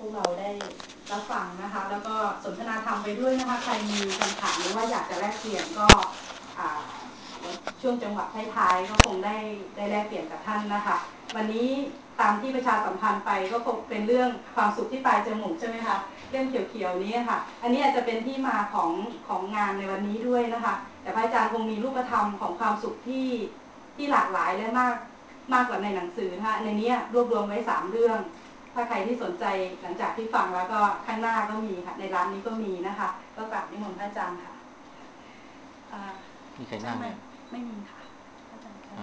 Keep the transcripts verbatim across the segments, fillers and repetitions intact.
วกเราได้รับฟังนะคะแล้วก็สนทนาธรรมไปด้วยนะคะใครมีคำถามหรือว่าอยากจะแลกเปลี่ยนก็ช่วงจังหวะท้ายๆก็คงได้ได้แลกเปลี่ยนกับท่านนะคะวันนี้ตามที่ประชาสัมพันธ์ไปก็คงเป็นเรื่องความสุขที่ปลายจมูกใช่ไหมคะเรื่องเขียวๆนี้ค่ะอันนี้อาจจะเป็นที่มาของของงานในวันนี้ด้วยนะคะแต่พระอาจารย์คงมีรูปธรรมของความสุขที่ที่หลากหลายและมากมากกว่าในหนังสือนะคะในนี้รวบรวมไว้สามเรื่องถ้าใครที่สนใจหลังจากที่ฟังแล้วก็ข้างหน้าก็มีค่ะในร้านนี้ก็มีนะคะก็กราบนิมนต์พระอาจารย์ค่ะมีใครนั่งไหมไม่มีค่ะอาจารย์คะ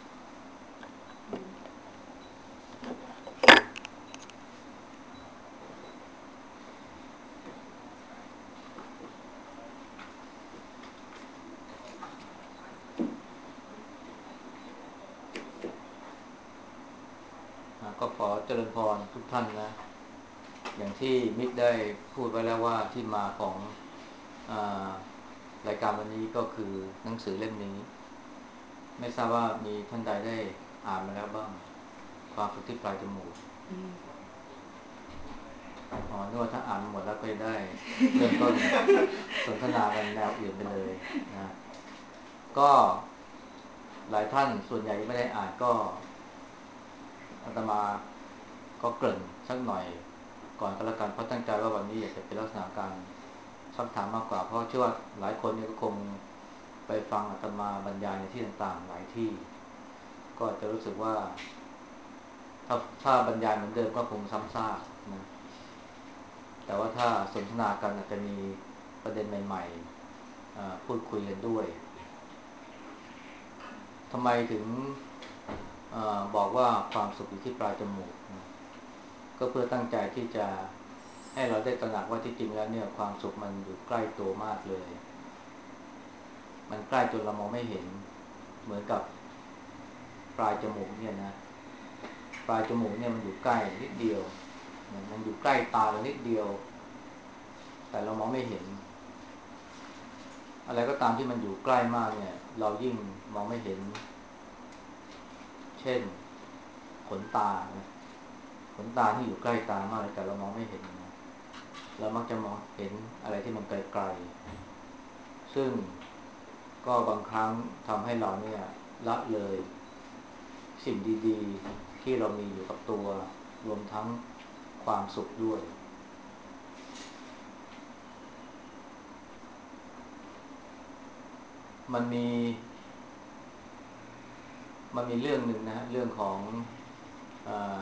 ก็ขอเจริญพรทุกท่านนะอย่างที่มิตรได้พูดไว้แล้วว่าที่มาของอารายการวันนี้ก็คือหนังสือเล่มนี้ไม่ทราบว่ามีท่านใดได้อ่านมาแล้วบ้างความสุขที่ปลายจมูกอ๋อนึกว่าถ้าอ่านหมดแล้วก็จะได้เริ่มต้นสนทนากันแนวอื่นไปเลยนะก็หลายท่านส่วนใหญ่ไม่ได้อ่านก็อาตมาก็เกริ่นสักหน่อยก่อนก็แล้วกันเพราะตั้งใจว่าวันนี้อยากจะเป็นลักษณะการซักถามมากกว่าเพราะเชื่อว่าหลายคนเนี่ยก็คงไปฟังอาตมาบรรยายในที่ต่างๆหลายที่ก็จะรู้สึกว่าถ้าถ้าบรรยายเหมือนเดิมก็คงซ้ำซากนะแต่ว่าถ้าสนทนากันอาจจะมีประเด็นใหม่ๆพูดคุยกันด้วยทำไมถึงอบอกว่าความสุขอยู่ที่ปลายจมูกนะก็เพื่อตั้งใจที่จะให้เราได้ตระหนักว่าที่จริงแล้วเนี่ยความสุขมันอยู่ใกล้ตัวมากเลยมันใกล้จนเรามองไม่เห็นเหมือนกับปลายจมูกเนี่ยนะปลายจมูกเนี่ยมันอยู่ใกล้นิดเดียวมันอยู่ใกล้ตาเรานิดเดียวแต่เรามองไม่เห็นอะไรก็ตามที่มันอยู่ใกล้มากเนี่ยเรายิ่งมองไม่เห็นเช่นขนตานะขนตาที่อยู่ใกล้ตามากแต่เรามองไม่เห็นนะเรามักจะมองเห็นอะไรที่มันไกลๆซึ่งก็บางครั้งทำให้เราเนี่ยละเลยสิ่งดีๆที่เรามีอยู่กับตัวรวมทั้งความสุขด้วยมันมีมันมีเรื่องหนึ่งนะเรื่องของอ่า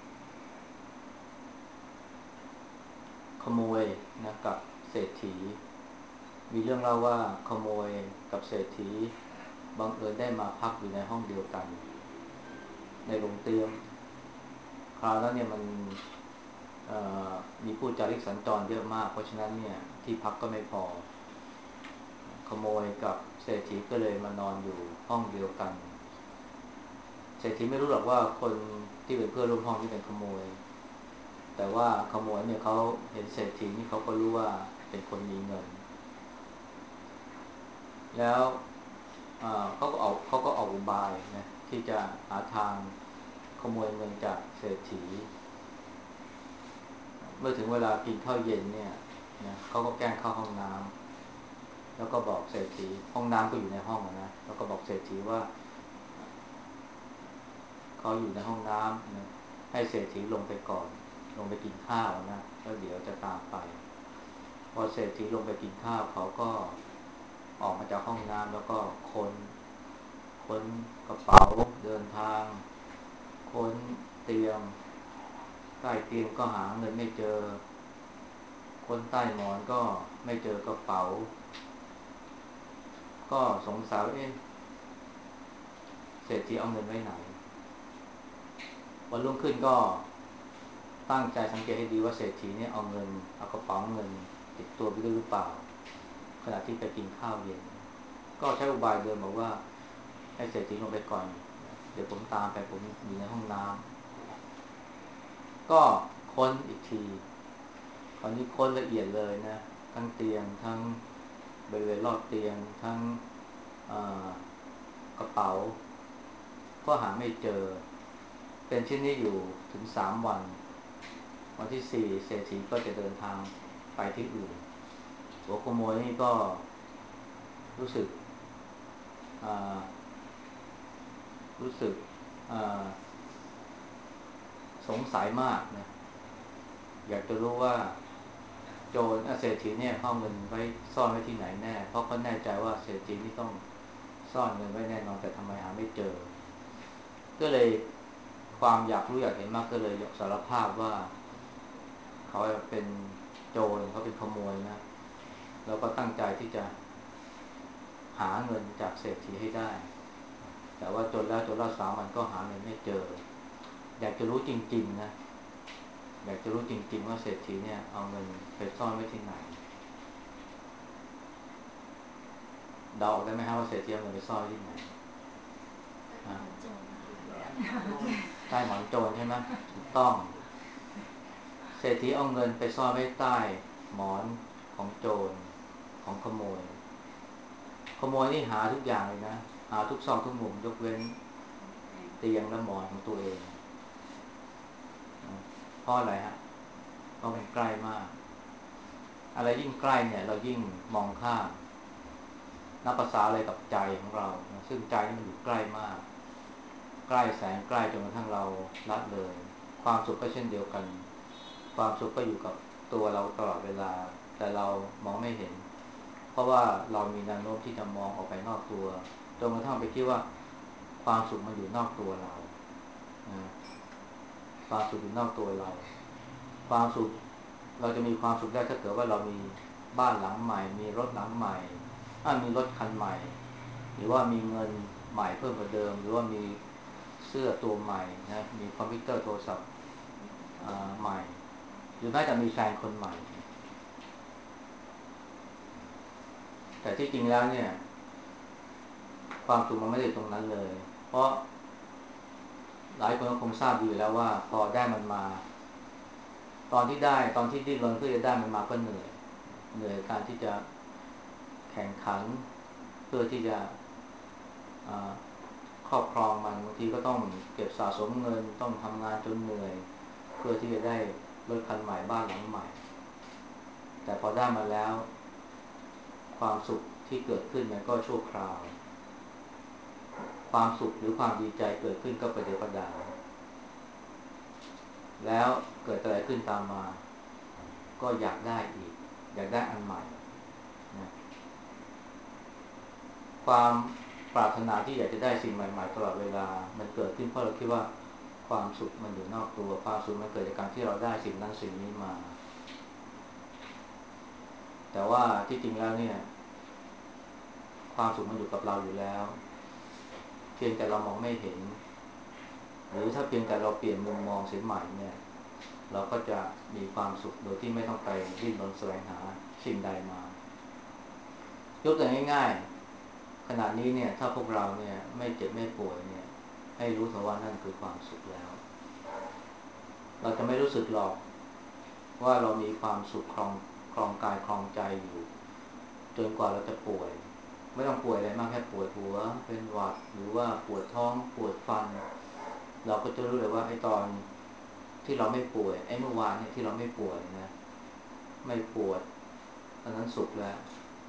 ขโมยนะกับเศรษฐีมีเรื่องเล่าว่าขโมยกับเศรษฐีบังเอิญได้มาพักอยู่ในห้องเดียวกันในโรงเตรียมคราวนั้นเนี่ยมันมีผู้จาริกสัญจรเยอะมากเพราะฉะนั้นเนี่ยที่พักก็ไม่พอขโมยกับเศรษฐีก็เลยมานอนอยู่ห้องเดียวกันเศรษฐีไม่รู้หรอกว่าคนที่เป็นเพื่อนร่วมห้องที่เป็นขโมยแต่ว่าขโมยเนี่ยเขาเห็นเศรษฐีนี่เขาก็รู้ว่าเป็นคนมีเงินแล้วเขาก็ออกเขาก็ออกอุบายนะที่จะหาทางขโมยเงินจากเศรษฐีเมื่อถึงเวลากินข้าวเย็นเนี่ยนะเขาก็แกล้งเข้าห้องน้ำแล้วก็บอกเศรษฐีห้องน้ำก็อยู่ในห้องนะแล้วก็บอกเศรษฐีว่าเขาอยู่ในห้องน้ำนะให้เศรษฐีลงไปก่อนลงไปกินข้าวนะแล้วเดี๋ยวจะตามไปพอเศรษฐีลงไปกินข้าวเขาก็ออกมาจากห้องน้ำแล้วก็ค้นค้นกระเป๋าเดินทางค้นเตียงใต้เตียงก็หาเงินไม่เจอคนใต้หมอนก็ไม่เจอกระเป๋าก็สงสัยเอ๊ะเศรษฐีเอาเงินไว้ไหนวันรุ่งขึ้นก็ตั้งใจสังเกตให้ดีว่าเศรษฐีเนี่ยเอาเงินเอากระเป๋าเงินติดตัวไปด้วยหรือเปล่าขณะที่ไปกินข้าวเย็นก็ใช้อุบายเดิมบอกว่าให้เศรษฐีลงไปก่อนเดี๋ยวผมตามไปผมอยู่ในห้องน้ำก็ค้นอีกทีคราวนี้ค้นละเอียดเลยนะทั้งเตียงทั้งบริเวณรอบเตียงทั้งกระเป๋าก็หาไม่เจอเป็นเช่นนี้อยู่ถึงสามวันวันที่สี่เศรษฐีก็จะเดินทางไปที่อื่นหัวขโมยนี่ก็รู้สึกรู้สึกสงสัยมากนะอยากจะรู้ว่าโจรเศรษฐีเนี่ยเอาเงินไว้ซ่อนไว้ที่ไหนแน่เพราะเขาแน่ใจว่าเศรษฐีนี่ต้องซ่อนเงินไว้แน่นอนแต่ทำไมหาไม่เจอก็เลยความอยากรู้อยากเห็นมากก็เลยสารภาพว่าเขาเป็นโจรเขาเป็นขโมยนะแล้วก็ตั้งใจที่จะหาเงินจากเศรษฐีให้ได้แต่ว่าจนแล้วจนเล่าสามวันก็หาเงินไม่เจออยากจะรู้จริงๆนะอยากจะรู้จริงๆว่าเศรษฐีเนี่ยเอาเงินไปซ่อนไว้ที่ไหนเดาออกได้ไหมครับว่าเศรษฐีเอาเงินไปซ่อนไว้ที่ไหนใต้หมอนโจรใช่ไหมถูกต้องเศรษฐีเอาเงินไปซ่อนไว้ใต้หมอนของโจรของขโมยขโมยนี่หาทุกอย่างเลยนะหาทุกซอกทุกมุมยกเว้นเตียงและหมอนของตัวเองเพราะอะไรฮะเพราะมันใกล้มากอะไรยิ่งใกล้เนี่ยเรายิ่งมองข้ามนับภาษาอะไรกับใจของเราซึ่งใจนี่มันอยู่ใกล้มากใกล้แสนใกล้จนกระทั่งเราละเลยความสุขก็เช่นเดียวกันความสุขก็อยู่กับตัวเราตลอดเวลาแต่เรามองไม่เห็นเพราะว่าเรามีแนวโน้มที่จะมองออกไปนอกตัวจนกระทั่งไปคิดว่าความสุขมันอยู่นอกตัวเราความสุขอยู่นอกตัวเราความสุขเราจะมีความสุขได้ถ้าเกิดว่าเรามีบ้านหลังใหม่มีรถหลังใหม่ถ้ามีรถคันใหม่หรือว่ามีเงินใหม่เพิ่มกว่าเดิมหรือว่ามีเสื้อตัวใหม่นะมีคอมพิวเตอร์โทรศัพท์ใหม่หรือแม้แต่มีแฟนคนใหม่แต่ที่จริงแล้วเนี่ยความสุขมันไม่ได้ตรงนั้นเลยเพราะหลายคนคงทราบดีอยู่แล้วว่าพอได้มันมาตอนที่ได้ตอนที่ดิ้นรนเพื่อจะได้มันมาก็เหนื่อยเหนื่อยการที่จะแข่งขันเพื่อที่จะครอบครองมันบางทีก็ต้องเก็บสะสมเงินต้องทำงานจนเหนื่อยเพื่อที่จะได้รถคันใหม่บ้านหลังใหม่แต่พอได้มาแล้วความสุขที่เกิดขึ้นมันก็ชั่วคราวความสุขหรือความดีใจเกิดขึ้นก็ประเดี๋ยวประดาวแล้วเกิดอะไรขึ้นตามมาก็อยากได้อีกอยากได้อันใหม่นะความปรารถนาที่อยากจะได้สิ่งใหม่ๆตลอดเวลามันเกิดขึ้นเพราะเราคิดว่าความสุขมันอยู่นอกตัวความสุขมันเกิดจากการที่เราได้สิ่งนั้นสิ่งนี้มาแต่ว่าที่จริงแล้วเนี่ยความสุขมันอยู่กับเราอยู่แล้วเพียงแต่เรามองไม่เห็นหรือถ้าเพียงแต่เราเปลี่ยนมุมมองเสียใหม่เนี่ยเราก็จะมีความสุขโดยที่ไม่ต้องไปดิ้นรนแสวงหาสิ่งใดมายกตัวอย่างง่ายๆขณะนี้เนี่ยถ้าพวกเราเนี่ยไม่เจ็บไม่ป่วยเนี่ยให้รู้เถอะว่านั่นคือความสุขแล้วเราจะไม่รู้สึกหรอกว่าเรามีความสุขครองครองกายครองใจอยู่จนกว่าเราจะป่วยไม่ต้องป่วยอะไรมากแค่ปวดหัวเป็นหวัดหรือว่าปวดท้องปวดฟันเราก็จะรู้เลยว่าไอ้ตอนที่เราไม่ป่วยไอ้เมื่อวานเนี่ยที่เราไม่ป่วยนะไม่ปวดตอนนั้นสุขแล้ว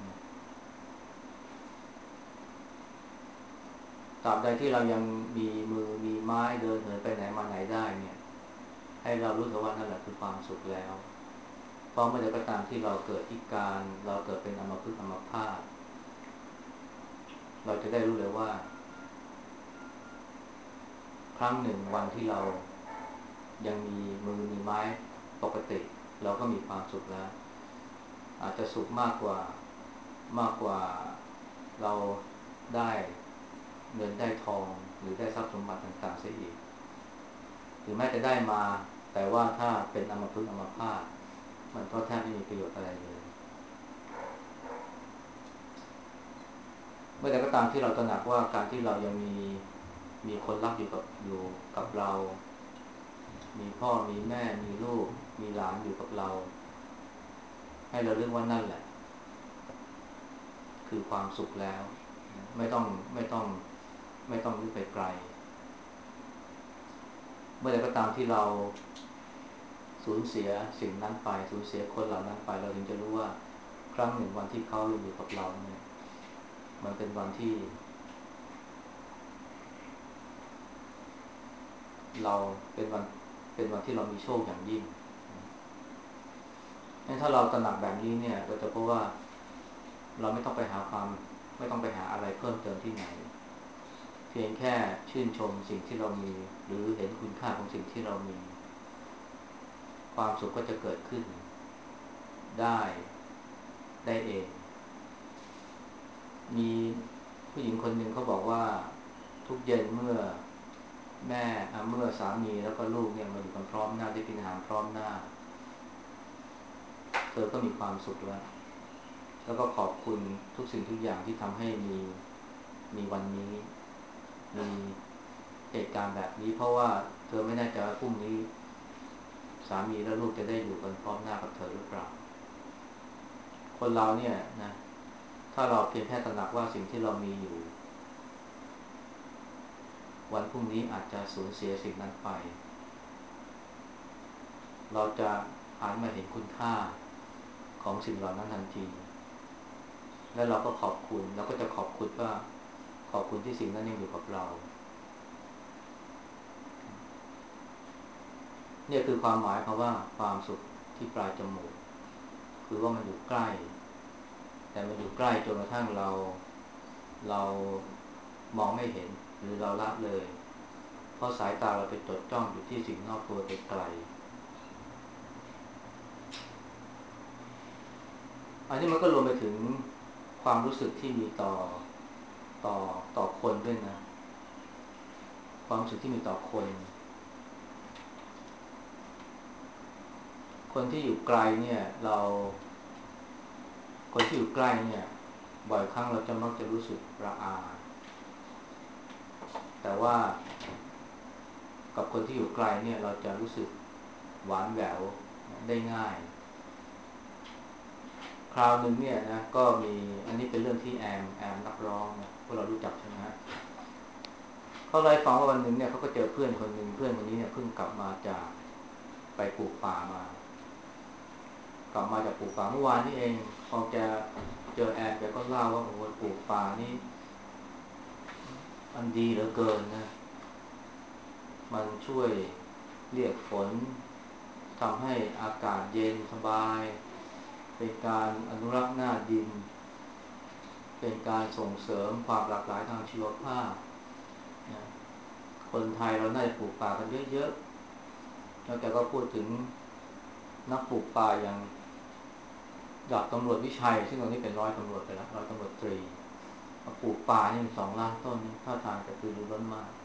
ตราบใดที่เรายังมีมือมีไม้เดินเหินไปไหนมาไหนได้เนี่ยให้เรารู้เถอะว่านั่นแหละคือความสุขแล้วเพราะเมื่อใดก็ตามที่เราเกิดพิการเราเกิดเป็นอัมพฤกษ์อัมพาตเราจะได้รู้เลยว่าครั้งหนึ่งวันที่เรายังมีมือมีไม้ปกติเราก็มีความสุขแล้วอาจจะสุขมากกว่ามากกว่าเราได้เงินได้ทองหรือได้ทรัพย์สมบัติต่างๆเสียอีกหรือแม้จะได้มาแต่ว่าถ้าเป็นอัมพฤกษ์อัมพาตมันก็แทบไม่มีประโยชน์อะไรเลยเมื่อใดก็ตามที่เราตระหนักว่าการที่เรายังมีมีคนรักอยู่กับอยู่กับเรามีพ่อมีแม่มีลูกมีหลานอยู่กับเราให้เราเลือกว่านั่นแหละคือความสุขแล้วไม่ต้องไม่ต้องไม่ต้องนึกไปไกลเมื่อใดก็ตามที่เราสูญเสียสิ่งนั้นไปสูญเสียคนเหล่านั้นไปเราถึงจะรู้ว่าครั้งหนึ่งวันที่เขาอยู่กับเราเนี่ยมันเป็นวันที่เราเป็นวันเป็นวันที่เรามีโชคอย่างยิ่งงั้นถ้าเราตระหนักแบบนี้เนี่ยเราจะพบว่าเราไม่ต้องไปหาความไม่ต้องไปหาอะไรเพิ่มเติมที่ไหนเพียงแค่ชื่นชมสิ่งที่เรามีหรือเห็นคุณค่าของสิ่งที่เรามีความสุขก็จะเกิดขึ้นได้ได้เองมีผู้หญิงคนหนึ่งเขาบอกว่าทุกเย็นเมื่อแม่เมื่อสามีแล้วก็ลูกเนี่ยมาอยู่กันพร้อมหน้าได้กินอาหารพร้อมหน้าเธอก็มีความสุขแล้วแล้วก็ขอบคุณทุกสิ่งทุกอย่างที่ทำให้มีมีวันนี้มีเหตุการณ์แบบนี้เพราะว่าเธอไม่แน่ใจว่าพรุ่งนี้สามีและลูกจะได้อยู่กันพร้อมหน้ากับเธอหรือเปล่าคนเราเนี่ยนะถ้าเราเพียงแค่ตระหนักว่าสิ่งที่เรามีอยู่วันพรุ่งนี้อาจจะสูญเสียสิ่งนั้นไปเราจะหันมาเห็นคุณค่าของสิ่งเหล่านั้นทันทีและเราก็ขอบคุณเราก็จะขอบคุณว่าขอบคุณที่สิ่งนั้นยังอยู่กับเราเนี่ยคือความหมายคำว่าความสุขที่ปลายจมูกคือว่ามันอยู่ใกล้แต่มันอยู่ใกล้จนกระทั่งเราเรามองไม่เห็นหรือเราละเลยเพราะสายตาเราไปจดจ้องอยู่ที่สิ่งนอกตัวไกลๆอันนี้มันก็รวมไปถึงความรู้สึกที่มีต่อต่อต่อคนด้วยนะความรู้สึกที่มีต่อคนคนที่อยู่ไกลเนี่ยเราคนที่อยู่ใกล้เนี่ยบ่อยครั้งเราจะมักจะรู้สึกระอาแต่ว่ากับคนที่อยู่ไกลเนี่ยเราจะรู้สึกหวานแหววได้ง่ายคราวหนึ่งเนี่ยนะก็มีอันนี้เป็นเรื่องที่แอมแอมนักร้องนะพวกเรารู้จักใช่ไหมฮะเขาเล่าให้ฟังว่าวันหนึ่งเนี่ยเขาก็เจอเพื่อนคนหนึ่งเพื่อนคนนี้เนี่ยเพิ่งกลับมาจากไปปลูกป่ามากลับมาจากปลูกป่าเมื่อวานนี่เองพอแกเจอแอมแกก็เล่าว่าโอ้โหปลูกป่านี่มันดีเหลือเกินนะมันช่วยเรียกฝนทำให้อากาศเย็นสบายเป็นการอนุรักษ์หน้าดินเป็นการส่งเสริมความหลากหลายทางชีวภาพนะคนไทยเราน่าจะปลูกป่ากันเยอะๆแล้วแกก็พูดถึงนักปลูกป่าอย่างดาบตำรวจวิชัยซึ่งตอนนี้เป็นร้อยตำรวจไปแล้วร้อยตำรวจตรีปลูกป่านี่สองล้านต้นนี่ท่าทางจะคือล้นมาก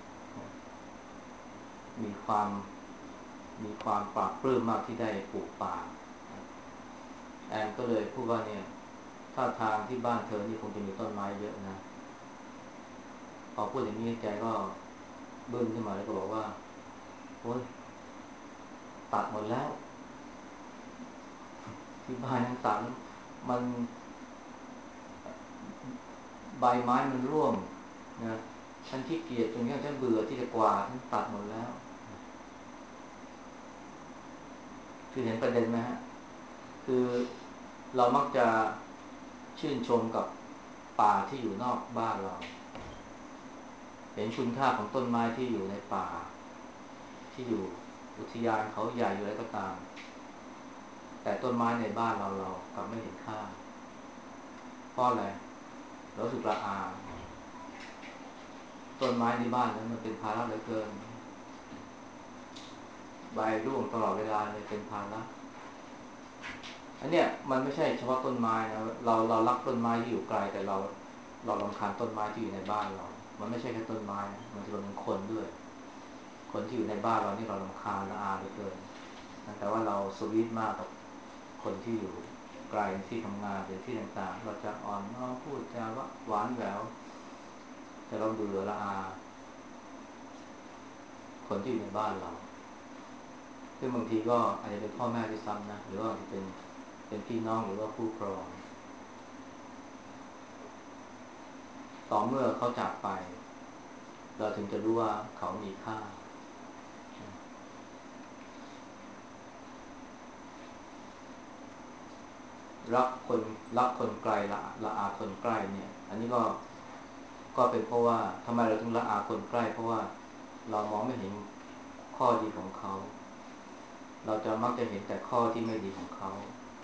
มีความมีความปราบปลื้มมากที่ได้ปลูกป่าแอนก็เลยพูดว่าเนี่ยท่าทางที่บ้านเธอนี่คงจะมีต้นไม้เยอะนะพอพูดอย่างนี้แกก็บึ้งขึ้นมาแล้วก็บอกว่าโอ๊ยตัดหมดแล้วที่บ้านนั้นตัดมันใบไม้มันร่วงนะฉันขี้เกียจจนกระทั่งฉันเบื่อที่จะกวาดฉันตัดหมดแล้วคือเห็นประเด็นไหมฮะคือเรามักจะชื่นชมกับป่าที่อยู่นอกบ้านเราเห็นคุณค่าของต้นไม้ที่อยู่ในป่าที่อยู่อุทยานเขาใหญ่อยู่อะไรก็ตามแต่ต้นไม้ในบ้านเราเรากลับไม่เห็นค่าเพราะอะไรเราสึกละอาต้นไม้ในบ้านนั้นมันเป็นภาระเหลือเกินใบร่วงตลอดเวลาเลยเป็นภาระอันเนี้ยมันไม่ใช่เฉพาะต้นไม้นะเราเรารักต้นไม้ที่อยู่ไกลแต่เราเรารำคาญต้นไม้ที่อยู่ในบ้านเรามันไม่ใช่แค่ต้นไม้นะมันจะรวมถึงคนด้วยคนที่อยู่ในบ้านเรานี่เรารำคาญละอาเหลือเกินแต่ว่าเราสวีทมากกับคนที่อยู่ไกลที่ทำงานหรือที่ต่างๆเราจะอ่อนน้อมพูดจาว่าหวานแหววแต่เราเบื่อละอาคนที่อยู่ในบ้านเราซึ่งบางทีก็อาจจะเป็นพ่อแม่ที่ซ้ำนะหรือว่าจะเป็นเป็นพี่น้องหรือว่าคู่ครองต่อเมื่อเขาจากไปเราถึงจะรู้ว่าเขามีค่ารักคนรักคนไกลละละอาคนใกล้เนี่ยอันนี้ก็ก็เป็นเพราะว่าทำไมเราถึงละอาคนใกล้เพราะว่าเรามองไม่เห็นข้อดีของเขาเราจะมักจะเห็นแต่ข้อที่ไม่ดีของเขา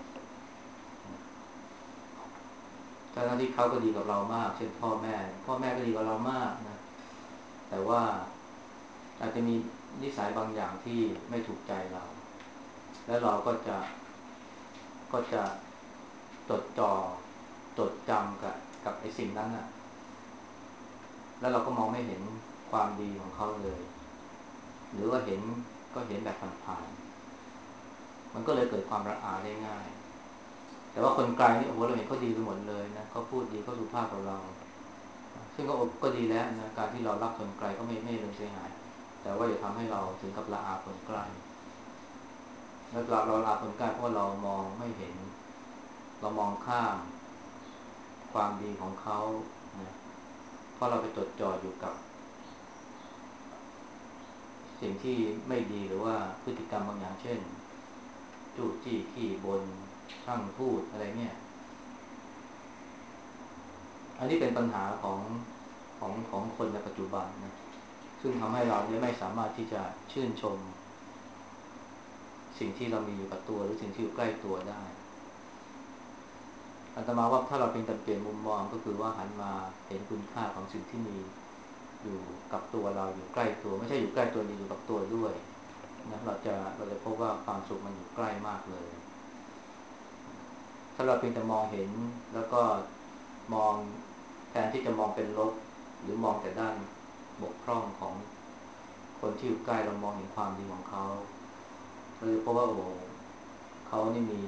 ทั้งที่เขาก็ดีกับเรามากเช่นพ่อแม่พ่อแม่ก็ดีกับเรามากนะแต่ว่าอาจจะมีนิสัยบางอย่างที่ไม่ถูกใจเราแล้วเราก็จะก็จะจดจ่อจดจำกับกับไอ้สิ่งนั้นน่ะแล้วเราก็มองไม่เห็นความดีของเขาเลยหรือว่าเห็นก็เห็นแบบผ่านๆมันก็เลยเกิดความระอาได้ง่ายแต่ว่าคนไกลนี่โอ้โหเราเห็นเขาดีไปหมดเลยนะเขาพูดดีเขาสุภาพกับเราซึ่งก็ก็ดีแล้วนะการที่เรารักคนไกลก็ไม่ไม่เลยเสียหายแต่ว่าอย่าทำให้เราถึงกับละอาคนใกล้แล้วเราเราละอาคนใกล้เพราะว่าเรามองไม่เห็นเรามองข้ามความดีของเขานะเพราะเราไปจดจ่ออยู่กับสิ่งที่ไม่ดีหรือว่าพฤติกรรมบางอย่างเช่นจู้จี้ขี้บ่นช่างพูดอะไรเนี่ยอันนี้เป็นปัญหาของของของคนในปัจจุบันนะซึ่งทำให้เราเนี่ยไม่สามารถที่จะชื่นชมสิ่งที่เรามีอยู่กับตัวหรือสิ่งที่อยู่ใกล้ตัวได้อาตมาว่าถ้าเราเป็นแต่เปลี่ยนมุมมองก็คือว่าหันมาเห็นคุณค่าของสิ่งที่มีอยู่กับตัวเราอยู่ใกล้ตัวไม่ใช่อยู่ใกล้ตัวอยู่กับตัวด้วยนะเราจะเราจะพบว่าความสุขมันอยู่ใกล้มากเลยถ้าเราเพียงแต่มองเห็นแล้วก็มองแทนที่จะมองเป็นลบหรือมองแต่ด้านบกพร่องของคนที่อยู่ใกล้เรามองเห็นความดีของเขาเราจะพบว่าโอ้เขานี่มี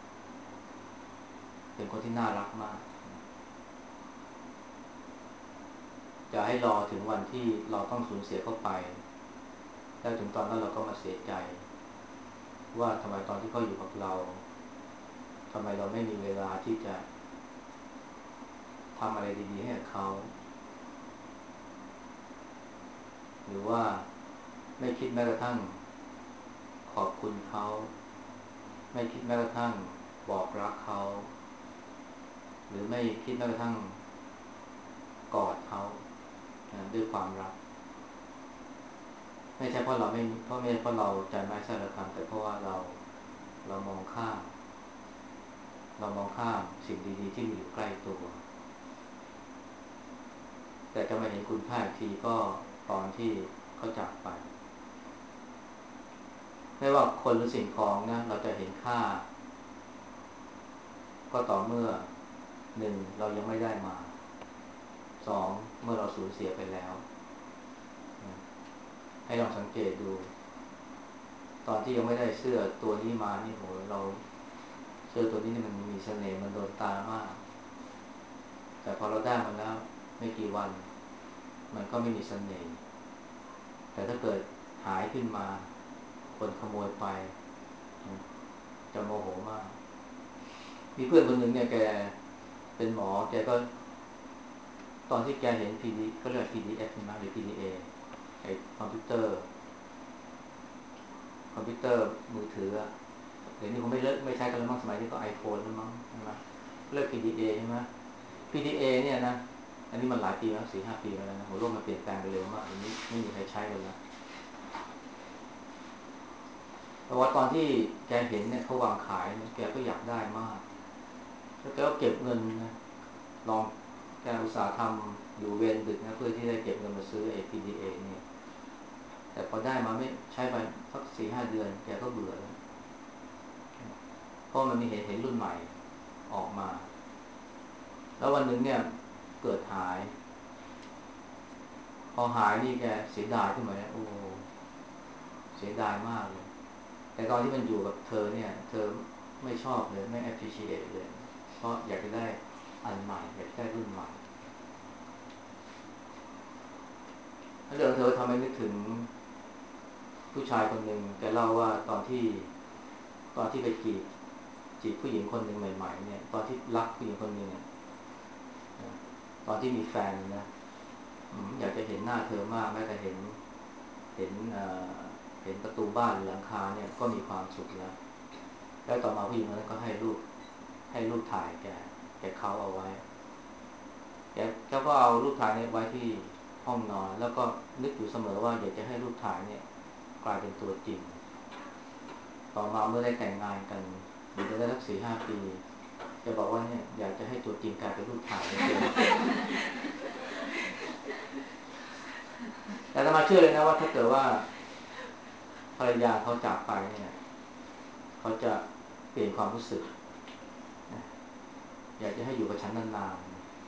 เป็นคนที่น่ารักมากจะให้รอถึงวันที่เราต้องสูญเสียเขาไปแล้วถึงตอนนั้นเราก็มาเสียใจว่าทำไมตอนที่เขาอยู่กับเราทำไมเราไม่มีเวลาที่จะทำอะไรดีๆให้กับเขาหรือว่าไม่คิดแม้กระทั่งขอบคุณเขาไม่คิดแม้กระทั่งบอกรักเขาหรือไม่คิดแม้กระทั่งกอดเขาด้วยความรักไม่ใช่เพราะเราไม่เพราะไม่เพราะเราใจไม่ใช่เราทำแต่เพราะว่าเราเรามองข้ามเรามองข้ามสิ่งดีๆที่มีอยู่ใกล้ตัวแต่จะมาเห็นคุณค่าอีกทีก็ตอนที่เขาจากไปไม่ว่าคนหรือสิ่งของนะเราจะเห็นค่าก็ต่อเมื่อหนึ่งเรายังไม่ได้มาสองเมื่อเราสูญเสียไปแล้วให้ลองสังเกตดูตอนที่ยังไม่ได้เสื้อตัวนี้มานี่โหเราเสื้อตัวนี้นี่มันมีเสน่ห์มันโดนตามากแต่พอเราได้มันแล้วไม่กี่วันมันก็ไม่มีเสน่ห์แต่ถ้าเกิดหายขึ้นมาคนขโมยไปจะโมโหมากมีเพื่อนคนหนึ่งเนี่ยแกเป็นหมอแกก็ตอนที่แกเห็น พี ดี เขาเรียก พี ดี เอฟ ใช่ไหมหรือ พี ดี เอ ไอ้คอมพิวเตอร์คอมพิวเตอร์มือถือเดี๋ยวนี้ผมไม่เลิกไม่ใช้กันแล้วมั้งสมัยนี้ก็ iPhone แล้วมั้งใช่ไหมเลิก พี ดี เอ ใช่ไหม พี ดี เอ เนี่ยนะอันนี้มันหลายปีแล้วสี่ห้าปีแล้วนะโหโลกมันเปลี่ยนแปลงไปเร็วมากอันนี้ไม่มีใครใช้กันแล้วแต่ว่าตอนที่แกเห็นเนี่ยเขาวางขายเนี่ยแกก็อยากได้มากแล้วแกก็เก็บเงินนะลองแกอุตสาห์ทำอยู่เวรดึกนะเพื่อที่ได้เก็บเงินมาซื้อไอ้ พี ดี เอ เนี่ยแต่พอได้มาไม่ใช้ไปสักสี่ห้าเดือนแกก็เบื่อแล้วเพราะมันมีเห็นเห็นรุ่นใหม่ออกมาแล้ววันหนึ่งเนี่ยเกิดหายพอหายนี่แกเสียดายขึ้นมาเนี่ยโอ้เสียดายมากเลยแต่ตอนที่มันอยู่กับเธอเนี่ยเธอไม่ชอบเลยไม่ appreciate เลยเพราะอยากจะได้อันใหม่อยากได้รุ่นใหม่เรื่องเธอทำให้นึกถึงผู้ชายคนหนึ่งแกเล่าว่าตอนที่ตอนที่ไปจีบจีบผู้หญิงคนหนึ่งใหม่ๆเนี่ยตอนที่รักผู้หญิงคนหนึ่งเนี่ยตอนที่มีแฟนนะอยากจะเห็นหน้าเธอมากแม้แต่เห็นเห็นเห็นประตูบ้านหรือหลังคาเนี่ยก็มีความสุขแล้วแล้วต่อมาผู้หญิงคนนั้นก็ให้รูปใให้รูปถ่ายแกแกเขาเอาไว้แกแกก็เอารูปถ่ายเนี่ยไว้ที่ห้องนอนแล้วก็นึกอยู่เสมอว่าอยากจะให้รูปถ่ายเนี่ยกลายเป็นตัวจริงต่อมาเมื่อได้แต่งงานกันหรือได้สักสี่ห้าปีจะบอกว่าเนี่ยอยากจะให้ตัวจริงกลายเป็นรูปถ่ายเลยแต่อาตมาเชื่อเลยนะว่าถ้าเกิดว่าภรรยาเขาจากไปเนี่ยเขาจะเปลี่ยนความรู้สึกอยากจะให้อยู่กับฉันนาน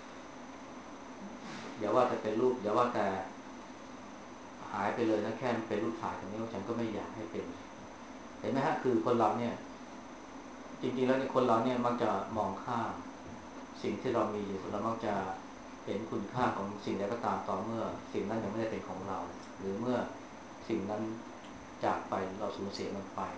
ๆอย่าว่าแต่เป็นรูปอย่าว่าแต่หายไปเลยนะแค่เป็นรูปถ่ายตรงนี้ฉันก็ไม่อยากให้เป็นเห็นไหมฮะคือคนเราเนี่ยจริงๆแล้วเนี่ยคนเราเนี่ยมักจะมองข้ามสิ่งที่เรามีอยู่เรามักจะเห็นคุณค่าของสิ่งใดก็ตามต่อเมื่อสิ่งนั้นยังไม่ได้เป็นของเราหรือเมื่อสิ่งนั้นจากไปเราสูญเสียมันไป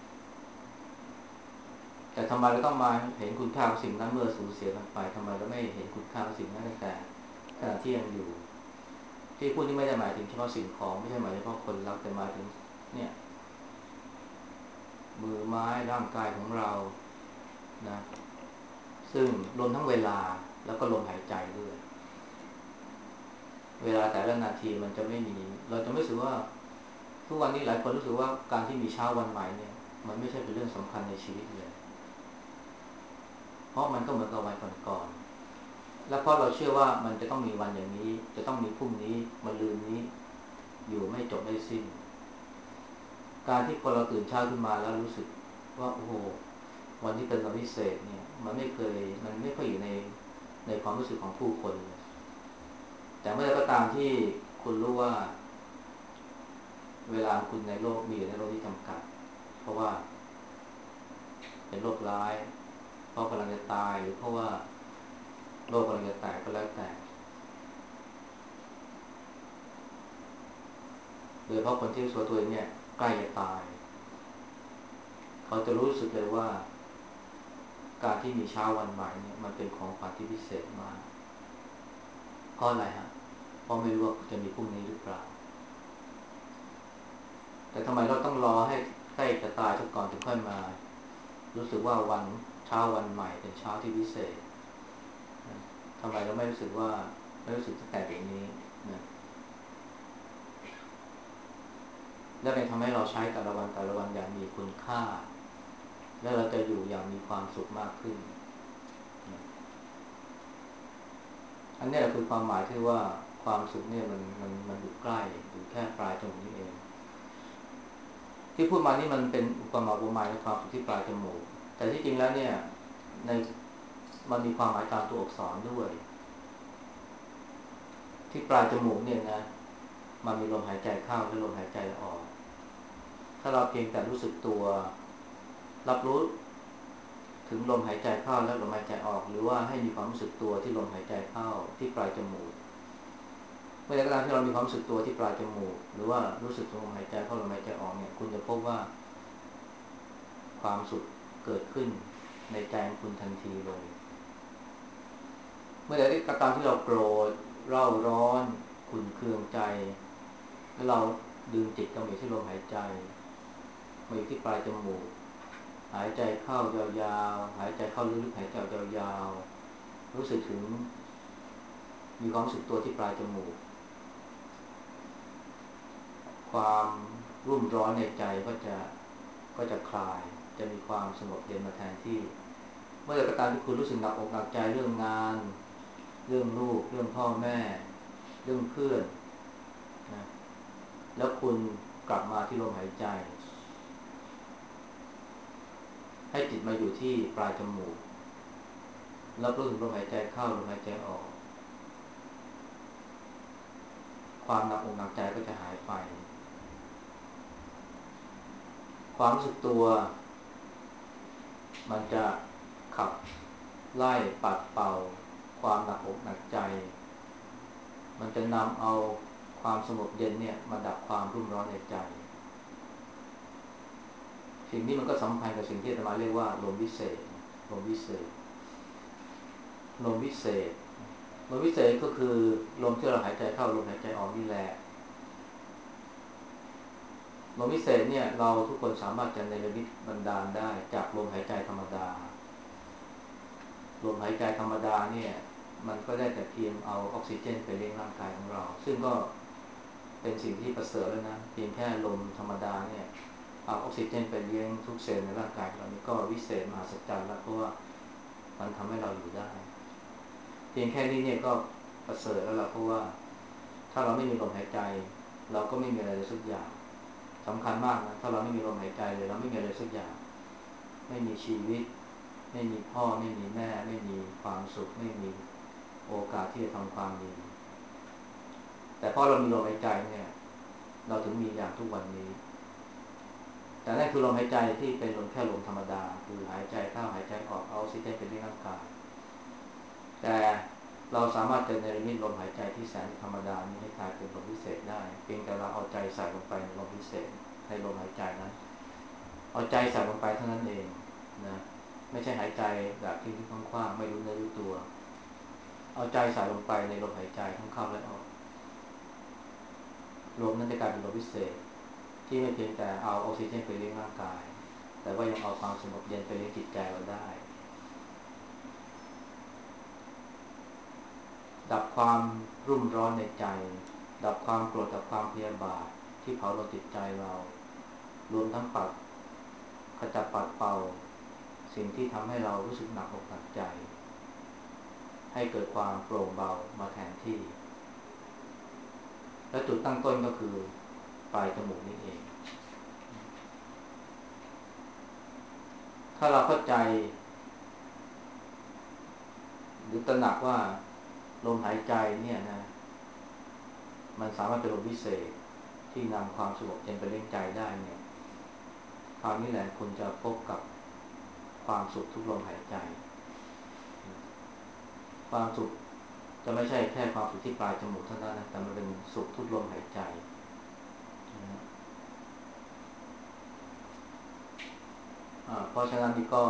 แต่ทำไมเราต้องมาเห็นคุณค่าของสิ่งนั้นเมื่อสูญเสียมันไปทำไมเราไม่เห็นคุณค่าของสิ่งนั้นตั้งแต่ขณะที่ยังอยู่ที่พูดนี่ไม่ได้หมายถึงเฉพาะสิ่งของไม่ใช่หมายเฉพาะคนรักแต่หมายถึงเนี่ยมือไม้ร่างกายของเรานะซึ่งรวมทั้งเวลาแล้วก็ลมหายใจด้วยเวลาแต่ละนาทีมันจะไม่มีเราจะไม่รู้สึกว่าทุกวันนี้หลายคนรู้สึกว่าการที่มีเช้าวันใหม่เนี่ยมันไม่ใช่เป็นเรื่องสำคัญในชีวิตเลยเพราะมันก็เหมือนกับวันก่อนๆแล้วเพราะเราเชื่อว่ามันจะต้องมีวันอย่างนี้จะต้องมีพรุ่งนี้มะรืนนี้อยู่ไม่จบไม่สิ้นการที่คนเราตื่นเช้าขึ้นมาแล้วรู้สึกว่าโอ้โหวันนี้เป็นวันพิเศษเนี่ยมันไม่เคยมันไม่ค่อยอยู่ในในความรู้สึกของผู้คนเลยแต่เมื่อไรก็ตามที่คุณรู้ว่าเวลาคุณในโลกมีอยู่ในโลกที่จำกัดเพราะว่าเป็นโรคร้ายเพราะกำลังจะตายหรือเพราะว่าโลกกำลังจะแตกก็แล้วแต่โดยเฉพาะคนที่รู้สึกตัวเองเนี่ยใกล้จะตายเขาจะรู้สึกเลยว่าการที่มีเช้าวันใหม่เนี่ยมันเป็นของขวัญที่พิเศษมากเพราะอะไรฮะเพราะไม่รู้ว่าจะมีพรุ่งนี้หรือเปล่าแต่ทำไมเราต้องรอให้ใกล้จะตายซะก่อนถึงค่อยมารู้สึกว่าวันเช้าวันใหม่เป็นเช้าที่พิเศษทำไมเราไม่รู้สึกว่าไม่รู้สึกตั้งแต่เดี๋ยวนี้นะและเป็นทำให้เราใช้แต่ละวันแต่ละวันอย่างมีคุณค่าและเราจะอยู่อย่างมีความสุขมากขึ้นนะอันนี้แหละคือความหมายที่ว่าความสุขเนี่ยมันมันมันอยู่ใกล้อยู่แค่ปลายจมูกนี่เองที่พูดมานี่มันเป็นอุปมาอุปไมยในความสุขที่ปลายจมูกแต่ที่จริงแล้วเนี่ยในมันมีความหมายตามตัวอักษรด้วยที่ปลายจมูกเนี่ยนะมันมีลมหายใจเข้าและลมหายใจออกถ้าเราเพียงแต่รู้สึกตัวรับรู้ถึงลมหายใจเข้าและลมหายใจออกหรือว่าให้มีความรู้สึกตัวที่ลมหายใจเข้าที่ปลายจมูกเมื่อใดก็ตามที่เรามีความรู้สึกตัวที่ปลายจมูกหรือว่ารู้สึกลมหายใจเข้าลมหายใจออกเนี่ยคุณจะพบว่าความสุขเกิดขึ้นในใจของคุณทันทีเลยเมื่อใดก็ตามที่เราโกรธเร่าร้อนขุ่นเคืองใจแล้วเราดึงจิตกลับมาที่ลมหายใจมาอยู่ที่ปลายจมูกหายใจเข้ายาวๆหายใจเข้าลึกๆหายใจยาวๆรู้สึกถึงมีความรู้สึกตัวที่ปลายจมูกความรุ่มร้อนในใจก็จะก็จะคลายจะมีความสงบเย็นมาแทนที่เมื่อใดก็ตามที่คุณรู้สึกหนักอกหนักใจเรื่องงานเรื่องลูกเรื่องพ่อแม่เรื่องเพื่อนนะแล้วคุณกลับมาที่ลมหายใจให้จิตมาอยู่ที่ปลายจมูกรับรู้ถึงลมหายใจเข้าลมหายใจออกความหนักอกหนักใจก็จะหายไปความรู้สึกตัวมันจะขับไล่ปัดเป่าความหนักอกหนักใจมันจะนำเอาความสงบเย็นเนี่ยมาดับความรุ่มร้อนในใจสิ่งนี้มันก็สัมพันธ์กับสิ่งที่อาตมาเรียกว่าลมวิเศษลมวิเศษลมวิเศษลมวิเศษก็คือลมที่เราหายใจเข้าลมหายใจออกนี่แหละลมวิเศษเนี่ยเราทุกคนสามารถจะเนรมิตบันดาลได้จากลมหายใจธรรมดาลมหายใจธรรมดาเนี่ยมันก็ได้แต่เพียงเอาออกซิเจนไปเลี้ยงร่างกายของเราซึ่งก็เป็นสิ่งที่ประเสริฐแล้วนะเพียงแค่ลมธรรมดาเนี่ยเอาออกซิเจนไปเลี้ยงทุกเซลล์ในร่างกายเรานี่ก็วิเศษมหัศจรรย์แล้วเพราะว่ามันทำให้เราอยู่ได้เพียงแค่นี้เนี่ยก็ประเสริฐแล้วล่ะเพราะว่าถ้าเราไม่มีลมหายใจเราก็ไม่มีอะไรเลยสักอย่างสำคัญมากนะถ้าเราไม่มีลมหายใจเลยเราไม่มีอะไรสักอย่างไม่มีชีวิตไม่มีพ่อไม่มีแม่ไม่มีความสุขไม่มีโอกาสที่จะทำความดีแต่พอเรามีลมหายใจเนี่ยเราถึงมีอย่างทุกวันนี้แต่นั่นคือลมหายใจที่เป็นลมแค่ลมธรรมดาคือหายใจเข้าหายใจออกเอาออกซิเจนไปเลี้ยงร่างกายแต่เราสามารถจะเนรมิตลมหายใจที่แสนธรรมดานี้ให้กลายเป็นลมพิเศษได้เพียงแต่เราเอาใจใส่ลงไปในลมพิเศษในลมหายใจนั้นเอาใจใส่ลงไปเท่านั้นเองนะไม่ใช่หายใจแบบทิ้งๆคว่างๆไม่รู้เนื้อรู้ตัวเอาใจใส่ลงไปในลมหายใจทั้งเข้าและออกลมนั้นจะกลายเป็นลมพิเศษที่ไม่เพียงแต่เอาออกซิเจนไปเลี้ยงร่างกายแต่ว่ายังเอาความสงบเย็นไปเลี้ยงจิตใจเราได้ดับความรุ่มร้อนในใจดับความโกรธดับความพยาบาทที่เผาลนจิตใจเรารวมทั้งปัดขจัดปัดเป่าสิ่งที่ทำให้เรารู้สึกหนักอกหนักใจให้เกิดความโปร่งเบามาแทนที่และจุดตั้งต้นก็คือปลายจมูกนี่เองถ้าเราเข้าใจหรือตระหนักว่าลมหายใจเนี่ยนะมันสามารถเป็นลมวิเศษที่นำความสงบเย็นไปเลี้ยงใจได้เนี่ยคราวนี้แหละคุณจะพบกับความสุขทุกลมหายใจความสุขจะไม่ใช่แค่ความสุขที่ปลายจมูกเท่านั้นนะแต่มันเป็นสุขทุกลมหายใจนะเพราะฉะนั้นนี่ก็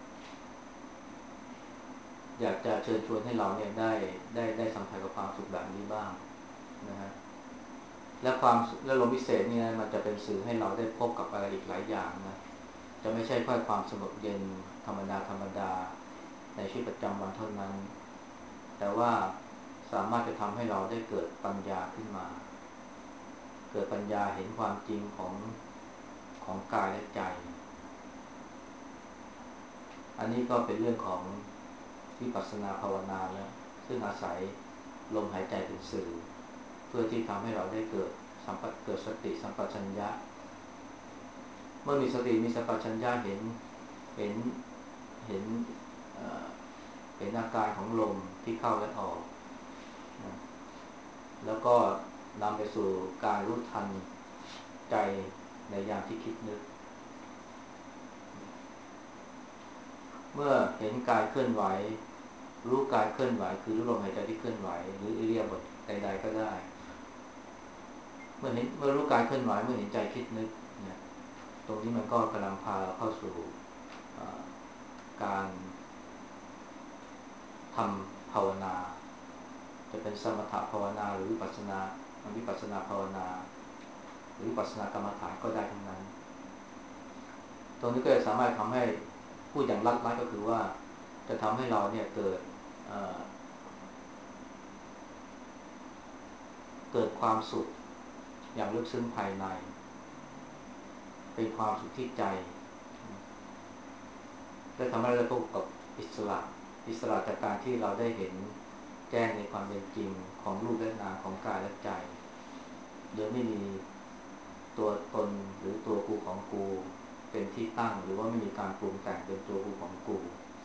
อยากจะเชิญชวนให้เราเนี่ยได้ได้ได้สัมผัสกับความสุขแบบนี้บ้างนะฮะและความและลมพิเศษเนี่ยมันจะเป็นสื่อให้เราได้พบกับอะไรอีกหลายอย่างนะจะไม่ใช่แค่ความสงบเย็นธรรมดาธรรมดาในชีวิตประจำวันเท่านั้นแต่ว่าสามารถจะทำให้เราได้เกิดปัญญาขึ้นมาเกิดปัญญาเห็นความจริงของของกายและใจอันนี้ก็เป็นเรื่องของวิปัสสนาภาวนาแล้วซึ่งอาศัยลมหายใจเป็นสื่อเพื่อที่ทำให้เราได้เกิดสัมปเกิดสติสัมปชัญญะเมื่อมีสติมีสัมปชัญญะเห็นเห็นเห็นเอ่อเห็นอาการของลมที่เข้าและออกนะแล้วก็นำไปสู่การรู้ทันใจในยามที่คิดนึกเมื่อเห็นกายเคลื่อนไหวรู้กายเคลื่อนไหวคือรู้ลมหายใจที่เคลื่อนไหวหรืออิริยาบถใดๆก็ได้เมื่อเห็นเมื่อรู้กายเคลื่อนไหวเมื่อเห็นใจคิดนึกเนี่ยตรงนี้มันก็กำลังพาเราเข้าสู่การทำภาวนาจะเป็นสมถะภาวนาหรือวิปัสสนาวิปัสสนาภาวนาหรือวิปัสสนากรรมฐานก็ได้ทั้งนั้นตรงนี้ก็จะสามารถทำให้พูดอย่างลัดๆก็คือว่าจะทำให้เราเนี่ยเกิดเอ่อเกิดความสุขอย่างลึกซึ้งภายในเป็นความสุขที่ใจและทำให้เราพบกับอิสระอิสระจากการที่เราได้เห็นแจ้งในความเป็นจริงของรูปและนามของกายและใจโดยไม่มีตัวตนหรือตัวกูของกูเป็นที่ตั้งหรือว่าไม่มีการปรุงแต่งเป็นตัวกูของกู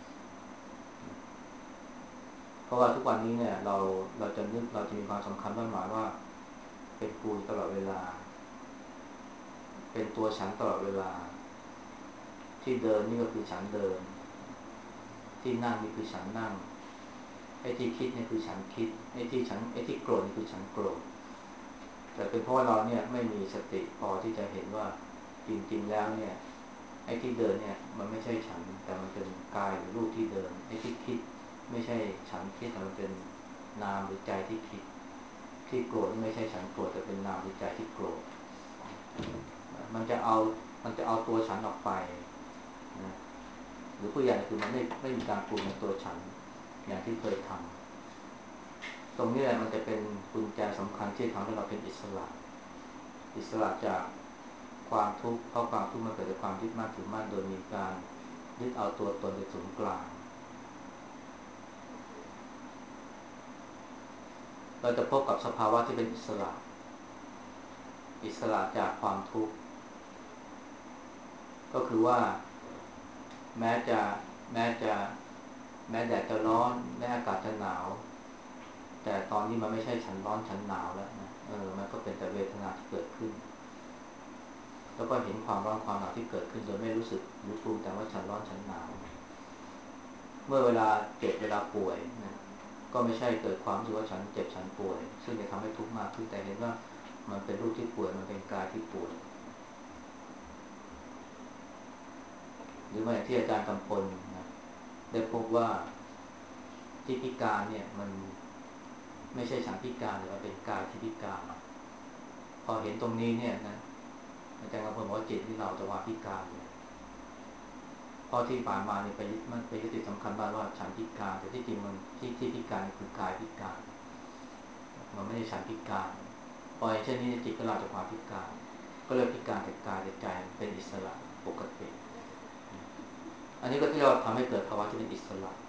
เพราะว่าทุกวันนี้เนี่ยเราเราจะนึกเราจะมีความสำคัญมั่นหมายว่าเป็นกูตลอดเวลาเป็นตัวฉันตลอดเวลาที่เดินนี่ก็คือฉันเดินที่นั่งนี่คือฉันนั่งไอ้ที่คิดนี่คือฉันคิดไอ้ที่ฉันไอ้ที่โกรธนี่คือฉันโกรธแต่เป็นเพราะเราเนี่ยไม่มีสติพอที่จะเห็นว่าจริงๆแล้วเนี่ยไอ้ที่เดินเนี่ยมันไม่ใช่ฉันแต่มันเป็นกายหรือรูปที่เดินไอ้ที่คิดไม่ใช่ฉันคิดแต่มันเป็นนามหรือใจที่คิดที่โกรธไม่ใช่ฉันโกรธแต่เป็นนามหรือใจที่โกรธมันจะเอามันจะเอาตัวฉันออกไปนะหรือผู้ใหญ่คือมันไม่ไม่มีการปรุงในตัวฉันอย่างที่เคยทำตรงนี้แหละมันจะเป็นกุญแจสำคัญที่ทำให้เราเป็นอิสระอิสระจากความทุกข์เพราะความทุกข์มันเกิดจากความยึดมั่นถือมั่นโดยมีการยึดเอาตัวตนเป็นศูนย์กลางเราจะพบกับสภาวะที่เป็นอิสระอิสระจากความทุกข์ก็คือว่าแม้จะแม้จะแม้แดดจะร้อนแม้อากาศจะหนาวแต่ตอนนี้มันไม่ใช่ฉันร้อนฉันหนาวแล้วนะเออมันก็เป็นแต่เวทนาที่เกิดขึ้นแล้วก็เห็นความร้อนความหนาวที่เกิดขึ้นโดยไม่รู้สึกหรือปรุงแต่ว่าฉันร้อนฉันหนาวเมื่อเวลาเจ็บเวลาป่วยนะก็ไม่ใช่เกิดความรู้สึกว่าฉันเจ็บฉันป่วยซึ่งจะทำให้ทุกข์มากขึ้นแต่เห็นว่ามันเป็นรูปที่ป่วยมันเป็นกายที่ป่วยหรือแม้ที่อาจารย์กำพลนะได้พบว่าที่พิการเนี่ยมันไม่ใช่ฉันพิการหรือว่าเป็นกายที่พิการพอเห็นตรงนี้เนี่ยนะอาจารย์กำพลบอกว่าจิตที่เราจะว่าพิการเนี่ยพอที่ผ่านมาเนี่ยไปยึดมันไปยึดติดสำคัญมากว่าฉันพิการแต่ที่จริงมันที่ที่พิการคือกายพิการมันไม่ใช่ฉันพิการพอเช่นนี้จิตก็เราจะความพิการก็เลยพิการแต่กายแต่ใจเป็นอิสระปกติอันนี้ก็ที่เราทำให้เกิดภาวะที่เป็นอิสระ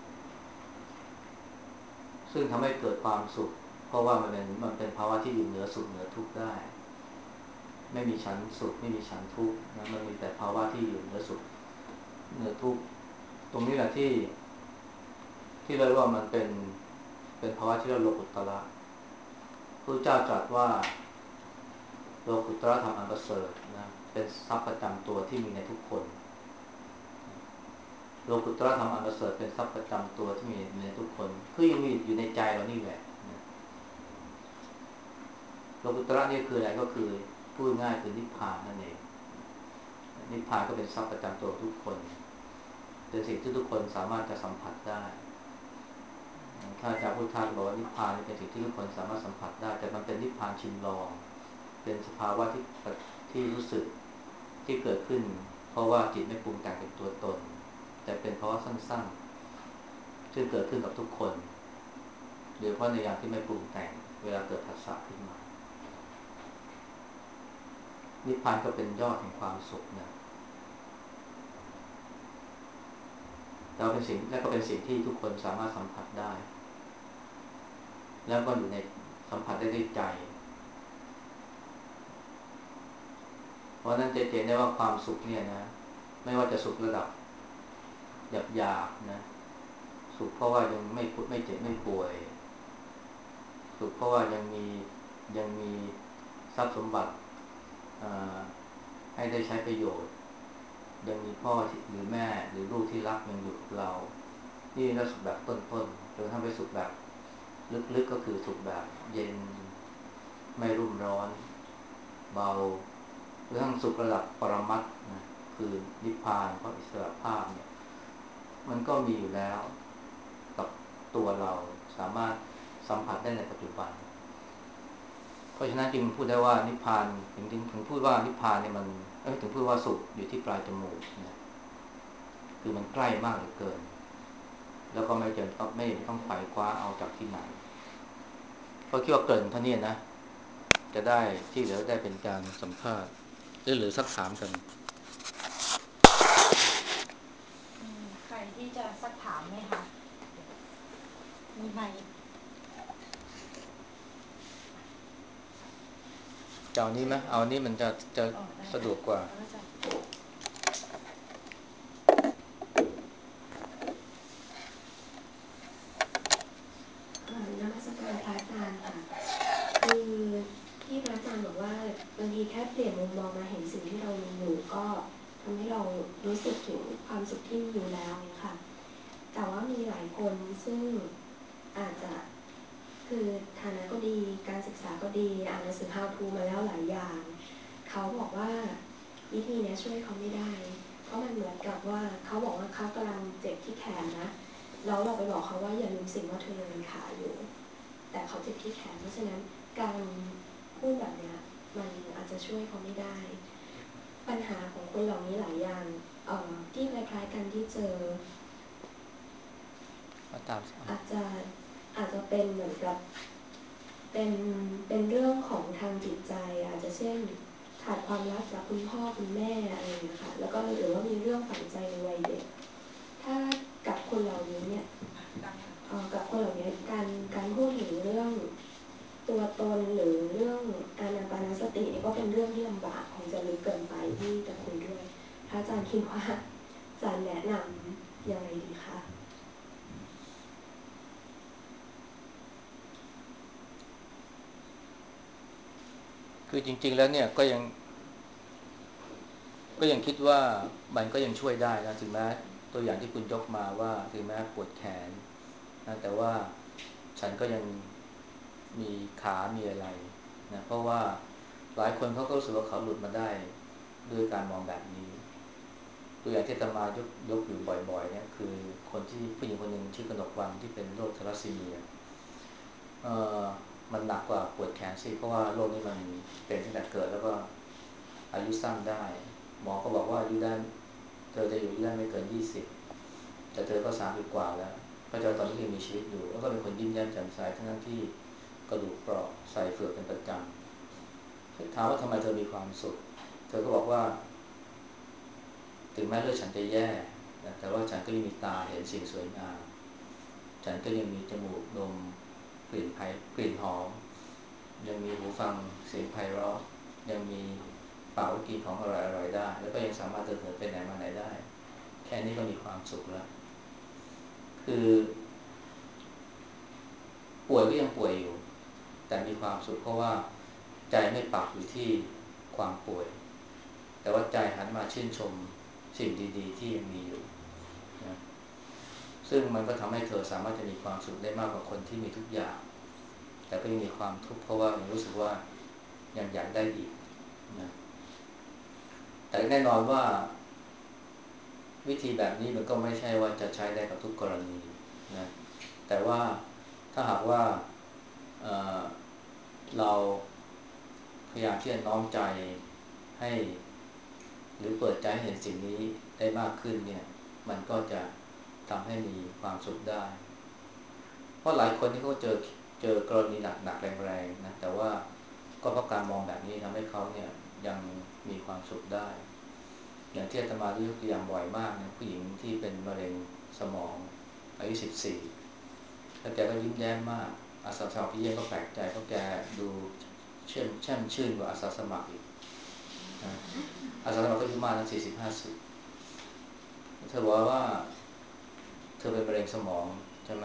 ซึ่งทำให้เกิดความสุขเพราะว่ามันเป็นมันเป็นภาวะที่อยู่เหนือสุขเหนือทุกข์ได้ไม่มีชั้นสุขไม่มีชั้นทุกข์นะมันมีแต่ภาวะที่อยู่เหนือสุขเหนือทุกข์ตรงนี้แหละที่ที่เราเรียกว่ามันเป็นเป็นภาวะที่เราโลกุตระพระเจ้าตรัสว่าโลกุตระธรรมอันประเสริฐนะเป็นทรัพย์ประจำตัวที่มีในทุกคนโลกุตระธรรมอันประเสริฐเป็นทรัพย์ประจำตัวที่มีในทุกคนคือยังมีอยู่ในใจเรานี่แหละโลกุตระนี่คืออะไรก็คือพูดง่ายคือนิพพานนั่นเองนิพพานก็เป็นทรัพย์ประจำตัวทุกคนเป็นสิ่งที่ทุกคนสามารถจะสัมผัสได้ถ้าอาจารย์พุทธาบอกว่านิพพานเป็นสิ่งที่ทุกคนสามารถสัมผัสได้แต่มันเป็นนิพพานชิมลางเป็นสภาวะที่ที่รู้สึกที่เกิดขึ้นเพราะว่าจิตไม่ปรุงแต่งเป็นตัวตนแต่เป็นเพราะว่าสั้นๆซึ่งเกิดขึ้นกับทุกคนโดยเฉพาะในยามที่ไม่ปรุงแต่งเวลาเกิดผัสสะขึ้นมานิพพานก็เป็นยอดแห่งความสุขนะแล้วเป็นสิ่งและก็เป็นสิ่งที่ทุกคนสามารถสัมผัสได้แล้วก็อยู่ในสัมผัสได้ด้วยใจเพราะนั้นจะเห็นได้ว่าความสุขเนี่ยนะไม่ว่าจะสุขระดับหยาบๆนะสุขเพราะว่ายังไม่พุทไม่เจ็บไม่ป่วยสุขเพราะว่ายังมียังมีทรัพย์สมบัติให้ได้ใช้ประโยชน์ยังมีพ่อหรือแม่หรือลูกที่รักยังอยู่กับเรานี่เราสุขแบบต้นๆจนทำไปสุขแบบลึกๆก็คือสุขแบบเย็นไม่รุ่มร้อนเบาหรือทั้งสุขระดับปรมัตถ์นะคือนิพพานเพราะอิสระภาพเนี่ยมันก็มีอยู่แล้วกับตัวเราสามารถสัมผัสได้ในปัจจุบันเพราะฉะนั้นจึงพูดได้ว่านิพพานถึงถึงถึงพูดว่านิพพานเนี่ยมันเอ้ยถึงพูดว่าสุขอยู่ที่ปลายจมูกนะคือมันใกล้มากเหลือเกินแล้วก็ไม่จำต้องไม่ต้องไขว่คว้าเอาจากที่ไหนเพราะคิดว่าเกินเท่านี้นะจะได้ที่เหลือได้เป็นการสัมภาษณ์หรือหรือสักถามกันใครที่จะสักถามไหมคะมีไหมเอานี้ไหมเอานี้มันจะจะสะดวกกว่านมัสการพระอาจารย์ค่ะคือที่พระอาจารย์บอกว่าบางทีแค่เปลี่ยนมุมมองมาเห็นสิ่งที่เรามีอยู่ก็ทำให้เรารู้สึกถึงความสุขที่มีอยู่แล้วเนี่ยค่ะแต่ว่ามีหลายคนซึ่งอาจจะคือฐานะก็ดีการศึกษาก็ดีอ่านหนังสือ how to มาแล้วหลายอย่างเขาบอกว่าวิธีนี้ช่วยเขาไม่ได้เพราะมันเหมือนกับว่าเขาบอกว่าเขากำลังเจ็บที่แขนนะแล้วเราไปบอกเขาว่าอย่าลืมสิ่งว่าเธอยังมีขาอยู่แต่เขาเจ็บที่แขนเพราะฉะนั้นการพูดแบบนี้มันอาจจะช่วยเขาไม่ได้ปัญหาของคนเหล่านี้หลายอย่างเอ่อที่คล้ายๆกันที่เจออาจจะอาจจะเป็นเหมือนกับเป็นเป็นเรื่องของทางจิตใจอาจจะเช่นขาดความรักจากคุณพ่อคุณแม่อะไรอย่างเงี้ยค่ะแล้วก็หรือว่ามีเรื่องฝังใจในวัยเด็กถ้ากับคนเหล่านี้เนี่ยเอ่อกับคนเหล่านี้การการพูดถึงเรื่องตัวตนหรือเรื่องอานาปานสติเนี่ยก็เป็นเรื่องที่ลำบากคงจะลึกเกินไปที่จะคุยด้วยพระอาจารย์คิดว่าอาจารย์แนะนำยังไงดีคะคือจริงๆแล้วเนี่ยก็ยังก็ยังคิดว่ามันก็ยังช่วยได้นะถึงแม้ตัวอย่างที่คุณยกมาว่าถึงแม้ปวดแขนนะแต่ว่าฉันก็ยังมีขามีอะไรนะเพราะว่าหลายคนเขาก็รู้สึกว่าเขาหลุดมาได้ด้วยการมองแบบนี้ตัวอย่างที่อาตมายกยกอยู่บ่อยๆเนี่ยคือคนที่ผู้หญิงคนหนึ่งชื่อกนกวรรณที่เป็นโรคทาลัสซีเมียเอ่อมันหนักกว่าปวดแขนสิเพราะว่าโรคนี้มันเป็นตั้งแต่เกิดแล้วก็อายุสั้นได้หมอก็บอกว่าอายุได้เธอจะอยู่ได้ไม่เกินยี่สิบแต่เธอก็สามสิบกว่าแล้วพระเจ้าตอนนี้ยังมีชีวิตอยู่แล้วก็เป็นคนยิ้มแย้มแจ่มใสทั้งที่กระดูกเปราะใส่เฟือกเป็นประจำถามว่าทำไมเธอมีความสุขเธอก็บอกว่าถึงแม้เลือดฉันจะแย่นะแต่ว่าฉันก็ยังมีตาเห็นสิ่งสวยงามฉันก็ยังมีจมูกดมกลิ่นไผ่กลิ่นหอมยังมีหูฟังเสียงไพเราะยังมีปากกินของอร่อยๆได้แล้วก็ยังสามารถเดินเหินไปไหนมาไหนได้แค่นี้ก็มีความสุขแล้วคือป่วยก็ยังป่วยอยู่แต่มีความสุขเพราะว่าใจไม่ปักอยู่ที่ความป่วยแต่ว่าใจหันมาชื่นชมสิ่งดีๆที่ยังมีอยู่นะซึ่งมันก็ทำให้เธอสามารถจะมีความสุขได้มากกว่าคนที่มีทุกอย่างแต่ก็ยังมีความทุกข์เพราะว่ายังรู้สึกว่ายังอยากได้อีกนะแต่แน่นอนว่าวิธีแบบนี้มันก็ไม่ใช่ว่าจะใช้ได้กับทุกกรณีนะแต่ว่าถ้าหากว่าเเราพยายามที่จะน้อมใจให้หรือเปิดใจให้เห็นสิ่งนี้ได้มากขึ้นเนี่ยมันก็จะทำให้มีความสุขได้เพราะหลายคนที่เขาเจอเจอกรณีหนักๆแรงๆนะแต่ว่าก็เพราะการมองแบบนี้ทำให้เขาเนี่ยยังมีความสุขได้อย่างที่อาตมาได้ยกตัวอย่างบ่อยมากนะผู้หญิงที่เป็นมะเร็งสมองอายุสิบสี่แล้วแกก็ยิ้มแย้มมากอาสาสมัครที่เยี่ยมก็แปลกใจเพราะแกดูเชื่อมแช่มชื่นกว่าอาสาสมัครอีกนะอาสาสมัครก็อายุมากนะสี่สิบห้าสิบเธอบอกว่าเธอเป็นมะเร็งสมองใช่ไหม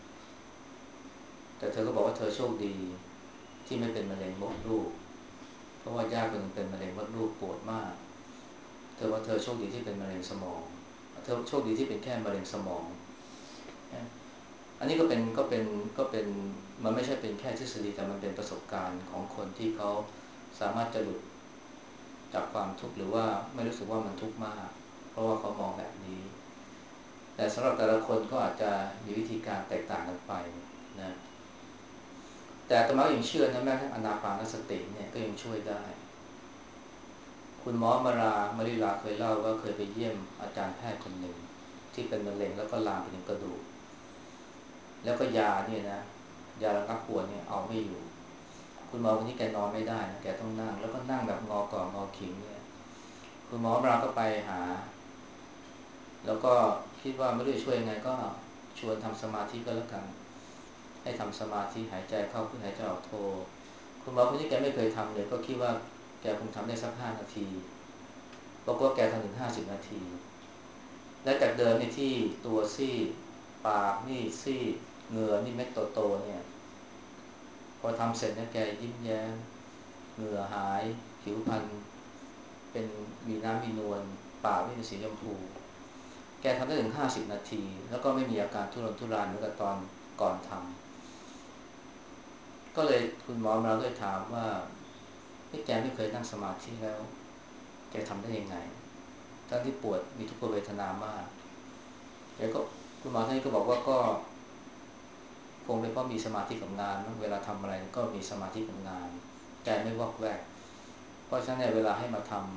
แต่เธอก็บอกว่าเธอโชคดีที่ไม่เป็นมะเร็งมดลูกเพราะว่าญาติคนนึงเป็นมะเร็งมดลูกปวดมากเธอว่าเธอโชคดีที่เป็นมะเร็งสมองเธอโชคดีที่เป็นแค่มะเร็งสมองอันนี้ก็เป็นก็เป็นก็เป็นมันไม่ใช่เป็นแค่ทฤษฎีแต่มันเป็นประสบการณ์ของคนที่เขาสามารถจะหลุดจากความทุกข์หรือว่าไม่รู้สึกว่ามันทุกข์มากเพราะว่าเขามองแบบนี้แต่สำหรับแต่ละคนก็อาจจะมีวิธีการแตกต่างกันไปนะแต่อาตมายังเชื่อนะแม้ทั้งอานาปานสติเนี่ยก็ยังช่วยได้คุณหมอมารามาริลาเคยเล่าว่าเคยไปเยี่ยมอาจารย์แพทย์คนหนึ่งที่เป็นมะเร็งแล้วก็ลามไปถึงกระดูกแล้วก็ยาเนี่ยนะยาระงับปวดเนี่ยเอาไม่อยู่คุณหมอคนนี้แกนอนไม่ได้นะแกต้องนั่งแล้วก็นั่งแบบงอก่อนงอขิงเนี่ยคุณหมอมาราก็ไปหาแล้วก็คิดว่าไม่รู้จะช่วยยังไงก็ชวนทำสมาธิก็แล้วกันให้ทำสมาธิหายใจเข้าพุทหายใจออกโทคุณหมอคนนี้แกไม่เคยทำเลยก็คิดว่าแกคงทำได้สักห้านาทีบอกว่าแกทำถึงห้าสิบนาทีและจากเดิมในที่ตัวซีดปากนี่ซีดเหงื่อนี่เม็ดโตๆเนี่ยพอทำเสร็จเนี่ยแกยิ้มแย้มเหงื่อหายผิวพรรณเป็นมีน้ำมีนวลปากนี่เป็นสีชมพูแกทำได้ถึงห้าสิบนาทีแล้วก็ไม่มีอาการทุรนทุรายเหมือนกับตอนก่อนทำก็เลยคุณหมอมาก็เลยถามว่าที่แกไม่เคยนั่งสมาธิแล้วแกทำได้ยังไงทั้งที่ปวดมีทุกขเวทนามากแกก็คุณหมอท่านนี้ก็บอกว่าก็คงเป็นเพราะมีสมาธิกับงานเวลาทำอะไรก็มีสมาธิกับงานใจไม่วอกแวกเพราะฉะนั้นเวลาให้มาทำ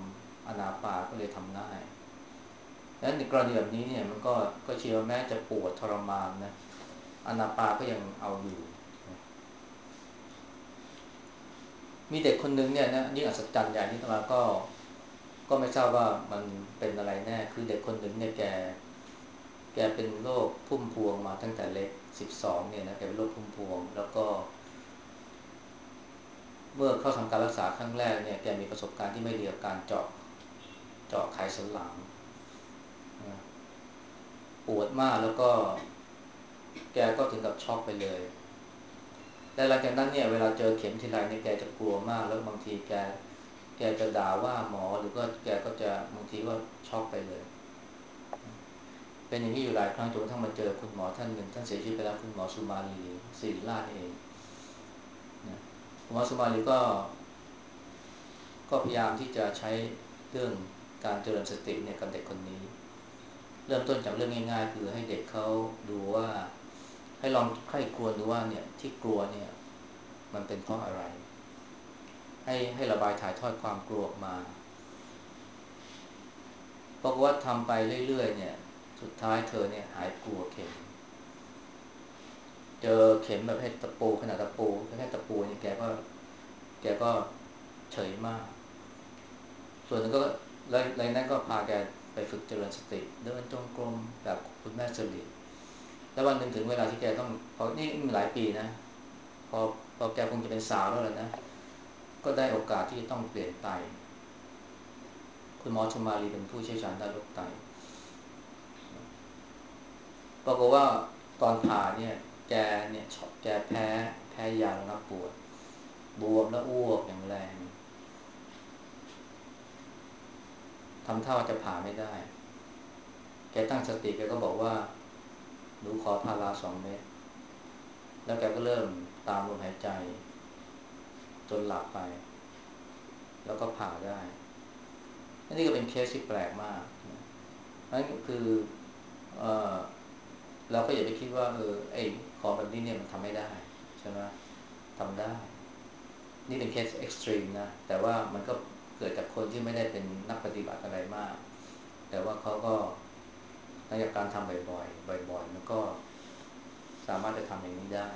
อนาปาก็เลยทำได้ดังนั้นในกรณีแบบนี้เนี่ยมันก็ก็เชื่อว่าแม้จะปวดทรมานนะอนาปาก็ยังเอาอยู่มีเด็กคนนึงเนี่ยนะนี่อัศจรรย์ใหญ่ที่มาก็ก็ไม่ทราบว่ามันเป็นอะไรแน่คือเด็กคนนึงเนี่ยแกแกเป็นโรคพุ่มพวงมาตั้งแต่เล็กสิบสองเนี่ยนะแกเป็นโรคพุ่มพวงแล้วก็เมื่อเข้าทำการรักษาครั้งแรกเนี่ยแกมีประสบการณ์ที่ไม่ดีกับการเจาะเจาะไขสันหลังนะปวดมากแล้วก็แกก็ถึงกับช็อกไปเลยแต่หลังจากนั้นเนี่ยเวลาเจอเข็มทีไรเนี่ยแกจะกลัวมากแล้วบางทีแกแกจะด่าว่าหมอหรือก็แกก็จะบางทีก็ช็อกไปเลยเป็นอย่างนี้อยู่หลายครั้งจนกระทั่งมาเจอคุณหมอท่านหนึ่งท่านเสียชีวิตไปแล้วคุณหมอสุมาลีศิริราชเองนะคุณหมอสุมาลีก็ก็พยายามที่จะใช้เรื่องการเจริญสติเนี่ยกับเด็กคนนี้เริ่มต้นจากเรื่องง่ายๆคือให้เด็กเขาดูว่าให้ลองใคร่ครวญดูว่าเนี่ยที่กลัวเนี่ยมันเป็นเพราะอะไรให้ให้ระบายถ่ายทอดความกลัวออกมาเพราะว่าทำไปเรื่อยๆเนี่ยสุดท้ายเธอเนี่ยหายกลัวเข็มเจอเข็มแบบให้ตะปูขนาดตะปูแค่ตะปูเนี่ยแกก็แกก็เฉยมากส่วนหนึ่งก็แล้วในนั้นก็พาแกไปฝึกเจริญสติเดินจงกรมแบบคุณแม่สลิดแล้ววันหนึ่งถึงเวลาที่แกต้องพอนี่มีหลายปีนะพอพอแกคงจะเป็นสาวแล้วแหละนะก็ได้โอกาสที่จะต้องเปลี่ยนไตคุณหมอชุมาลีเป็นผู้เชี่ยวชาญด้านโรคไตปรากฏว่าตอนผ่าเนี่ยแกเนี่ยแกแพ้แพ้ยาระงับปวดบวมแล้วอ้วกอย่างแรงทำท่าว่าจะผ่าไม่ได้แกตั้งสติแกก็บอกว่าหนูขอพาราสองเม็ดแล้วแกก็เริ่มตามลมหายใจจนหลับไปแล้วก็ผ่าได้นี่ก็เป็นเคสที่แปลกมากนั่นคือเอ่อเราก็อย่าไปคิดว่าเออไอ้ของแบบนี้เนี่ยมันทำไม่ได้ใช่ไหมทำได้นี่เป็นเคสเอ็กซ์ตรีมนะแต่ว่ามันก็เกิดจากคนที่ไม่ได้เป็นนักปฏิบัติอะไรมากแต่ว่าเขาก็หลังจากการทำบ่อยๆบ่อยๆมันก็สามารถจะทำอย่างนี้ได้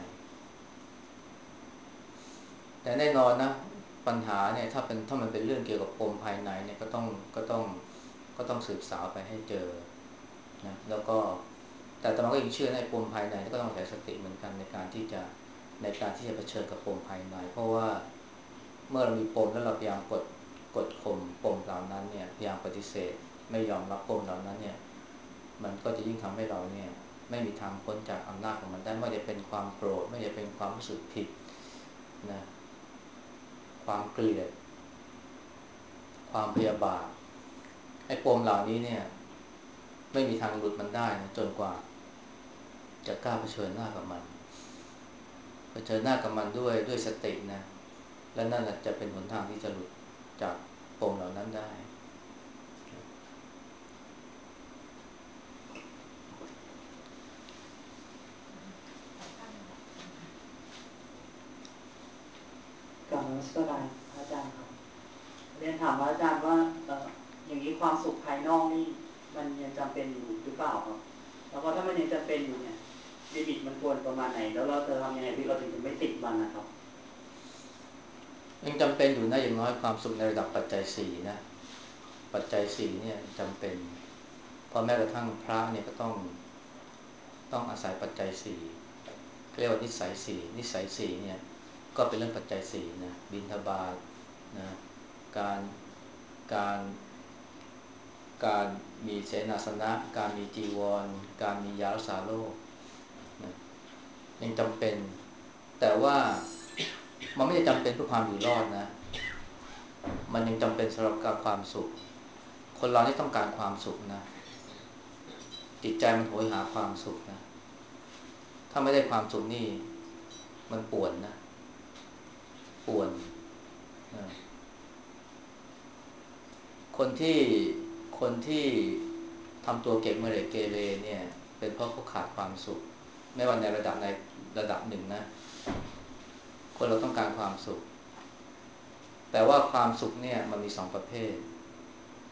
แต่แน่นอนนะปัญหาเนี่ยถ้าเป็นถ้ามันเป็นเรื่องเกี่ยวกับปมภายในเนี่ยก็ต้องก็ต้องก็ต้องสืบสาวไปให้เจอนะแล้วก็แต่ตอนนั้นก็ยังเชื่อในปมภายในก็ต้องใช้สติเหมือนกันในการที่จะในการที่จะเผชิญกับปมภายในเพราะว่าเมื่อเรามีปมแล้วเราพยายามกดกดข่มปมเหล่านั้นเนี่ยพยายามปฏิเสธไม่ยอมรับปมเหล่านั้นเนี่ยมันก็จะยิ่งทำให้เราเนี่ยไม่มีทางพ้นจากอำนาจของมันได้ไม่ว่าจะเป็นความโกรธไม่ว่าจะเป็นความรู้สึกผิดนะความเกลียดความพยาบาทไอ้ปมเหล่านี้เนี่ยไม่มีทางหลุดมันได้นะจนกว่าจะกล้าเผชิญหน้ากับมันเผชิญหน้ากับมันด้วยด้วยสตินะและนั่นแหละจะเป็นหนทางที่จะหลุดจากปมเหล่านั้นได้กราบนมัสการพระอาจารย์ครับเรียนถามพระอาจารย์ว่าเอ่ออย่างนี้ความสุขภายนอกนี่มันยังจำเป็นอยู่หรือเปล่าครับแล้วก็ถ้ามันยังจำเป็นอยู่เนี่ยลิมิตมันควรประมาณไหนแล้วเราจะทำยังไงที่เราถึงจะไม่ติดมันนะครับยังจำเป็นอยู่นะอย่างน้อยความสุขในระดับปัจจัยสี่นะปัจจัยสี่เนี่ยจำเป็นเพราะแม้กระทั่งพระเนี่ยก็ต้องต้องอาศัยปัจจัยสี่เรียกว่านิสัยสี่นิสัยสี่เนี่ยก็เป็นเรื่องปัจจัยสี่นะบิณฑบาตนะการการการมีเสนาสนะการมีจีวรการมียารักษาโรคนะยังจำเป็นแต่ว่ามันไม่ได้จำเป็นเพื่อความอยู่รอดนะมันยังจำเป็นสำหรับการความสุขคนเราที่ต้องการความสุขนะจิตใจมันโหยหาความสุขนะถ้าไม่ได้ความสุขนี่มันป่วนนะป่วนนะคนที่คนที่ทำตัวเก็บเมเรเกเรเนี่ยเป็นเพราะเขาขาดความสุขไม่ว่าในระดับในระดับหนึ่งนะคนเราต้องการความสุขแต่ว่าความสุขเนี่ยมันมีสองประเภท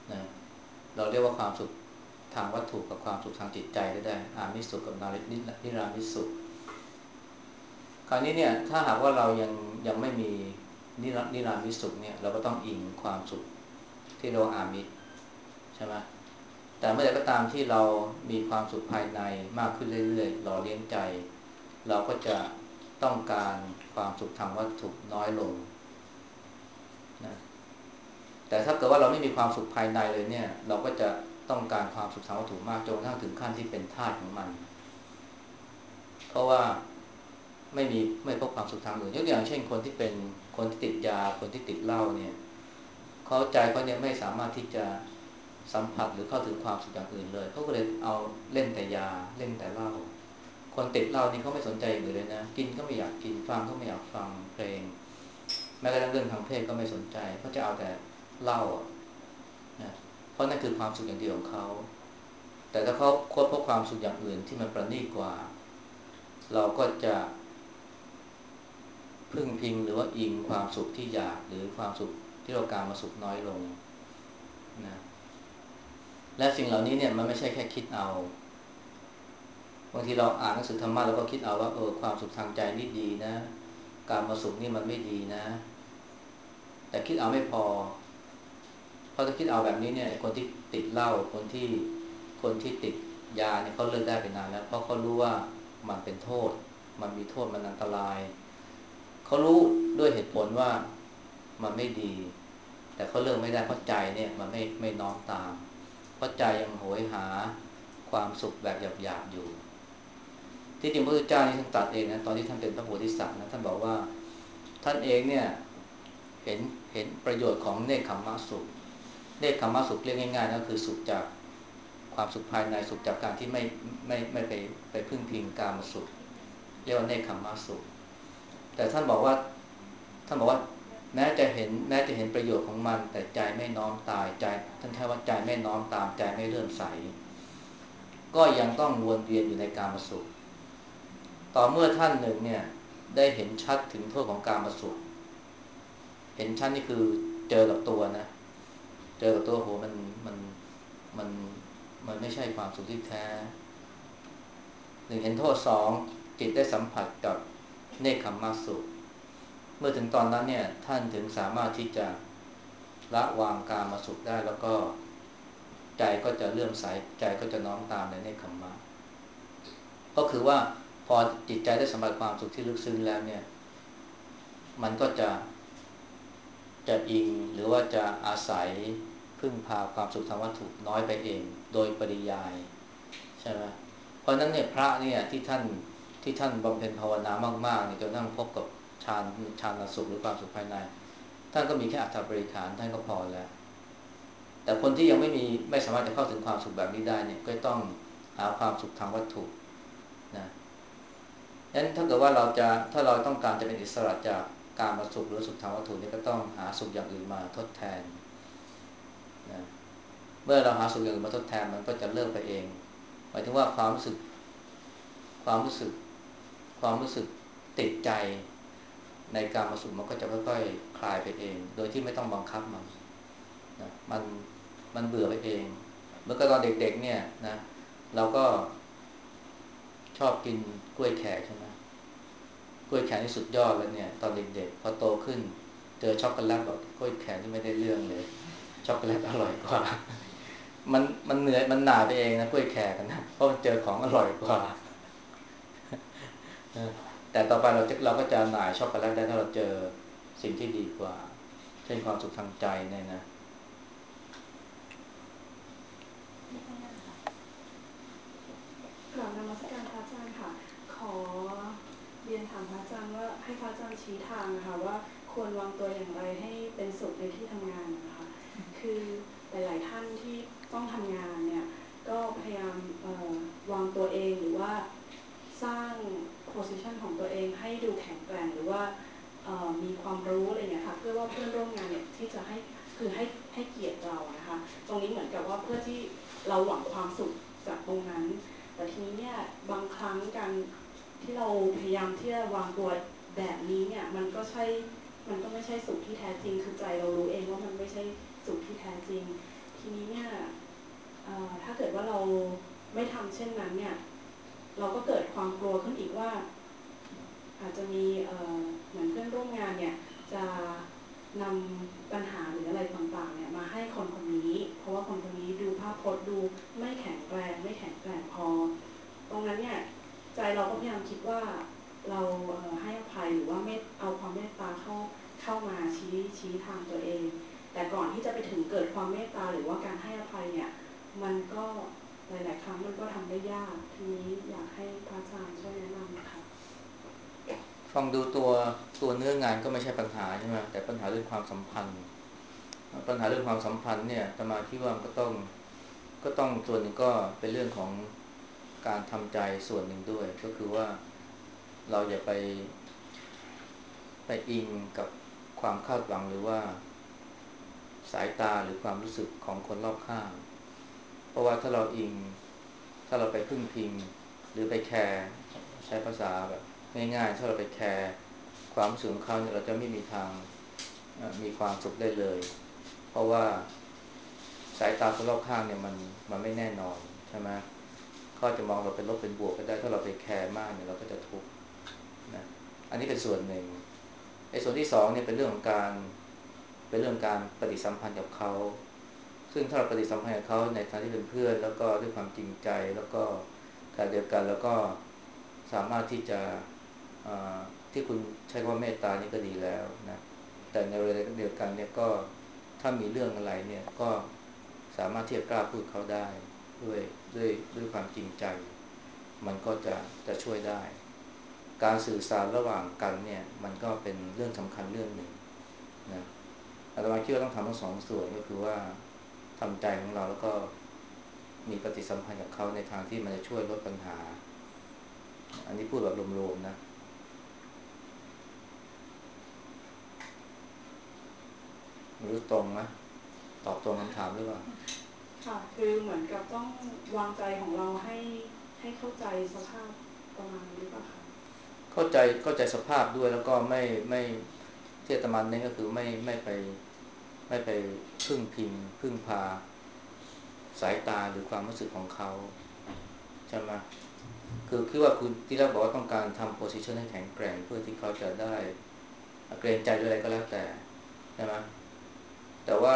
นะเราเรียกว่าความสุขทางวัตถุกับความสุขทางจิตใจก็ได้อามิสสุขกับนารินิรามิสสุขคราวนี้เนี่ยถ้าหากว่าเรายังยังไม่มีนิรนิรามิสสุขเนี่ยเราก็ต้องอิงความสุขที่เราอามิสใช่ไหมแต่เมื่อใดก็ตามที่เรามีความสุขภายในมากขึ้นเรื่อยๆหล่อเลี้ยงใจเราก็จะต้องการความสุขทางวัตถุน้อยลงนะแต่ถ้าเกิดว่าเราไม่มีความสุขภายในเลยเนี่ยเราก็จะต้องการความสุขทางวัตถุมากจนกระทั่งถึงขั้นที่เป็นทาสของมันเพราะว่าไม่มีไม่พบความสุขทางอื่นยกตัวอย่างเช่นคนที่เป็นคนที่ติดยาคนที่ติดเหล้าเนี่ยเขาใจเขาเนี่ยไม่สามารถที่จะสัมผัสหรือเข้าถึงความสุขอย่างอื่นเลยเขาก็เลยเอาเล่นแต่ยาเล่นแต่เหล้าคนติดเหล้านี่เขาไม่สนใจอย่างอื่นเลยนะกินก็ไม่อยากกินฟังก็ไม่อยากฟังเพลงแม้กระทั่งเรื่องทางเพศก็ไม่สนใจเขาจะเอาแต่เหล้านะเพราะนั่นคือความสุขอย่างเดียวของเขาแต่ถ้าเขาค้นพบความสุขอย่างอื่นที่มันประณีตกว่าเราก็จะพึ่งพิงหรือว่าอิงความสุขที่อยากหรือความสุขที่เราการมาสุขน้อยลงนะและสิ่งเหล่านี้เนี่ยมันไม่ใช่แค่คิดเอาบางทีเราอ่านหนังสือธรรมะแล้วก็คิดเอาว่าเออความสุขทางใจนี่ดีนะการมาสุขนี่มันไม่ดีนะแต่คิดเอาไม่พอเพราะถ้าคิดเอาแบบนี้เนี่ยคนที่ติดเหล้าคนที่คนที่ติดยาเนี่ยเขาเลิกได้ไปนานแล้วเพราะเขารู้ว่ามันเป็นโทษมันมีโทษมันอันตรายเขารู้ด้วยเหตุผลว่ามันไม่ดีแต่เขาเลิกไม่ได้เพราะใจเนี่ยมันไม่ไม่น้อมตามเพราะใจยังโหยหาความสุขแบบหยาบๆอยู่ที่จริงพระพุทธเจ้านี่ท่านตรัสเองนะตอนที่ท่านเป็นพระโพธิสัตว์นะท่านบอกว่าท่านเองเนี่ยเห็นเห็นประโยชน์ของเนคขมมะสุขเนคขมมะสุขเรียกง่ายๆก็คือสุขจากความสุขภายในสุขจากการที่ไม่ไม่ไม่ไปไปพึ่งพิงกามสุขเรียกว่าเนคขมมะสุขแต่ท่านบอกว่าท่านบอกว่าแม้จะเห็นแม้จะเห็นประโยชน์ของมันแต่ใจไม่น้อมตายใจท่านใช้ว่าใจไม่น้อมตามใจไม่เลื่อมใสก็ยังต้องวนเวียนอยู่ในกามสุขต่อเมื่อท่านหนึ่งเนี่ยได้เห็นชัดถึงโทษของกามสุขเห็นชัดนี่คือเจอกับตัวนะเจอกับตัวโหมันมันมันมันไม่ใช่ความสุขที่แท้หนึ่งเห็นโทษสองจิตได้สัมผัสกับเนคขมมะสุขเมื่อถึงตอนนั้นเนี่ยท่านถึงสามารถที่จะละวางกามสุขได้แล้วก็ใจก็จะเลื่อมใสใจก็จะน้อมตามในเนคขมมะก็คือว่าพอจิตใจได้สัมผัสความสุขที่ลึกซึ้งแล้วเนี่ยมันก็จะจะอิงหรือว่าจะอาศัยพึ่งพาความสุขทางวัตถุน้อยไปเองโดยปริยายใช่ไหมเพราะนั้นเนี่ยพระเนี่ยที่ท่านที่ท่านบำเพ็ญภาวนามากๆเนี่ยจนนั่งพบกับฌานฌานสุขหรือความสุขภายในท่านก็มีแค่อัตถบริขารท่านก็พอแล้วแต่คนที่ยังไม่มีไม่สามารถจะเข้าถึงความสุขแบบนี้ได้เนี่ยก็ต้องหาความสุขทางวัตถุนะงั้นถ้าเกิดว่าเราจะถ้าเราต้องการจะเป็นอิสระจากการมาสุขหรือสุขทางวัตถุนี่ก็ต้องหาสุขอย่างอื่นมาทดแทนนะเมื่อเราหาสุขอย่างอื่นมาทดแทนมันก็จะเลิกไปเองหมายถึงว่าความรู้สึกความรู้สึกความรู้สึกติดใจในการมาสุขมันก็จะค่อยๆคลายไปเองโดยที่ไม่ต้องบังคับมันนะมันมันเบื่อไปเองเมื่อตอนเด็กๆเนี่ยนะเราก็ชอบกินกล้วยแขกใช่ไหมกล้วยแขกนี่สุดยอดแล้วเนี่ยตอนเด็กๆพอโตขึ้นเจอช็อกโกแลตบอกกล้วยแขกนี่ไม่ได้เรื่องเลยช็อกโกแลตอร่อยกว่ามันมันเหนื่อยมันหน่ายไปเองนะกล้วยแขกนะเพราะมันเจอของอร่อยกว่าแต่ต่อไปเราจะเราก็จะหน่ายช็อกโกแลตได้ถ้าเราเจอสิ่งที่ดีกว่าเช่นความสุขทางใจเนี่ยนะกราบนมัสการพระอาจารย์ค่ะขอเรียนถามพระอาจารย์ว่าให้พระอาจารย์ชี้ทางนะคะว่าควรวางตัวอย่างไรให้เป็นสุขในที่ทำงานนะคะคือหลายๆท่านที่ต้องทำงานเนี่ยก็พยายามวางตัวเองหรือว่าสร้าง position ของตัวเองให้ดูแข็งแกร่งหรือว่ามีความรู้อะไรเงี้ยค่ะเพื่อว่าเพื่อนร่วมงานเนี่ยที่จะให้คือให้ให้เกียรติเรานะคะตรงนี้เหมือนกับว่าเพื่อที่เราหวังความสุขจากตรงนั้นแต่ทีนี้เนี่ยบางครั้งการที่เราพยายามที่จะวางตัวแบบนี้เนี่ยมันก็ใช่มันก็ไม่ใช่สุขที่แท้จริงคือใจเรารู้เองว่ามันไม่ใช่สุขที่แท้จริงททีนี้เนี่ยถ้าเกิดว่าเราไม่ทำเช่นนั้นเนี่ยเราก็เกิดความกลัวขึ้นอีกว่าอาจจะมีเหมือนเพื่อนร่วมงานเนี่ยจะนำปัญหาหรืออะไรต่างๆเนี่ยมาให้คนคนนี้เพราะว่าคนคนนี้ดูภาพพจน์ดูไม่แข็งแรงไม่แข็งแกร่งพอตรงนั้นเนี่ยใจเราก็พยายามคิดว่าเราให้อภัยหรือว่าไม่เอาความเมตตาเข้าเข้ามาชี้ชี้ทางตัวเองแต่ก่อนที่จะไปถึงเกิดความเมตตาหรือว่าการให้อภัยเนี่ยมันก็หลายๆครั้งมันก็ทำได้ยากทีนี้อยากให้พระอาจารย์ช่วยแนะนำนะคะฟังดูตัวตัวเนื้องานก็ไม่ใช่ปัญหาใช่ไหมแต่ปัญหาเรื่องความสัมพันธ์ปัญหาเรื่องความสัมพันธ์เนี่ยอาตมาคิดว่าก็ต้องก็ต้องส่วนหนึ่งก็เป็นเรื่องของการทำใจส่วนหนึ่งด้วยก็คือว่าเราอย่าไปไปอิงกับความคาดหวังหรือว่าสายตาหรือความรู้สึกของคนรอบข้างเพราะว่าถ้าเราอิงถ้าเราไปพึ่งพิงหรือไปแคร์ใช้ภาษาแบบง่ายๆถ้าเราไปแคร์ความรู้สึกของเขาเนี่ยเราจะไม่มีทางมีความสุขได้เลยเพราะว่าสายตาคนรอบข้างเนี่ยมันมันไม่แน่นอนใช่ไหมเขาจะมองเราเป็นลบเป็นบวกก็ได้ถ้าเราไปแคร์มากเนี่ยเราก็จะทุกข์นะอันนี้เป็นส่วนหนึ่งไอ้ส่วนที่สองเนี่ยเป็นเรื่องของการเป็นเรื่องการปฏิสัมพันธ์กับเขาซึ่งถ้าเราปฏิสัมพันธ์กับเขาในฐานะที่เป็นเพื่อนแล้วก็ด้วยความจริงใจแล้วก็การเดียวกันแล้วก็สามารถที่จะที่คุณใช้คำว่าเมตตานี่ก็ดีแล้วนะแต่ในเวลาเดียวกันเนี่ยก็ถ้ามีเรื่องอะไรเนี่ยก็สามารถที่จะกล้าพูดเขาได้ด้วยด้วยด้วยความจริงใจมันก็จะจะช่วยได้การสื่อสารระหว่างกันเนี่ยมันก็เป็นเรื่องสำคัญเรื่องหนึ่งนะอาตมาคิดว่าต้องทำทั้งสองส่วนก็คือว่าทำใจของเราแล้วก็มีปฏิสัมพันธ์กับเขาในทางที่มันจะช่วยลดปัญหาอันนี้พูดแบบรวมๆนะรู้ตรงไหมตอบตรงคำถามหรือเปล่าค่ะคือเหมือนกับต้องวางใจของเราให้ให้เข้าใจสภาพประมาณนี้หรือเปล่าคะเข้าใจเข้าใจสภาพด้วยแล้วก็ไม่ไม่ที่อาตมาเน้นก็คือไม่ไม่ไปไม่ไปพึ่งพิงพึ่งพาสายตาหรือความรู้สึกของเขาใช่ไหมคือคิดว่าคุณที่เราบอกว่าต้องการทำโพสิชันให้แข็งแกร่งเพื่อที่เขาจะได้เกรงใจด้วยอะไรก็แล้วแต่ใช่ไหมแต่ว่า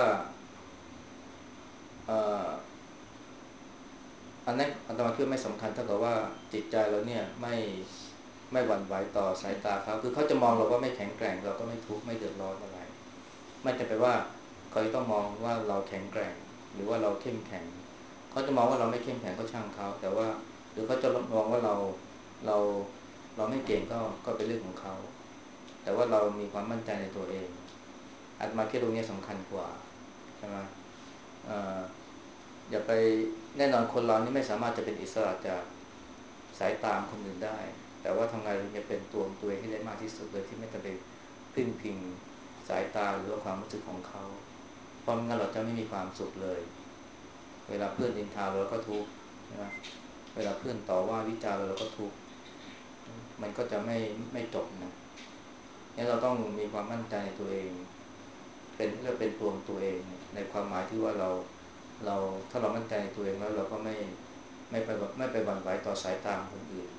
เอ่ออันนั้นอาตมาคิดว่าไม่สำคัญเท่ากับว่าจิตใจเราเนี่ยไม่ไม่หวั่นไหวต่อสายตาเขาคือเขาจะมองเราว่าไม่แข็งแกร่งเราก็ไม่ทุกข์ไม่เดือดร้อนอะไรไม่จำเป็นว่าเขาจะต้องมองว่าเราแข็งแกร่งหรือว่าเราเข้มแข็งเขาจะมองว่าเราไม่เข้มแข็งก็ช่างเขาแต่ว่าหรือเขาจะมองว่าเราเราเราไม่เก่งก็ก็เป็นเรื่องของเขาแต่ว่าเรามีความมั่นใจในตัวเองอาตมาคิดตรงนี้สำคัญกว่าใช่ไหมเอ่ออย่าไปแน่นอนคนเรานี่ไม่สามารถจะเป็นอิสระจากสายตาคนอื่นได้แต่ว่าทำไงเราจะเป็นตัวตัวเองให้ได้มากที่สุดโดยที่ไม่ต้องไปพึ่งพิงสายตาหรือว่าความรู้สึกของเขาเพราะงั้นเราจะไม่มีความสุขเลยเวลาเพื่อนนินทาเราก็ทุกข์นะเวลาเพื่อนต่อว่าวิจารณ์เราก็ทุกข์มันก็จะไม่ไม่จบนะงั้นเราต้องมีความมั่นใจในตัวเองเป็นเพื่อเป็นตัวของตัวเองในความหมายที่ว่าเราเราถ้าเรามั่นใจในตัวเองแล้วเราก็ไม่ไม่ไปไม่ไปหวั่นไหวต่อสายตาของคนอื่น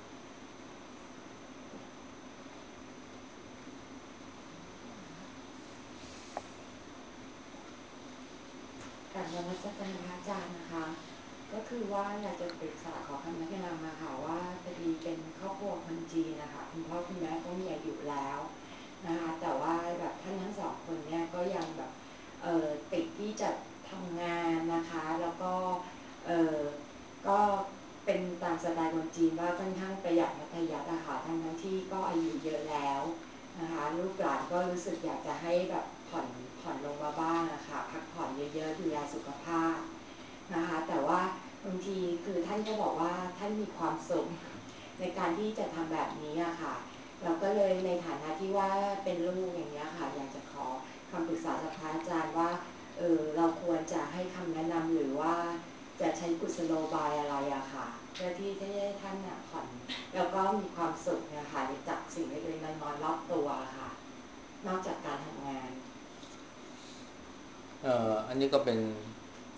การนมัสการพระอาจารย์นะคะก็คือว่าอยากจะปรึกษาขอคำแนะนำมาค่ะว่าพอดีเป็นครอบครัวคนจีนนะคะคุณพ่อคุณแม่ก็มีอายุแล้วนะคะแต่ว่าแบบท่านทั้งสองคนเนี่ยก็ยังแบบเอ่อติดที่จะทำงานนะคะแล้วก็เอ่อก็เป็นตามสไตล์คนจีนว่าค่อนข้างประหยัดมัธยัสถ์นะคะทั้งทั้งที่ก็อายุเยอะแล้วนะคะลูกหลานก็รู้สึกอยากจะให้แบบผ่อนผ่อนลงมาบ้างนะคะพักผ่อนเยอะๆดูแลสุขภาพนะคะแต่ว่าบางทีคือท่านก็บอกว่าท่านมีความสุขในการที่จะทำแบบนี้อะค่ะเราก็เลยในฐานะที่ว่าเป็นลูกอย่างนี้ค่ะอยากจะขอคำปรึกษาจากพระอาจารย์ว่าเออเราควรจะให้คำแนะนำหรือว่าจะใช้กุศโลบายอะไรอะค่ะเพื่อที่จะให้ท่านอะผ่อนแล้วก็มีความสุขนะคะจากสิ่งเล็กๆน้อยๆรอบตัวค่ะนอกจากการทำงานเอ่ออันนี้ก็เป็น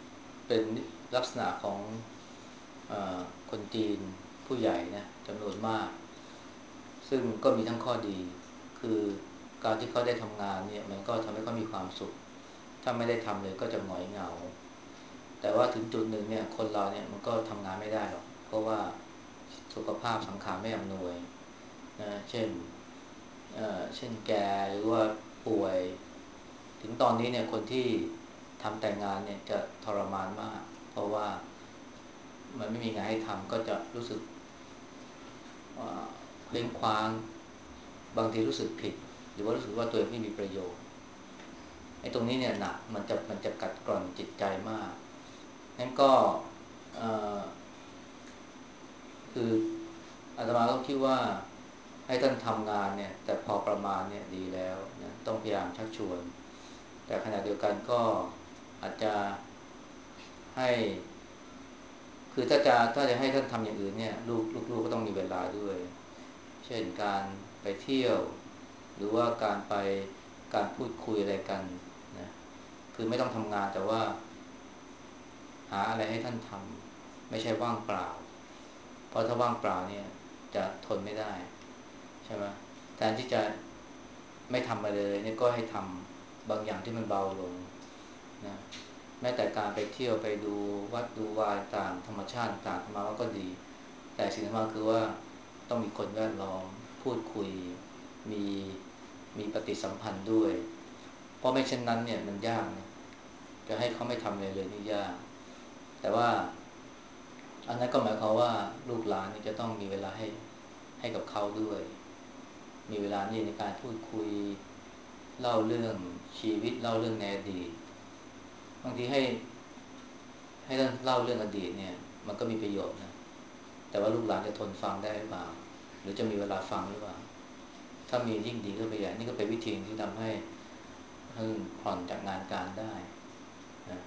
เป็นลักษณะของเอ่อคนจีนผู้ใหญ่นะจำนวนมากซึ่งก็มีทั้งข้อดีคือการที่เขาได้ทำงานเนี่ยมันก็ทำให้เขามีความสุขถ้าไม่ได้ทำเลยก็จะหงอยเหงาแต่ว่าถึงจุดหนึ่งเนี่ยคนเราเนี่ยมันก็ทำงานไม่ได้หรอกเพราะว่าสุขภาพสังขารไม่อำนวยนะเช่นเอ่อเช่นแก่หรือว่าป่วยถึงตอนนี้เนี่ยคนที่ทำแต่งงานเนี่ยจะทรมานมากเพราะว่ามันไม่มีงานให้ทำก็จะรู้สึกเคว้งคว้างบางทีรู้สึกผิดหรือว่ารู้สึกว่าตัวเองไม่มีประโยชน์ไอ้ตรงนี้เนี่ยหนักมันจะมันจะกัดกร่อนจิตใจมากงั้นก็คืออาตมาก็คิดว่าให้ท่านทำงานเนี่ยแต่พอประมาณเนี่ยดีแล้วนะต้องพยายามชักชวนแต่ขณะเดียวกันก็อาจจะให้คือถ้าจะถ้าจะให้ท่านทำอย่างอื่นเนี่ยลูกลูกๆก็ต้องมีเวลาด้วยเช่นการไปเที่ยวหรือว่าการไปการพูดคุยอะไรกันนะคือไม่ต้องทำงานแต่ว่าหาอะไรให้ท่านทำไม่ใช่ว่างเปล่าเพราะถ้าว่างเปล่าเนี่ยจะทนไม่ได้ใช่ไหมแทนที่จะไม่ทำอะไรเลยนี่ก็ให้ทำบางอย่างที่มันเบาลงนะแม้แต่การไปเที่ยวไปดูวัดดูวาต่างธรรมชาติต่างมาก็ดีแต่สิ่งที่สำคัญคือว่าต้องมีคนแวดล้อมพูดคุยมีมีปฏิสัมพันธ์ด้วยเพราะไม่เช่นนั้นเนี่ยมันยากนะจะให้เขาไม่ทำอะไรเลยนี่ยากแต่ว่าอันนั้นก็หมายความว่าลูกหลานนี่จะต้องมีเวลาให้ให้กับเขาด้วยมีเวลานี่ในการพูดคุยเล่าเรื่องชีวิตเล่าเรื่องในอดีตบางทีให้ให้ท่านเล่าเรื่องอดีตเนี่ยมันก็มีประโยชน์นะแต่ว่าลูกหลานจะทนฟังได้หรือเปล่าหรือจะมีเวลาฟังหรือเปล่าถ้ามียิ่งดีก็ไปใหญ่นี่ก็เป็นวิธีที่ทำให้ท่านผ่อนจากงานการได้นะ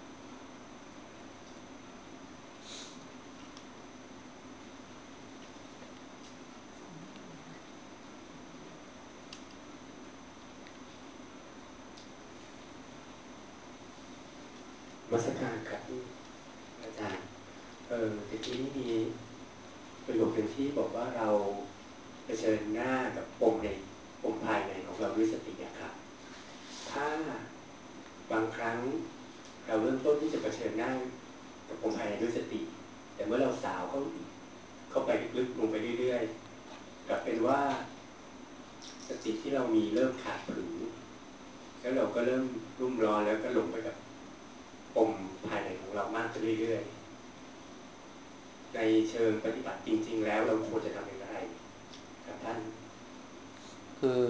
มาสการครับอาจารย์เออตะกี้มีประโยคหนึ่งที่บอกว่าเราเผชิญหน้ากับปมในปมภายในของเราด้วยสติอะครับถ้าบางครั้งเราเริ่มต้นที่จะเผชิญหน้ากับปมภายในด้วยสติแต่เมื่อเราสาวเข้าเข้าไปลึกลงไปเรื่อยๆกลับเป็นว่าสติที่เรามีเริ่มขาดผึงแล้วเราก็เริ่มรุ่มร้อนแล้วก็หลงไปกับปมภายในของเรามากขึ้นเรื่อยๆในเชิงปฏิบัติจริงๆแล้วเราควรจะทำอย่างไรครับท่านคือ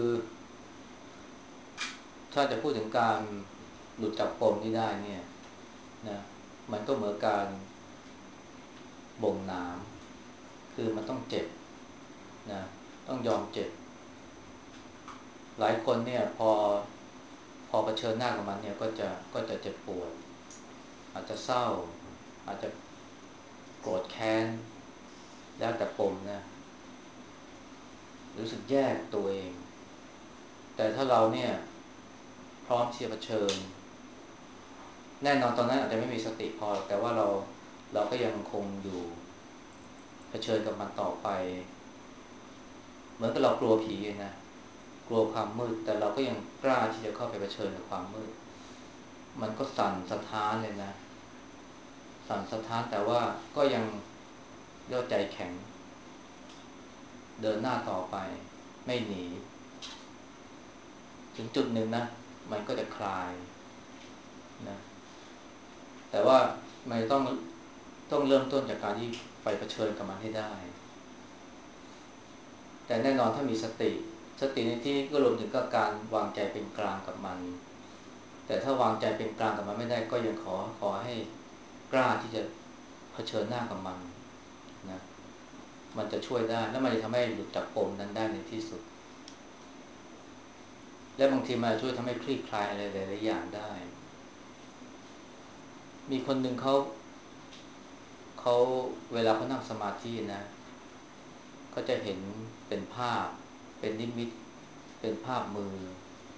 ถ้าจะพูดถึงการหลุดจากปมนี้ได้เนี่ยนะมันก็เหมือนการบ่มน้ำคือมันต้องเจ็บนะต้องยอมเจ็บหลายคนเนี่ยพอพอเผชิญหน้ากับมันเนี่ยก็จะก็จะเจ็บปวดอาจจะเศร้าอาจจะโกรธแค้นแล้วแต่ปมนะรู้สึกแย่ตัวเองแต่ถ้าเราเนี่ยพร้อมที่จะเผชิญแน่นอนตอนนั้นอาจจะไม่มีสติพอแต่ว่าเราเราก็ยังคงอยู่เผชิญกับมันต่อไปเหมือนกับเรากลัวผีนะกลัวความมืดแต่เราก็ยังกล้าที่จะเข้าไปเผชิญกับความมืดมันก็สั่นสะท้านเลยนะสั่นสะท้านแต่ว่าก็ยังย่อใจแข็งเดินหน้าต่อไปไม่หนีถึงจุดหนึ่งนะมันก็จะคลายนะแต่ว่ามันต้องต้องเริ่มต้นจากการที่ไปเผชิญกับมันให้ได้แต่แน่นอนถ้ามีสติสติในที่ก็รวมถึงกับการวางใจเป็นกลางกับมันแต่ถ้าวางใจเป็นกลางกับมันไม่ได้ก็ยังขอขอให้กล้าที่จะเผชิญหน้ากับมันนะมันจะช่วยได้และมันจะทำให้หลุดจากปมนั้นได้ในที่สุดและบางทีมันช่วยทำให้คลี่คลายอะไรหลายๆอย่างได้มีคนหนึ่งเขาเขาเวลาเขานั่งสมาธินะก็จะเห็นเป็นภาพเป็นนิมิตเป็นภาพมือ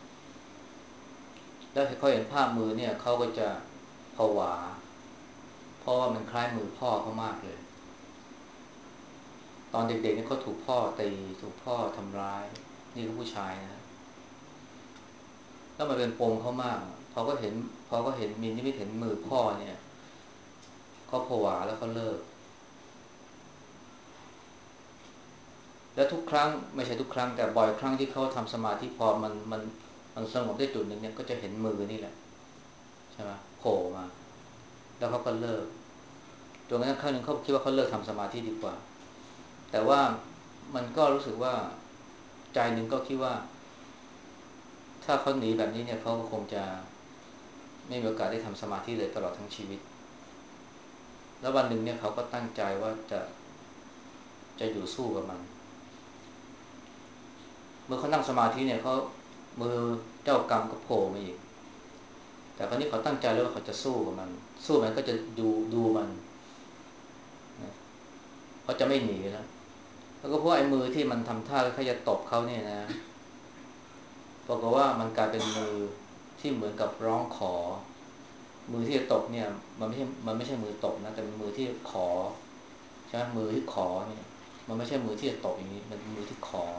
แล้วเขาเห็นภาพมือเนี่ยเขาก็จะผวาเพราะว่ามันคล้ายมือพ่อเขามากเลยตอนเด็กๆนี่เขาถูกพ่อตีถูกพ่อทำร้ายนี่ก็ผู้ชายนะแล้วมันเป็นปมเขามากพอก็เห็นพอก็เห็นมีนิมิตเห็นมือพ่อเนี่ยเขาผวาแล้วเขาเลิกแล้วทุกครั้งไม่ใช่ทุกครั้งแต่บ่อยครั้งที่เขาทำสมาธิพอมันมันมันสงบได้จุดหนึ่งเนี่ยก็จะเห็นมือนี่แหละใช่ไหมโผล่มาแล้วเขาก็เลิกจนกระทั่งครั้งหนึ่งเขาคิดว่าเขาเลิกทำสมาธิดีกว่าแต่ว่ามันก็รู้สึกว่าใจหนึ่งก็คิดว่าถ้าเขาหนีแบบนี้เนี่ยเขาก็คงจะไม่มีโอกาสได้ทำสมาธิเลยตลอดทั้งชีวิตแล้ววันหนึ่งเนี่ยเขาก็ตั้งใจว่าจะจะอยู่สู้กับมันเมื่อเขานั่งสมาธิเนี่ยเขามือเจ้ากรรมก็โผล่มาอีกแต่คราวนี้เขาตั้งใจแล้วว่าเขาจะสู้กับมันสู้มันก็จะดูดูมันเขาจะไม่หนีแล้วแล้วก็เพราะไอ้มือที่มันทำท่าเขาจะตบเขาเนี่ยนะบอกว่ามันกลายเป็นมือที่เหมือนกับร้องขอมือที่จะตบเนี่ยมันไม่ใช่มันไม่ใช่มือตบนะแต่เป็นมือที่ขอใช่ไหมมือที่ขอเนี่ยมันไม่ใช่มือที่จะตบอย่างนี้มันเป็นมือที่ขอ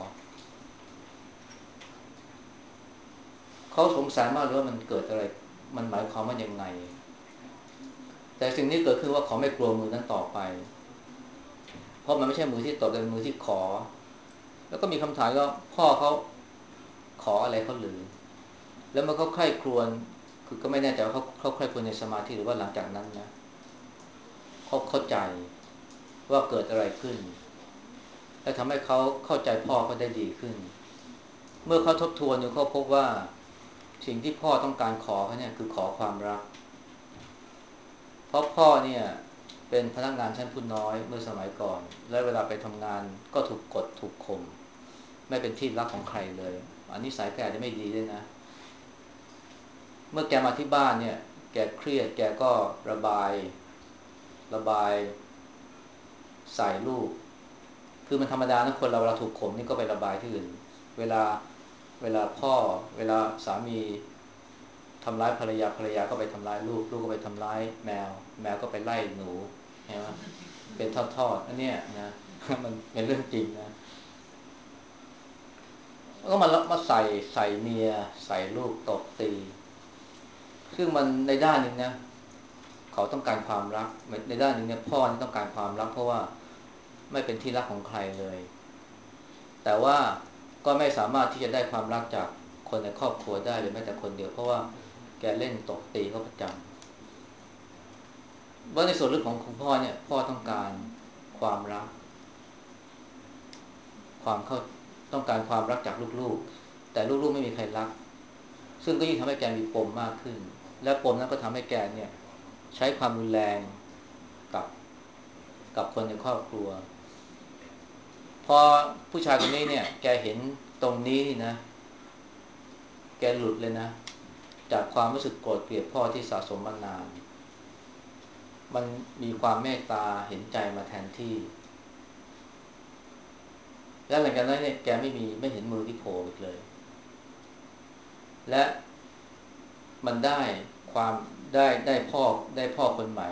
เขาสงสัยมากเลยว่ามันเกิดอะไรมันหมายความว่ายังไงแต่สิ่งนี้เกิดขึ้นว่าเขาไม่กลัวมือนั้นต่อไปเพราะมันไม่ใช่มือที่ตบแต่เป็นมือที่ขอแล้วก็มีคำถามว่าพ่อเขาขออะไรเขาหรือแล้วมันเขาใคร่ครวญคือก็ไม่แน่ใจว่าเขาเขาใคร่ครวญในสมาธิหรือว่าหลังจากนั้นนะเขาเข้าใจว่าเกิดอะไรขึ้นและทำให้เขาเข้าใจพ่อเขาได้ดีขึ้นเมื่อเขาทบทวนอยู่เขาพบว่าสิ่งที่พ่อต้องการขอเขาเนี่ยคือขอความรักเพราะพ่อเนี่ยเป็นพนักงานชั้นผู้น้อยเมื่อสมัยก่อนและเวลาไปทำงานก็ถูกกดถูกข่มไม่เป็นที่รักของใครเลยอันนี้สายแกจะไม่ดีด้วยนะเมื่อแกมาที่บ้านเนี่ยแกเครียดแกก็ระบายระบายใส่ลูกคือมันธรรมดานะคนเราเวลาถูกข่มนี่ก็ไประบายที่อื่นเวลาเวลาพ่อเวลาสามีทำร้ายภรรยาภรรยาก็ไปทำร้ายลูกลูกก็ไปทำร้ายแมวแมวก็ไปไล่หนูใช่ไหมเป็นทอดๆอันเนี้ยนะมันเป็นเรื่องจริงนะก็มามาใส่ใส่เมียใส่ลูกตบตีซึ่งมันในด้านหนึ่งนะเขาต้องการความรักในด้านหนึ่งเนี่ยพ่อนี่ต้องการความรักเพราะว่าไม่เป็นที่รักของใครเลยแต่ว่าก็ไม่สามารถที่จะได้ความรักจากคนในครอบครัวได้เลยแม้แต่คนเดียวเพราะว่าแกเล่นตบตีเขาประจำว่าในส่วนลึกของคุณพ่อเนี่ยพ่อต้องการความรักความเข้าต้องการความรักจากลูกๆแต่ลูกๆไม่มีใครรักซึ่งก็ยิ่งทำให้แกมีปมมากขึ้นและปมนั้นก็ทำให้แกเนี่ยใช้ความรุนแรงกับกับคนในครอบครัวพอผู้ชายคนนี้เนี่ยแกเห็นตรงนี้นี่นะแกหลุดเลยนะจากความรู้สึกโกรธเกลียดพ่อที่สะสมมานานมันมีความเมตตาเห็นใจมาแทนที่แล้วหลังจากนั้นเนี่ยแกไม่มีไม่เห็นมือที่โผล่อีกเลยและมันได้ความได้ได้พ่อได้พ่อคนใหม่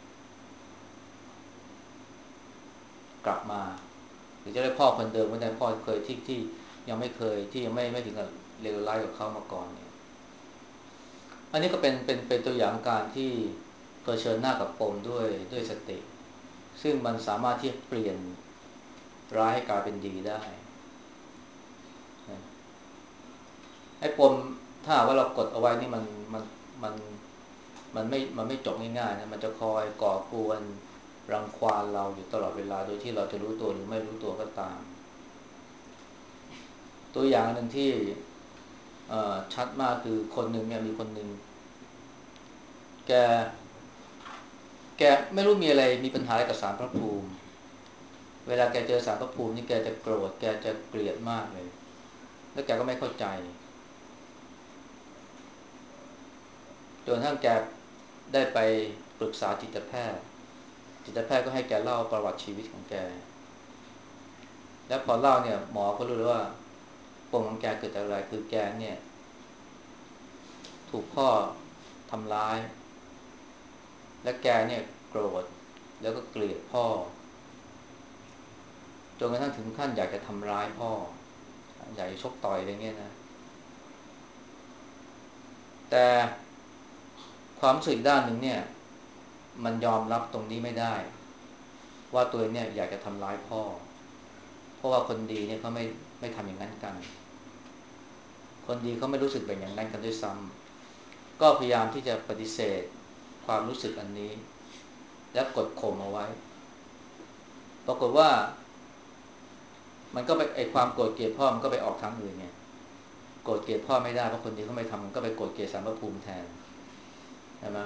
กลับมาหรือจะได้พ่อคนเดิมก็ได้พ่อเคยที่ที่ยังไม่เคยที่ยังไม่ไม่ถึงกับเลวร้ายกับเขามาก่อนเนี่ยอันนี้ก็เป็นเป็นเป็นตัวอย่างการที่เผชิญหน้ากับปมด้วยด้วยสติซึ่งมันสามารถที่จะเปลี่ยนร้ายให้กลายเป็นดีได้ไอ้ปมถ้าว่าเรากดเอาไว้นี่มันมันมันมันไม่มันไม่จบง่ายๆนะมันจะคอยก่อกวนรังควานเราอยู่ตลอดเวลาโดยที่เราจะรู้ตัวหรือไม่รู้ตัวก็ตามตัวอย่างหนึ่งที่ชัดมากคือคนหนึ่งเนี่ยมีคนหนึ่งแกแกไม่รู้มีอะไรมีปัญหาอะไรกับศาลพระภูมิเวลาแกเจอศาลพระภูมินี่แกจะโกรธแกจะเกลียดมากเลยแล้วแกก็ไม่เข้าใจจนทั้งแกได้ไปปรึกษาจิตแพทย์จิตแพทย์ก็ให้แกเล่าประวัติชีวิตของแกแล้วพอเล่าเนี่ยหมอก็รู้เลยว่าปมของแกเกิดจากอะไรคือแกเนี่ยถูกพ่อทำร้ายและแกเนี่ยโกรธแล้วก็เกลียดพ่อจนกระทั่งถึงขั้นอยากจะทำร้ายพ่ออยากจะชกต่อยอะไรเงี้ยนะแต่ความรู้สึกด้านหนึ่งเนี่ยมันยอมรับตรงนี้ไม่ได้ว่าตัวเนี่ยอยากจะทำร้ายพ่อเพราะว่าคนดีเนี่ยเขาไม่ไม่ทำอย่างนั้นกันคนดีเขาไม่รู้สึกแบบอย่างนั้นกันด้วยซ้ำก็พยายามที่จะปฏิเสธความรู้สึกอันนี้และกดข่มเอาไว้ปรากฏว่ามันก็ไปไอความโกรธเกลียดพ่อมันก็ไปออกทางอื่นไงโกรธเกลียดพ่อไม่ได้เพราะคนดีเขาไม่ทำมันก็ไปโกรธเกลียดสารพระภูมิแทนใช่ไหม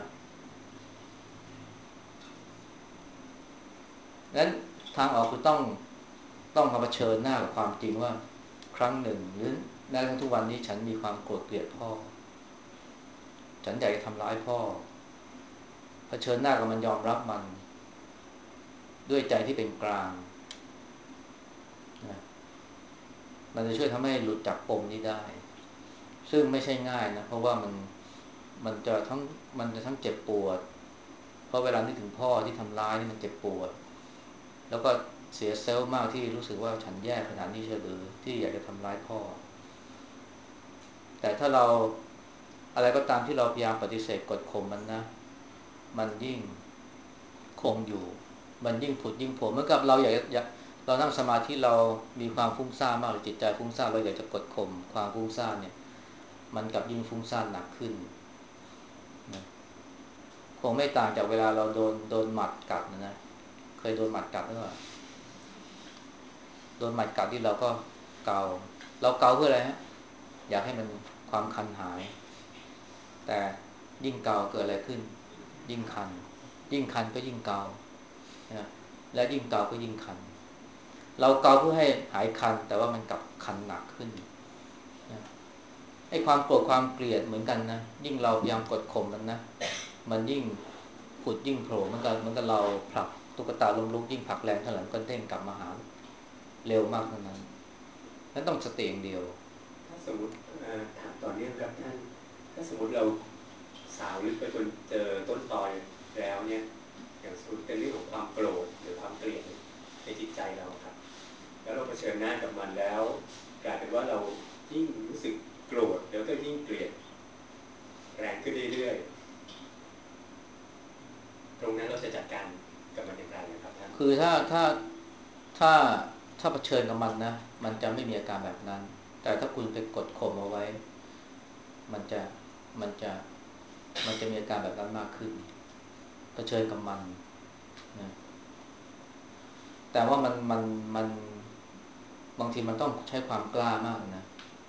งั้นทางออกคือต้องต้องมาเผชิญหน้ากับความจริงว่าครั้งหนึ่งหรือแม้กระทั่งทุกวันนี้ฉันมีความโกรธเกลียดพ่อฉันอยากจะทำร้ายพ่อเผชิญหน้ากับมันยอมรับมันด้วยใจที่เป็นกลางนะมันจะช่วยทำให้หลุดจากปมนี้ได้ซึ่งไม่ใช่ง่ายนะเพราะว่ามันมันจะทั้งมันจะทั้งเจ็บปวดเพราะเวลานึกถึงพ่อที่ทำร้ายนี่มันเจ็บปวดแล้วก็เสียเซลล์มากที่รู้สึกว่าฉันแย่ขนาดนี้เฉยหรือที่อยากจะทำร้ายพ่อแต่ถ้าเราอะไรก็ตามที่เราพยายามปฏิเสธกดข่มมันนะมันยิ่งคงอยู่มันยิ่งผุดยิ่งโผล่เหมือนกับเราอยากอยากเรานั่งสมาธิเรามีความฟุ้งซ่านมากหรือจิตใจฟุ้งซ่านเราอยากจะกดข่มความฟุ้งซ่านเนี่ยมันกลับยิ่งฟุ้งซ่านหนักขึ้นนะคงไม่ต่างจากเวลาเราโดนโดนหมัดกัดนะนะเคยโดนหมัดกัดหรือเปล่าโดนหมัดกัดที่เราก็เกาเราเกาเพื่ออะไรฮะอยากให้มันความคันหายแต่ยิ่งเกาเกิดอะไรขึ้นยิ่งคันยิ่งคันก็ยิ่งเกานะและยิ่งเกาก็ยิ่งคันเราเกาเพื่อให้หายคันแต่ว่ามันกลับคันหนักขึ้นนะไอ้ความโกรธความเกลียดเหมือนกันนะยิ่งเราพยายามกดข่มมันนะมันยิ่งผุดยิ่งโผล่เหมือนกันเหมือนกับเราผลักตุ๊กตาล้มลุกยิ่งผลักแรงเท่าไหร่ก็เด้งกลับมาหาเร็วมากเท่านั้นนั้นต้องสติอย่างเดียวถ้าสมมติถามต่อเนื่องครับท่านถ้าสมมติเราสาวลึกไปจนเจอต้นตอแล้วเนี่ยอย่างสมมติเป็นเรื่องของความโกรธหรือความเกลียดในจิตใจเราครับแล้วเราเผชิญหน้ากับมันแล้วกลายเป็นว่าเรายิ่งรู้สึกโกรธแล้วก็ยิ่งเกลียดแรงขึ้นเรื่อยๆตรงนั้นเราจะจัดการกับมันอย่างไรนะครับท่านคือถ้าถ้าถ้าถ้าเผชิญกับมันนะมันจะไม่มีอาการแบบนั้นแต่ถ้าคุณไปกดข่มเอาไว้มันจะมันจะมันจะมีอาการแบบนั้นมากขึ้นเผชิญกับมันนะแต่ว่ามันมันมันบางทีมันต้องใช้ความกล้ามากนะ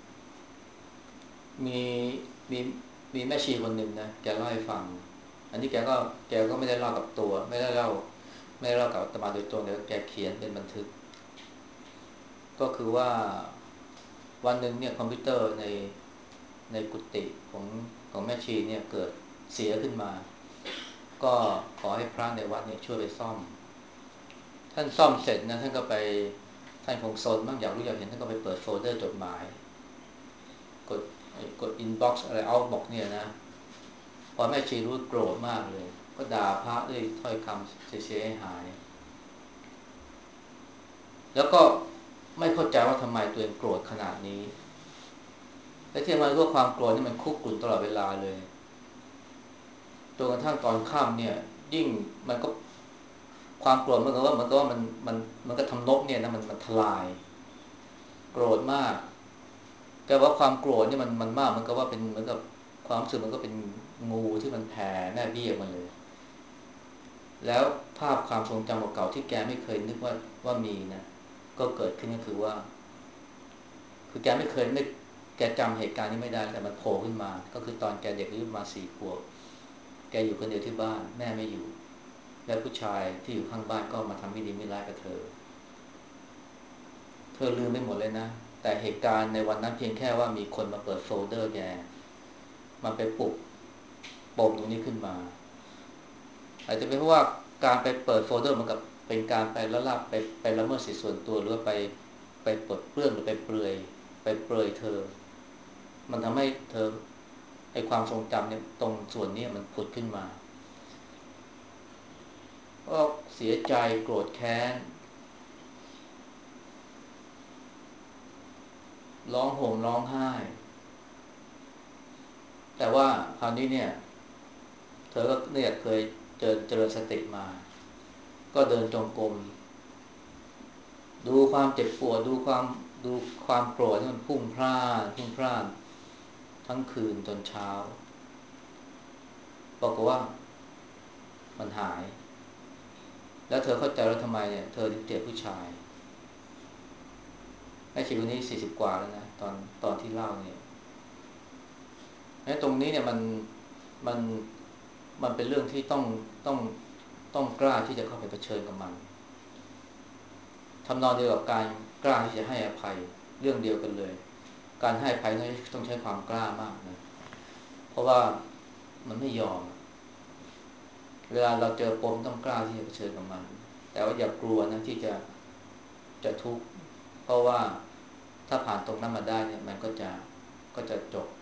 มีมีมีแม่ชีคนหนึ่งนะแกเล่าให้ฟังอันนี้แกก็แกก็ไม่ได้เล่ากับตัวไม่ได้เล่าไม่ได้เล่ากับอาตมาโดยตรงแต่แกเขียนเป็นบันทึกก็คือว่าวันหนึ่งเนี่ยคอมพิวเตอร์ในในกุฏิของของแม่ชีเนี่ยเกิดเสียขึ้นมาก็ขอให้พระในวัดเนี่ยช่วยไปซ่อมท่านซ่อมเสร็จนะท่านก็ไปท่านคงโซนบ้างอยากรู้อยากเห็นท่านก็ไปเปิดโฟลเดอร์จดหมายกดกดอินบ็อกซ์อะไรเอาบอกเนี่ยนะพอแม่ชีรู้โกรธมากเลยก็ด่าพระด้วยถ้อยคำเสียหายแล้วก็ไม่เข้าใจว่าทำไมตัวเองโกรธขนาดนี้และที่มาด้วยความโกรธนี่มันคุกรุ่นตลอดเวลาเลยจนกระทั่งตอนค่ำเนี่ยยิ่งมันก็ความโกรธมันก็ว่ามันก็ว่ามันมันมันก็ทำนกเนี่ยนะมันมันทลายโกรธมากแต่ว่าความโกรธนี่มันมันมากมันก็ว่าเป็นเหมือนกับความรู้สึกมันก็เป็นงูที่มันแผ่แม่เบี้ยมาเลยแล้วภาพความทรงจำเก่าๆที่แกไม่เคยนึกว่าว่ามีนะก็เกิดขึ้นก็คือว่าคือแกไม่เคยนึกแกจำเหตุการณ์นี้ไม่ได้แต่มันโผล่ขึ้นมาก็คือตอนแกเด็กอายุประมาณสี่ขวบแกอยู่คนเดียวที่บ้านแม่ไม่อยู่แล้วผู้ชายที่อยู่ข้างบ้านก็มาทำไม่ดีไม่ร้ายกับเธอเธอลืมไม่หมดเลยนะแต่เหตุการณ์ในวันนั้นเพียงแค่ว่ามีคนมาเปิดโฟลเดอร์แกมาไปปลุกปมตรงนี้ขึ้นมาอาจจะเป็นเพราะว่าการไปเปิดโฟลเดอร์มันกับเป็นการไปละลาบไปไปละเมิดสิทธิส่วนตัวหรือว่าไปไปปลดเปลื้องหรือไปเปลือยไปเปลือยเธอมันทำให้เธอไอ้ความทรงจำเนี่ยตรงส่วนนี้มันผุดขึ้นมาก็เสียใจโกรธแค้นร้องห่มร้องไห้แต่ว่าคราวนี้เนี่ยเธอก็เนี่ยเคยเจอเจริญสติมาก็เดินจงกรมดูความเจ็บปวดดูความดูความโกรธที่มันพุ่งพล่านพุ่งพล่านทั้งคืนจนเช้าบอกว่ามันหายแล้วเธอเข้าใจแล้วทำไมเนี่ยเธอถึงเกลียดผู้ชายแม่ชีคนนี้สี่สิบกว่าแล้วนะตอนตอนที่เล่าเนี่ยไอ้ตรงนี้เนี่ยมันมันมันเป็นเรื่องที่ต้องต้องต้องกล้าที่จะเข้าไปเผชิญกับมันทำนองเดียวกับการกล้าที่จะให้อภัยเรื่องเดียวกันเลยการให้อภัยต้องใช้ความกล้ามากนะเพราะว่ามันไม่ยอมเวลาเราเจอปมต้องกล้าที่จะเผชิญกับมันแต่ว่าอย่ากลัวนะที่จะจะทุกข์เพราะว่าถ้าผ่านตรงนั้นมาได้เนี่ยมันก็จะก็จะจบ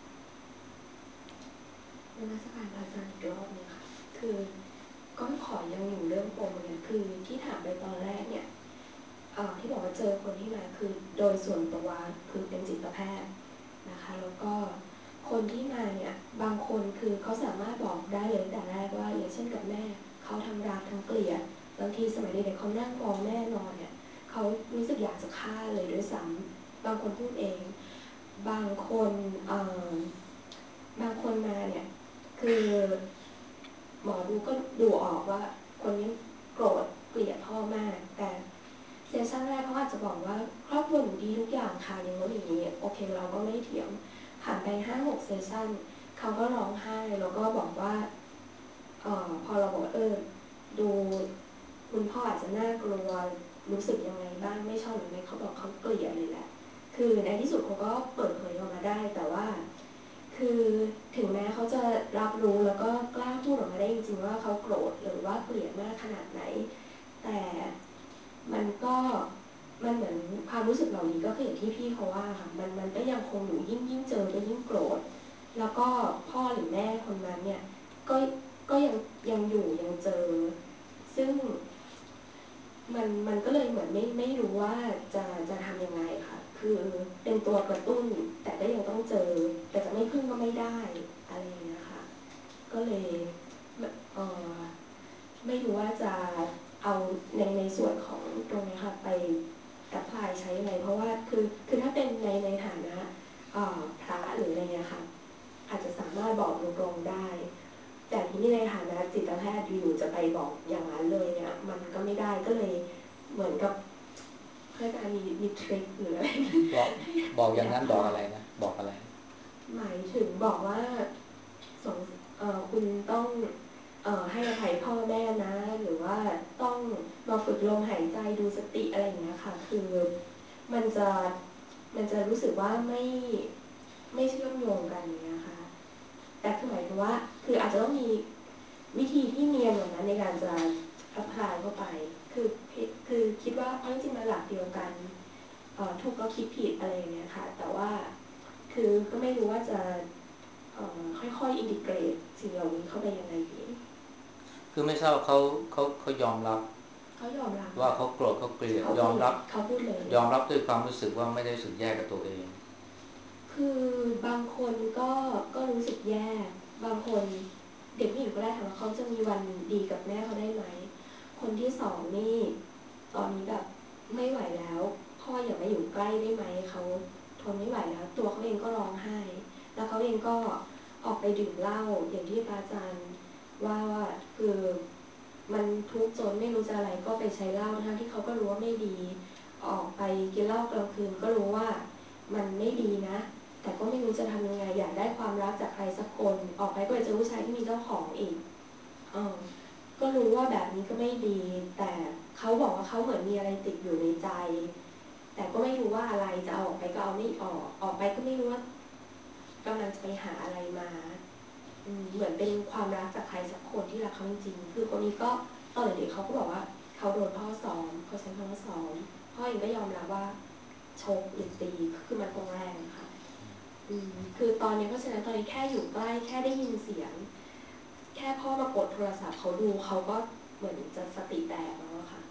นมัสการอาจารย์อีกรอบนึงค่ะคือก็ขอยังอยู่เรื่องปมเนี่ยคือที่ถามไปตอนแรกเนี่ยที่บอกว่าเจอคนที่มาคือโดยส่วนตัวคือเป็นจิตแพทย์นะคะแล้วก็คนที่มาเนี่ยบางคนคือเขาสามารถบอกได้เลยแต่แรกว่าอย่างเช่นกับแม่เขาทั้งรักทั้งเกลียดบางทีสมัยเด็กๆเขานั่งมองแม่นอนเนี่ยเขารู้สึกอยากจะฆ่าเลยด้วยซ้ำบางคนพูดเองบางคนบางคนมาเนี่ยคือหมอดูก็ดูออกว่าคนนี้โกรธเกลียดพ่อมากแต่เซสชั่นแรกเขาอาจจะบอกว่าครอบครัวหนูดีทุกอย่างค่ะอย่างนู้นอย่างนี้โอเคเราก็ไม่เถียงผ่านไปห้าหกเซสชั่นเขาก็ร้องไห้แล้วก็บอกว่าเอ่อพอเราบอกเออดูคุณพ่ออาจจะน่ากลัวรู้สึกยังไงบ้างไม่ชอบหรือไม่เขาบอกเขาเกลียดเลยแหละคือในที่สุดเขาก็เปิดเผยออกมาได้แต่ว่าคือถึงแม้เขาจะรับรู้แล้วก็กล้าพูดออกมาได้จริงๆว่าเขาโกรธหรือว่าเกลียดมากขนาดไหนแต่มันก็มันเหมือนความรู้สึกเหล่านี้ก็คืออย่างที่พี่เขาว่าค่ะมันมันก็ยังคงอยู่ยิ่งยิ่งเจอก็ยิ่งโกรธแล้วก็พ่อหรือแม่คนนั้นเนี่ยก็ก็ยังยังอยู่ยังเจอซึ่งมันมันก็เลยเหมือนไม่ไม่รู้ว่าจะจะทำยังไงค่ะคือเป็นตัวกระตุ้นแต่ก็ยังต้องเจอแต่จะไม่พึ่งก็ไม่ได้อะไรอย่างเงี้ยค่ะก็เลยเออไม่รู้ว่าจะเอาในในส่วนของตรงนี้ค่ะไปแอพพลายใช้ยังไงเพราะว่าคือคือถ้าเป็นในในฐานะพระหรืออะไรเงี้ยค่ะอาจจะสามารถบอกตรงๆได้แต่ที่นี่ในฐานะจิตแพทย์อยู่จะไปบอกอย่างนั้นเลยเนี่ยมันก็ไม่ได้ก็เลยเหมือนกับเพื่อการมีมีทริคหรืออะไรบอกบอกอย่างนั้นบอกอะไรนะบอกอะไรหมายถึงบอกว่าสงเอ่อคุณต้องเอ่อให้อภัยพ่อแม่นะหรือว่าต้องมาฝึกลมหายใจดูสติอะไรอย่างเงี้ยค่ะคือมันจะมันจะรู้สึกว่าไม่ไม่เชื่อมโยงกันอย่างเงี้ยค่ะแต่คือหมายถึงว่าคืออาจจะต้องมีวิธีที่เนียนกว่านั้นในการจะอัพพลายเข้าไปคือคือคิดว่าจริงๆมันหลักเดียวกันถูกก็คิดผิดอะไรอย่างเงี้ยค่ะแต่ว่าคือก็ไม่รู้ว่าจะค่อยๆอินทิเกรตสิ่งเหล่านี้เข้าไปยังไงดีคือไม่ทราบเขาเขาเขายอมรับเขายอมรับว่าเขาโกรธเขาเกลียดยอมรับเขาพูดเลยยอมรับด้วยความรู้สึกว่าไม่ได้รู้สึกแย่กับตัวเองคือบางคนก็ก็รู้สึกแย่บางคนเด็กผู้หญิงก็ได้ถามว่าเขาจะมีวันดีกับแม่เขาได้ไหมคนที่สองนี่ตอนนี้แบบไม่ไหวแล้วพ่ออย่ามาอยู่ใกล้ได้ไหมเขาทนไม่ไหวแล้วตัวเขาเองก็ร้องไห้แล้วเขาเองก็ออกไปดื่มเหล้าอย่างที่อาจารย์ว่าว่าคือมันทุกข์จนไม่รู้จะอะไรก็ไปใช้เหล้าทั้งที่เขาก็รู้ว่าไม่ดีออกไปกินเหล้ากลางคืนก็รู้ว่ามันไม่ดีนะแต่ก็ไม่รู้จะทำยังไงอยากได้ความรักจากใครสักคนออกไปก็จะเจอผู้ชายที่มีเจ้าของอีกเออก็รู้ว่าแบบนี้ก็ไม่ดีแต่เขาบอกว่าเขาเหมือนมีอะไรติดอยู่ในใจแต่ก็ไม่รู้ว่าอะไรจะเอาออกไปก็เอาไม่ออกออกไปก็ไม่รู้ว่ากำลังจะไปหาอะไรมาเหมือนเป็นความรักจากใครสักคนที่รักเขาจริงๆคือคนนี้ก็ตอนเด็กๆเขาก็บอกว่าเขาโดนพ่อซ้อมเขาใช้คำว่าซ้อมพ่อเองก็ยอมรับว่าชกหรือตีคือมันคงแรงค่ะคือตอนนี้เพราะฉะนั้นตอนนี้แค่อยู่ใกล้แค่ได้ยินเสียงแค่พ่อมากดโทรศัพท์เขาดูเขาก็เหมือนจะสติแตกแล้วอะค่ะ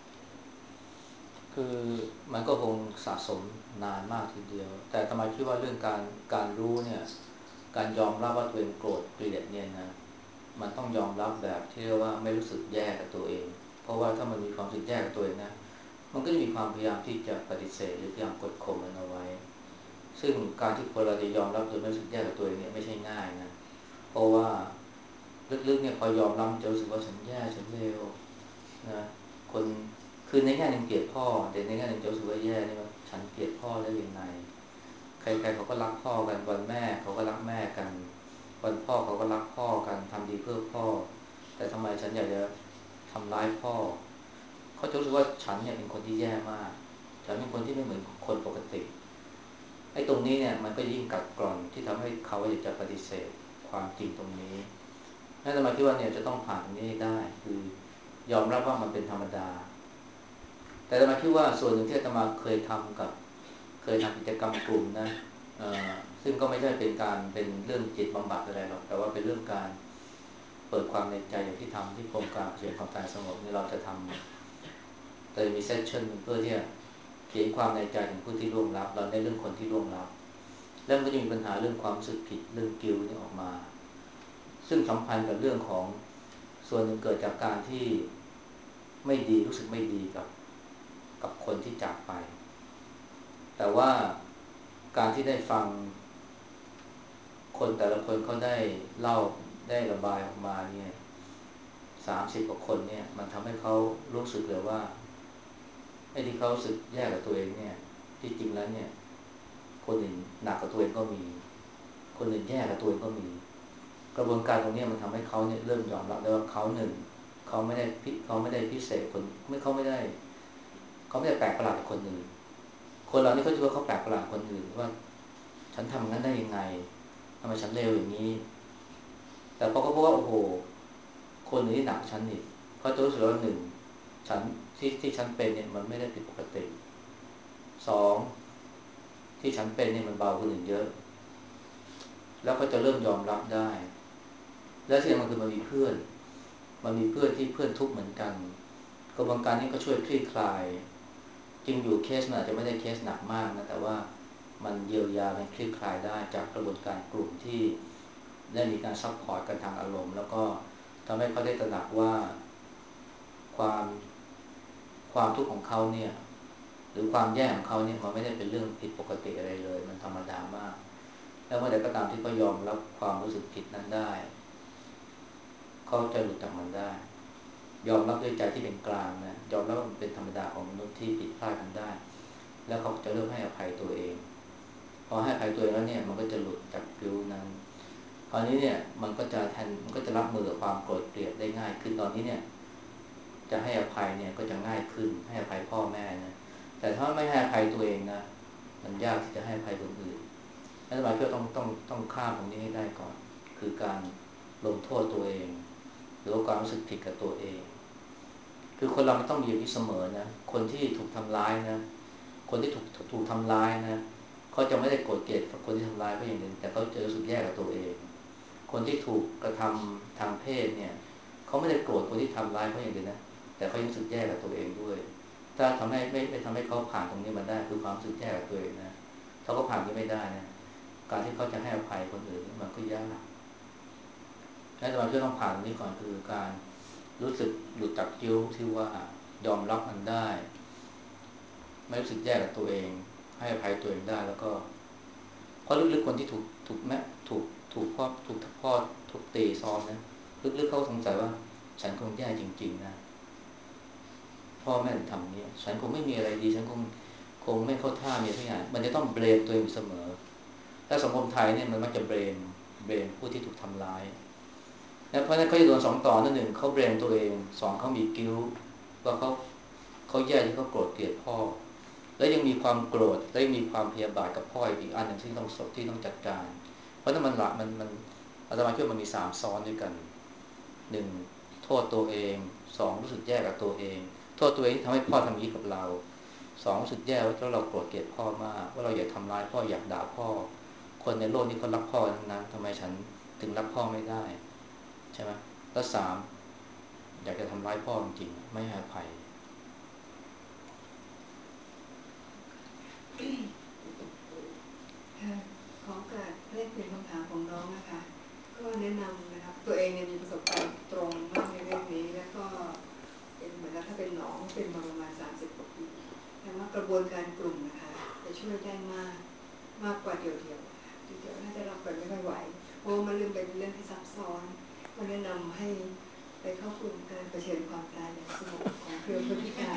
คือมันก็คงสะสมนานมากทีเดียวแต่ทำไมคิดว่าเรื่องการการรู้เนี่ยการยอมรับว่าตัวเองโกรธเกลียดเนี่ยนะมันต้องยอมรับแบบที่เรียกว่าไม่รู้สึกแย่กับตัวเองเพราะว่าถ้ามันมีความรู้สึกแย่กับตัวเองนะมันก็จะมีความพยายามที่จะปฏิเสธหรือพยายามกดข่มมันเอาไว้ซึ่งการที่คนเราจะยอมรับโดยไม่รู้สึกแย่กับตัวเองเนี่ยไม่ใช่ง่ายนะเพราะว่าลึกๆเนี่ยพอยอมรับจะรู้สึกว่าฉันแย่ฉันเลวนะคนคือในแง่หนึ่งเกลียดพ่อแต่ในแง่หนึ่งจะรู้สึกว่าแย่นี่ว่าฉันเกลียดพ่อได้ยังไงใครๆเขาก็รักพ่อกันวันแม่เขาก็รักแม่กันวันพ่อเขาก็รักพ่อกันทำดีเพื่อพ่อแต่ทำไมฉันอยากจะทำร้ายพ่อเขาจะรู้สึกว่าฉันเนี่ยเป็นคนที่แย่มากฉันเป็นคนที่ไม่เหมือนคนปกติไอ้ตรงนี้เนี่ยมันก็ยิ่งกัดกร่อนที่ทำให้เขาอยากจะปฏิเสธความจริงตรงนี้นั่นหมายถึงว่าเนี่ยจะต้องผ่านตรงนี้ให้ได้คือยอมรับว่ามันเป็นธรรมดาแต่อาตมาคิดว่าส่วนหนึ่งที่อาตมาเคยทำกับเคยทำกิจกรรมกลุ่มนะซึ่งก็ไม่ใช่เป็นการเป็นเรื่องจิตบำบัดอะไรหรอกแต่ว่าเป็นเรื่องการเปิดความในใจอย่างที่ทำที่โครงการเขียนความตายสงบนี่เราจะทำแต่มีเซสชั่นเพื่อที่จะเขียนความในใจของผู้ที่ร่วงลับเราในเรื่องคนที่ร่วงลับแล้วมันก็จะมีปัญหาเรื่องความรู้สึกผิดเรื่องกิลต์นี่ออกมาซึ่งสัมพันธ์กับเรื่องของส่วนหนึ่งเกิดจากการที่ไม่ดีรู้สึกไม่ดีกับกับคนที่จากไปแต่ว่าการที่ได้ฟังคนแต่ละคนเขาได้เล่าได้ระบายออกมาเนี่ยสามสิบกว่าคนเนี่ยมันทำให้เขารู้สึกเลยว่าไอ้ที่เขารู้สึกแย่กับตัวเองเนี่ยที่จริงแล้วเนี่ยคนอื่นหนักกับตัวเองก็มีคนอื่นแย่กับตัวเองก็มีกระบวนการตรงนี้มันทำให้เขาเนี่ยเริ่มยอมรับได้ว่าเขาหนึ่งเขาไม่ได้เขาไม่ได้พิเศษคนไม่เขาไม่ได้เขาไม่ได้แปลกประหลาดกับคนอื่นคนเรานี่เขาคิดว่าเขาแปลกประหลาดคนอื่นว่าฉันทำงั้นได้ยังไงทำไมฉันเลวอย่างนี้แต่พอเขาพบว่าโอ้โหคนอื่นที่หนักฉันอีกเขาจะรู้สึกว่าหนึ่งฉันที่ที่ฉันเป็นเนี่ยมันไม่ได้ผิดปกติสองที่ฉันเป็นเนี่ยมันเบาคนอื่นเยอะแล้วก็จะเริ่มยอมรับได้และที่สำคัญคือมันมีเพื่อนมันมีเพื่อนที่เพื่อนทุกข์เหมือนกันกระบวนการนี้ก็ช่วยคลี่คลายจริงอยู่เคสมันอาจจะไม่ได้เคสหนักมากนะแต่ว่ามันเยียวยาเป็นคลี่คลายได้จากกระบวนการกลุ่มที่ได้มีการซัพพอร์ตกันทางอารมณ์แล้วก็ทำให้เขาได้ตระหนักว่าความความทุกข์ของเขาเนี่ยหรือความแย่ของเขาเนี่ยมันไม่ได้เป็นเรื่องผิดปกติอะไรเลยมันธรรมดามากแล้วเมื่อใดก็ตามที่เขายอมรับความรู้สึกผิดนั้นได้เขาจะหลุดจากมันได้ยอมรับด้วยใจที่เป็นกลางนะยอมรับว่ามันเป็นธรรมดาของมนุษย์ที่ผิดพลาดกันได้แล้วเขาจะเริ่มให้อภัยตัวเองพอให้อภัยตัวเองแล้วเนี่ยมันก็จะหลุดจากฟิวนั้นคราวนี้เนี่ยมันก็จะแทนมันก็จะรับมือกับความโกรธเกลียดได้ง่ายขึ้นตอนนี้เนี่ยจะให้อภัยเนี่ยก็จะง่ายขึ้นให้อภัยพ่อแม่นะแต่ถ้าไม่ให้อภัยตัวเองนะมันยากที่จะให้อภัยคนอื่นนั่นหมายถึงต้องต้องต้องข้ามตรงนี้ให้ได้ก่อนคือการลงโทษตัวเองหรือความรู้สึกผิดกับตัวเองคือคนเราไม่ต้องมีอย่างนี้เสมอนะคนที่ถูกทำร้ายนะคนที่ถูกถูกทำร้ายนะเขาจะไม่ได้โกรธเกลียดคนที่ทำร้ายก็อย่างหนึ่งแต่เขาจะรู้สึกแย่กับตัวเองคนที่ถูกกระทำทางเพศเนี่ยเขาไม่ได้โกรธคนที่ทำร้ายเขาอย่างเดียวนะแต่เขายังรู้สึกแย่กับตัวเองด้วยถ้าทำให้ไม่ไม่ทำให้เขาผ่านตรงนี้มาได้คือความรู้สึกแย่กับตัวเองนะเขาก็ผ่านนี้ไม่ได้นะการที่เขาจะให้อภัยคนอื่นมันก็ยากและตอนที่ต้องผ่านตรงนี้ก่อนคือการรู้สึกหลุดจากกิ้วที่ว่ายอมรับมันได้ไม่รู้สึกแย่กับตัวเองให้อภัยตัวเองได้แล้วก็เพราะลึกๆคนที่ถูกถูกแม่ถูกถูกพ่อถูกพ่อถูกตีซ้อมนะลึกๆเขาสงสัยว่าฉันคงแย่จริงๆนะพ่อแม่ทำนี้ฉันคงไม่มีอะไรดีฉันคงคงไม่เข้าท่ามีทุกอย่างมันจะต้องเบรมตัวเองเสมอถ้าสังคมไทยเนี่ยมันมักจะเบรมเบรมผู้ที่ถูกทำร้ายเพราะฉะนั้นเขาจะโดนสองต่อนั่นหนึ่งเขาเบรมตัวเองสองเขามีกิ้วว่าเขาเขาแย่ที่เขาโกรธเกลียดพ่อแล้วยังมีความโกรธและมีความพยาบาทกับพ่ออีกอันหนึ่งที่ต้องสดที่ต้องจัดการเพราะถ้ามันละมันมันอาตมาคิดว่ามันมีสามซ้อนด้วยกันหนึ่งโทษตัวเองสองรู้สึกแย่กับตัวเองโทษตัวเองที่ทำให้พ่อทำอย่างนี้กับเราสองรู้สึกแย่ว่าเราโกรธเกลียดพ่อมากว่าเราอยากทำร้ายพ่ออยากด่าพ่อคนในโลกนี้เขารักพ่อทั้งนั้นทำไมฉันถึงรักพ่อไม่ได้ใช่ไหมแล้วสามอยากจะทำร้ายพ่อจริงๆไม่ให้อภัยขอโอกาสแลกเปลี่ยนคำถามของน้องนะคะก็แนะนำนะครับตัวเองเนี่ยมีประสบการณ์ตรงมากในเรื่องนี้แล้วก็เป็นเหมือนกับถ้าเป็นน้องเป็นมาประมาณสามสิบกว่าปีแต่ว่ากระบวนการกลุ่มนะคะจะช่วยได้มากมากกว่าเดียวเดียวเดียวน่าจะรับกันไม่ค่อยไหวเพราะมันเรื่องเป็นเรื่องที่ซับซ้อนมันแนะนำให้ไปเข้ากลุ่มการเผชิญความตายอย่างสงบของเครือพฤติการ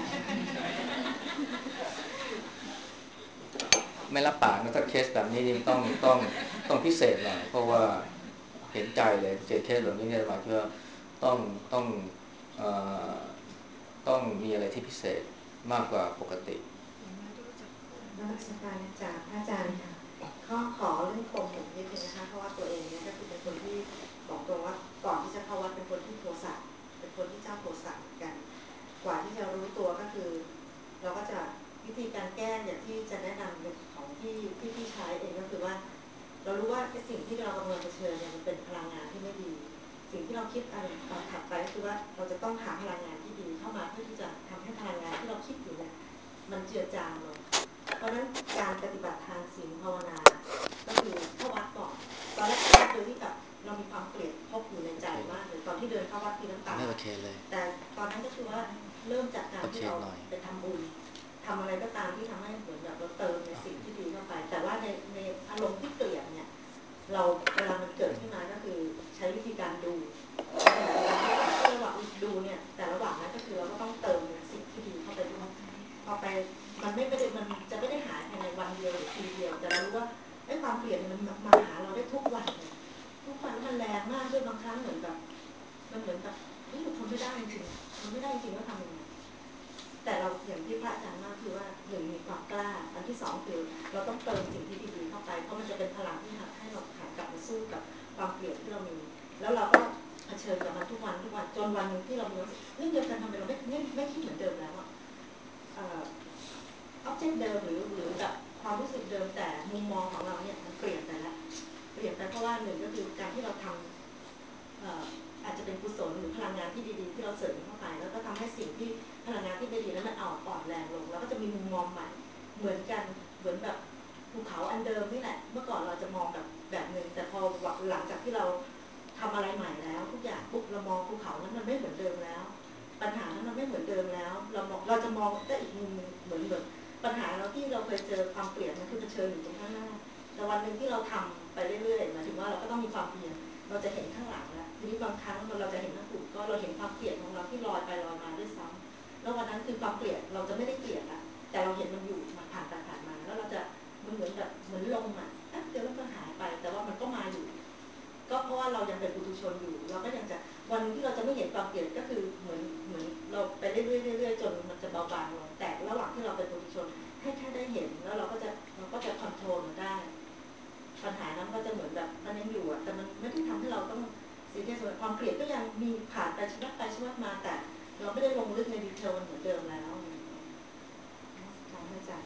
ไม่รับปากนะถ้าเคสแบบนี้นี่ต้องต้องต้องพิเศษหน่อยเพราะว่าเห็นใจเลยเจอเคสแบบนี้เนี่ยหมายถึงว่าต้องต้องเอ่อต้องมีอะไรที่พิเศษมากกว่าปกตินมัสการจากพระอาจารย์ค่ะก็ขอเรื่องปมผมนิดนึงนะคะเพราะว่าตัวเองเนี่ยก็คือเป็นคนที่บอกตรงว่าก่อนที่จะเข้าวัดเป็นคนที่โทสะเป็นคนที่เจ้าโทสะเหมือนกันกว่าที่จะรู้ตัวก็คือเราก็จะวิธีการแก้อย่างที่จะแนะนำของที่ที่พี่ใช้เองก็คือว่าเรารู้ว่าสิ่งที่เรากำลังเผชิญเนี่ยมันเป็นพลังงานที่ไม่ดีสิ่งที่เราคิดอันต่อถัดไปก็คือว่าเราจะต้องหาพลังงานที่ดีเข้ามาเพื่อที่จะทำให้พลังงานที่เราคิดอยู่เนี่ยมันเจือจางลงเพราะฉะนั้นการปฏิบัติทางศีลภาวนาก็คือเข้าวัดก่อนตอนแรกเข้าวัดโดยที่แบบเรามีความเกลียดพบอยู่ในใจมากเลยตอนที่เดินเข้าวัดที่น้ำตาแต่ตอนนั้นก็คือว่าเริ่มจากการที่เราไปทำบุญทำอะไรก็ตามที่ทำให้เหมือนแบบเราเติมในสิ่งที่ดีเข้าไปแต่ว่าในในอารมณ์ที่เกลียดเนี่ยเราเวลามันเกิดขึ้นมาก็คือใช้วิธีการดูระหว่างดูเนี่ยแต่ระหว่างนั้นก็คือเราก็ต้องเติมสิ่งที่ดีเข้าไปด้วยพอไปมันไม่ได้มันจะไม่ได้หายภายในวันเดียวหรือทีเดียวแต่เรารู้ว่าไอ้ความเกลียดมันมาหาเราได้ทุกวันเลยทุกวันมันแรงมากด้วยบางครั้งเหมือนแบบมันเหมือนแบบเฮ้ยเราทนไม่ได้จริงทนไม่ได้จริงว่าทำยังไงแต่เราอย่างที่พระอาจารย์มากคือว่าหนึ่งมีความกล้าอันที่สองคือเราต้องเติมสิ่งที่ดีๆเข้าไปเพราะมันจะเป็นพลังที่ให้เราหันกลับมาสู้กับความเกลียดที่เรามีแล้วเราก็เผชิญกับมันทุกวันทุกวันจนวันนึงที่เรามีเรื่องเดียวกันทำไมเราไม่ไม่ไม่คิดเหมือนเดิมแล้วอ่ะออบเจกต์เดิมหรือหรือแบบความรู้สึกเดิมแต่มุมมองของเราเนี่ยมันเปลี่ยนไปแล้วเปลี่ยนไปเพราะว่าหนึ่งก็คือการที่เราทำอาจจะเป็นกุศลหรือพลังงานที่ดีๆที่เราเสริมเข้าไปแล้วก็ทำให้สิ่งที่พลังงานที่ไม่ดีนั้นมันอ่อนอ่อนแรงลงแล้วก็จะมีมุมมองใหม่เหมือนกันเหมือนแบบภูเขาอันเดิมนี่แหละเมื่อก่อนเราจะมองแบบแบบหนึ่งแต่พอหลังจากที่เราทำอะไรใหม่แล้วทุกอย่างปุ๊บเรามองภูเขานั้นมันไม่เหมือนเดิมแล้วปัญหานั้นมันไม่เหมือนเดิมแล้วเราเราจะมองได้อีกมุมเหมือนแบบปัญหาเราที่เราเคยเจอความเปลี่ยนมันคือเผชิญอยู่ตรงข้างหน้าแต่วันหนึ่งที่เราทำไปเรื่อยๆหมายถึงว่าเราก็ต้องมีความเปลี่ยนเราจะเห็นข้างหลังแล้วทีนี้บางครั้งเราจะเห็นข้างหลังก็เราเห็นความเปลี่ยนของเราที่ลอยไปลอยมาด้วยซ้ำแล้ววันนั้นคือความเปลี่ยนเราจะไม่ได้เปลี่ยนละแต่เราเห็นมันอยู่มันผ่านไปผ่านมาแล้วเราจะมันเหมือนแบบเหมือนลมอ่ะเดี๋ยวมันก็หายไปแต่ว่ามันก็มาอยู่ก็เพราะว่าเรายังเป็นปุถุชนอยู่เราก็ยังจะวันที่เราจะไม่เห็นความเปลี่ยนก็คือเหมือนเหมือนเราไปเรื่อยๆๆจนมันจะเบาบางลงแต่ระหว่างที่เราเป็นปุถุชนให้แค่ได้เห็นแล้วเราก็จะเราก็จะคอนโทรลมันได้ปัญหานั้นก็จะเหมือนแบบมันยังอยู่อ่ะแต่มันไม่ได้ทำให้เราต้องซีเรียสเลยความเกลียดก็ยังมีผ่านไปชีวิตไปชีวิตมาแต่เราไม่ได้ลงลึกในดีเทลมันเหมือนเดิมแล้วการให้ใจ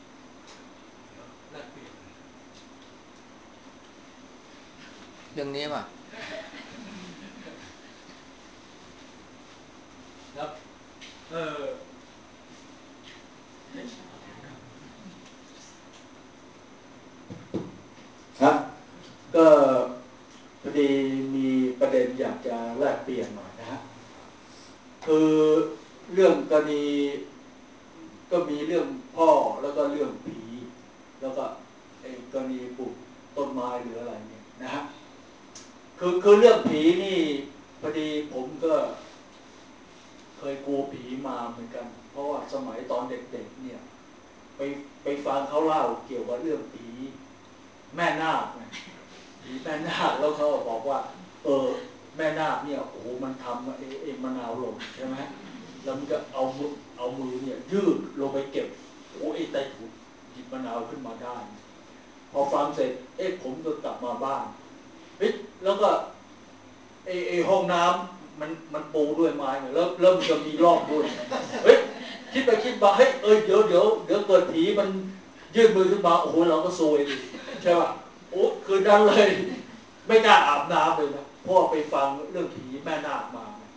เรื่องนี้ป่ะครับเออครับก็พอดีมีประเด็นอยากจะแลกเปลี่ยนหน่อยนะฮะคือเรื่องกรณีก็มีเรื่องพ่อแล้วก็เรื่องผีแล้วก็ไอ้กรณีปลูกต้นไม้หรืออะไรเนี่ยนะฮะคือคือเรื่องผีนี่พอดีผมก็เคยกลัวผีมาเหมือนกันเพราะว่าสมัยตอนเด็กๆเนี่ยไปไปฟังเขาเล่าเกี่ยวกับเรื่องผีแม่นาคเนี่ยผีแม่นาคแล้วเขาบอกว่าเออแม่นาคเนี่ยโอ้โหมันทำเอเอมะนาวลงใช่ไหมแล้วมันก็เอามือเอามือเนี่ยยืดลงไปเก็บโอ้ไอ้ไตถุดหยิบมะนาวขึ้นมาได้พอฟังเสร็จเอ๊ะผมก็กลับมาบ้านเฮ้ยแล้วก็ไอ้ไอ้ห้องน้ำมันมันปูด้วยไม้แล้วเริ่มจะมีรอบด้วยเฮ้ยคิดไปคิดมาเฮ้ยเออเดี๋ยวเดี๋ยวเดี๋ยวเกิดผีมันยื่นมือขึ้นมาโอ้โหเราก็ซวยดิใช่ป่ะโอ้คืนนั้นเลยไม่กล้าอาบน้ำเลยนะเพราะไปฟังเรื่องผีแม่นาคมา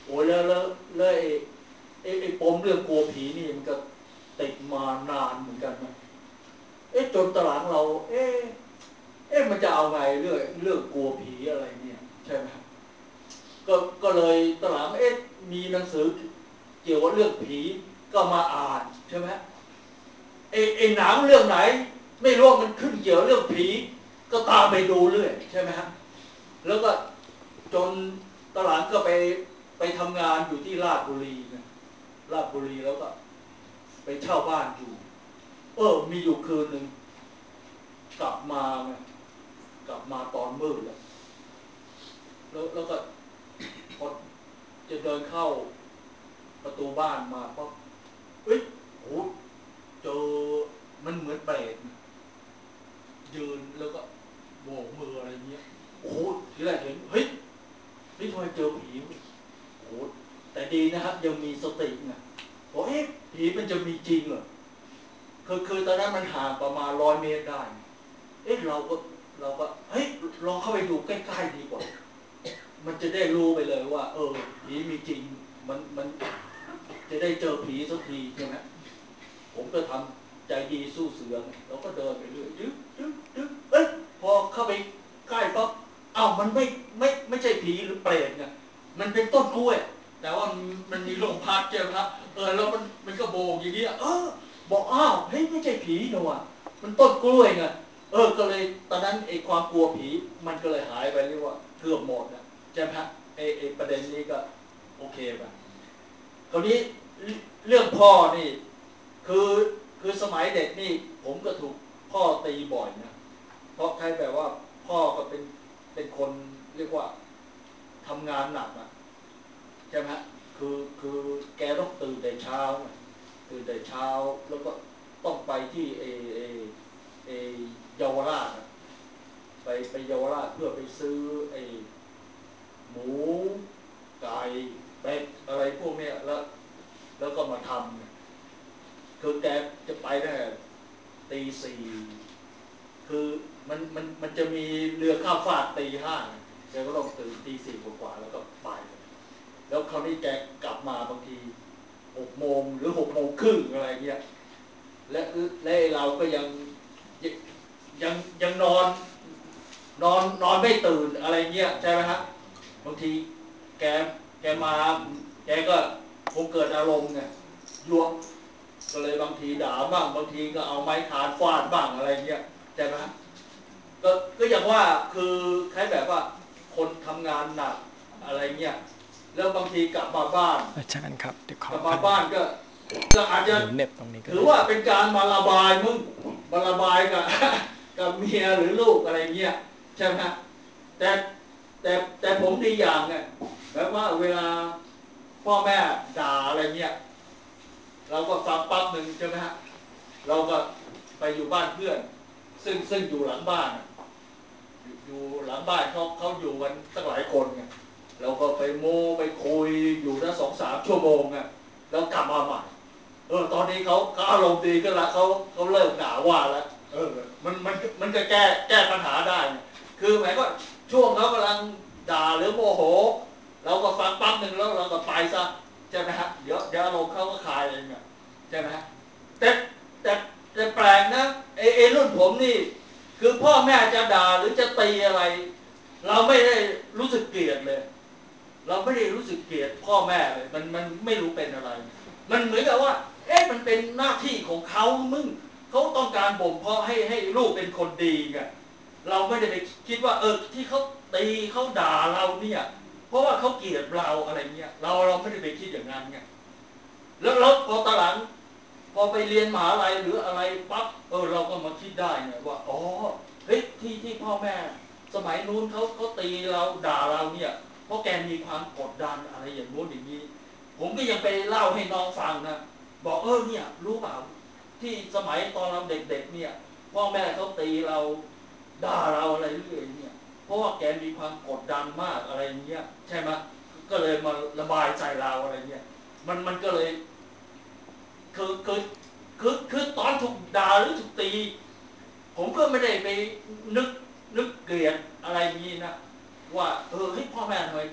โอ้ยแล้วแล้วแล้วไอ้ไอ้ไอ้ปมเรื่องกลัวผีนี่มันก็ติดมานานเหมือนกันนะเอ๊ะจนตอนหลังเรา เอ๊ะเอ๊ะมันจะเอาไงเรื่องเรื่องกลัวผีอะไรเนี่ยใช่ไหมก็ก็เลยตอนหลังเอ๊ะมีหนังสือเกี่ยวกับเรื่องผีก็มาอ่านใช่ไหมไอ้ไอ้หนังเรื่องไหนไม่รู้มันขึ้นเกี่ยวเรื่องผีก็ตามไปดูเรื่อยใช่ไหมฮะแล้วก็จนตอนหลังก็ไปไปทำงานอยู่ที่ราชบุรีนะราชบุรีแล้วก็ไปเช่าบ้านอยู่เออมีอยู่คืนหนึ่งกลับมาไงกลับมาตอนมืดแล้วแล้วแล้วก็พอจะเดินเข้าประตูบ้านมาปั๊บเอ้ยโหเจอมันเหมือนเปรตยืนแล้วก็โบกมืออะไรเงี้ยโอ้โหทีแรกเห็นเฮ้ยนี่ทำไมเจอผีโอ้โหแต่ดีนะครับยังมีสติไงบอกเอ๊ะผีมันจะมีจริงเหรอคือคือตอนนั้นมันห่างประมาณร้อยเมตรได้เอ๊ะเราก็เราก็เฮ้ยลองเข้าไปดูใกล้ๆดีกว่ามันจะได้รู้ไปเลยว่าเออผีมีจริงมันมันจะได้เจอผีสักทีใช่ไหมผมก็ทำใจดีสู้เสือเราก็เดินไปเรื่อยดึ๊บดึ๊บดึ๊บเอ้ยพอเข้าไปใกล้ปั๊บอ้าวมันไม่ไม่ไม่ใช่ผีหรือเปรตไงมันเป็นต้นกล้วยแต่ว่ามันมีลมพัดใช่ไหมครับเออแล้วมันมันก็โบกอย่างนี้เออบอกอ้าวเฮ้ยไม่ใช่ผีนะว่ะมันต้นกล้วยไงเออก็เลยตอนนั้นไอ้ความกลัวผีมันก็เลยหายไปเรียกว่าเกือบหมดนะใช่ไหมฮะไอ้ไอ้ประเด็นนี้ก็โอเคไปคราวนี้เรื่องพ่อนี่คือคือสมัยเด็กนี่ผมก็ถูกพ่อตีบ่อยนะเพราะใครแบบว่าพ่อก็เป็นเป็นคนเรียกว่าทำงานหนักนะใช่ไหมคือคือแกต้องตื่นแต่เช้าตื่นแต่เช้าแล้วก็ต้องไปที่เอเอเอเยาวราชไปไปเยาวราชเพื่อไปซื้อไอหมูไก่เป็ดอะไรพวกนี้แล้วแล้วก็มาทำคือแกจะไปได้ตีสี่คือมันมันมันจะมีเรือข้ามฟากตีห้าแกก็ต้องตื่นตีสี่กว่าแล้วก็ไปแล้วคราวนี้แกกลับมาบางทีหกโมงหรือหกโมงครึ่งอะไรเงี้ยและและเราก็ยังยังยังนอนนอนนอนไม่ตื่นอะไรเงี้ยใช่ไหมครับบางทีแกแกมาแกก็คงเกิดอารมณ์ไงยั่วก็เลยบางทีด่าบ้างบางทีก็เอาไม้คานฟาดบ้างอะไรเงี้ยใช่ไหมครับก็ก็อย่างว่าคือคล้ายแบบว่าคนทำงานหนักอะไรเงี้ยแล้วบางทีกลับมาบ้านอาจารย์ครับเดี๋ยวขอกลับมาบ้านก็ก็อาจจะเน็บตรงนี้ก็ถือว่าเป็นการมาระบายมึงมาระบายกับ กับเมียหรือลูกอะไรเงี้ยใช่ไหมแต่แต่แต่ผมดีอย่างไงแบบว่าเวลาพ่อแม่ด่าอะไรเงี้ยเราก็ฟังปั๊บหนึ่งใช่ไหมฮะเราก็ไปอยู่บ้านเพื่อนซึ่งซึ่งอยู่หลังบ้านอยู่หลังบ้านเขาเขาอยู่กันตั้งหลายคนไงเราก็ไปโม้ไปคุยอยู่ได้สองสามชั่วโมงไงแล้วกลับมาใหม่เออตอนนี้เขาเขาอารมณ์ดีขึ้นละเขาเขาเลิกด่าว่าแล้วเออมันมันมันก็แก้แก้ปัญหาได้คือหมายก็ช่วงเขากำลังด่าหรือโมโหเราก็ฟังปั๊บหนึ่งแล้วเราก็ไปซะใช่ไหมฮะเดี๋ยวเดี๋ยวอารมณ์เขาก็คลายเองอ่ะใช่ไหมฮะแต่แต่แต่แปลกนะไอ้ไอ้รุ่นผมนี่คือพ่อแม่จะด่าหรือจะตีอะไรเราไม่ได้รู้สึกเกลียดเลยเราไม่ได้รู้สึกเกลียดพ่อแม่เลยมันมันไม่รู้เป็นอะไรมันเหมือนกับว่าเอ๊ะมันเป็นหน้าที่ของเขามึงเขาต้องการบ่มเพาะให้ให้ลูกเป็นคนดีไงเราไม่ได้ไปคิดว่าเออที่เขาตีเขาด่าเราเนี่ยเพราะว่าเขาเกลียดเราอะไรเงี้ยเราเราไม่ได้ไปคิดอย่างนั้นไงแล้วแล้วพอตอนหลังพอไปเรียนมหาลัยหรืออะไรปั๊บเออเราก็มาคิดได้ไงว่าอ๋อเฮ้ยที่ที่พ่อแม่สมัยนู้นเขาเขาตีเราด่าเราเนี่ยเพราะแกมีความกดดันอะไรอย่างนู้นอย่างนี้ผมก็ยังไปเล่าให้น้องฟังนะบอกเออเนี่ยรู้เปล่าที่สมัยตอนเราเด็กๆเนี่ยพ่อแม่เขาตีเราด่าเราอะไรเรื่อยเนี่ยเพราะว่าแกมีความกดดันมากอะไรเงี้ยใช่ไหมก็เลยมาระบายใจเราอะไรเงี้ยมันมันก็เลยคือคือคือคือตอนถูกด่าหรือถูกตีผมก็ไม่ได้ไปนึกนึกเกลียดอะไรนี้นะว่าเออให้พ่อแม่ทำไม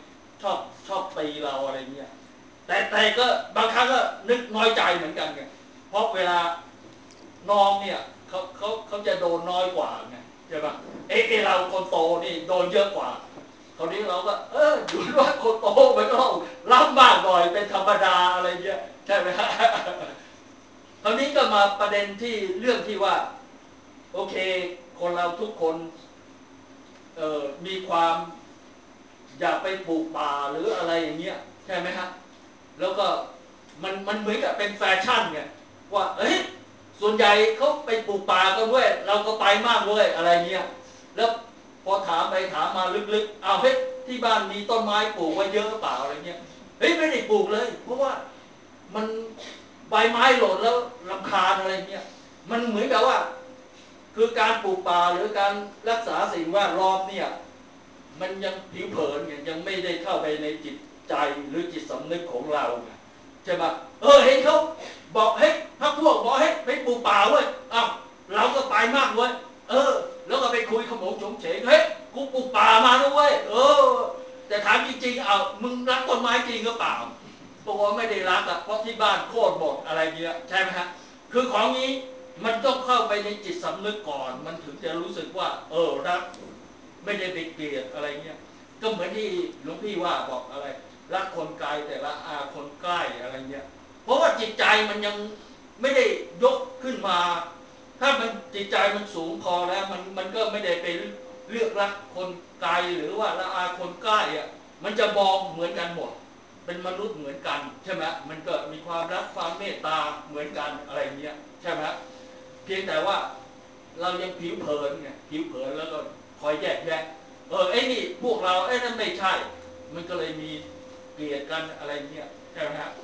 ชอบชอบตีเราอะไรเงี้ยแต่แต่ก็บางครั้งก็นึกน้อยใจเหมือนกันไงเพราะเวลาน้องเนี่ยเขาเขาเขาจะโดนน้อยกว่าไงใช่ปะเอ๊ะเราคนโตนี่โดนเยอะกว่าคราวนี้เราก็เอออยู่ว่าคนโตมันก็ต้องรับมากหน่อยเป็นธรรมดาอะไรเงี้ยใช่ไหมฮะคราวนี้ก็มาประเด็นที่เรื่องที่ว่าโอเคคนเราทุกคนเอ่อมีความอยากไปปลูกป่าหรืออะไรอย่างเงี้ยใช่ไหมฮะแล้วก็มันมันเหมือนกับเป็นแฟชั่นไงว่าเอ้ยส่วนใหญ่เขาไปปลูกป่ากันเว้ยเราก็ไปมากเว้ยอะไรเงี้ยแล้วพอถามไปถามมาลึกๆเอาเฮ้ยที่บ้านมีต้นไม้ปลูกไว้เยอะหรือเปล่าอะไรเงี้ยเฮ้ยไม่ได้ปลูกเลยเพราะว่ามันใบไม้หล่นแล้วรำคาญอะไรเงี้ยมันเหมือนกับว่าคือการปลูกป่าหรือการรักษาสิ่งแวดล้อมเนี่ยมันยังผิวเผินไงยังไม่ได้เข้าไปในจิตใจหรือจิตสำนึกของเราไงใช่ปะเออเห็นเขาบอกเฮ้ยถ้าพวกบอกเฮ้ยไปปลูกป่าเว้ยอ้าวเราก็ไปมากเว้ยเออแล้วก็ไปคุยขโมงโฉงเฉงเฮ้ยกูปลูกป่ามาด้วยเออแต่ถามจริงๆเอามึงรักต้นไม้จริงหรือเปล่าบอกว่าไม่ได้รักอ่ะเพราะที่บ้านโค่นหมดอะไรเงี้ยใช่ไหมฮะคือของนี้มันต้องเข้าไปในจิตสำนึกก่อนมันถึงจะรู้สึกว่าเออรักไม่ได้ไปเกลียดอะไรเงี้ยก็เหมือนที่หลวงพี่ว่าบอกอะไรรักคนไกลแต่ละอาคนใกล้อะไรเงี้ยเพราะว่าจิตใจมันยังไม่ได้ยกขึ้นมาถ้ามันจิตใจมันสูงพอแล้วมันมันก็ไม่ได้ไปเลือกรักคนไกลหรือว่าละอาคนใกล้อ่ะมันจะมองเหมือนกันหมดเป็นมนุษย์เหมือนกันใช่ไหมมันก็มีความรักความเมตตาเหมือนกันอะไรเงี้ยใช่ไหมเพียงแต่ว่าเรายังผิวเผินไงผิวเผินแล้วก็คอยแยกแยะเออไอ้นี่พวกเราไอ้นั่นไม่ใช่มันก็เลยมีเกลียดกันอะไรเงี้ยใช่ไหมครับ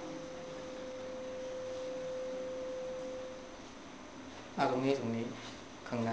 อ่าตรงนี้ตรงนี้ข้างหน้า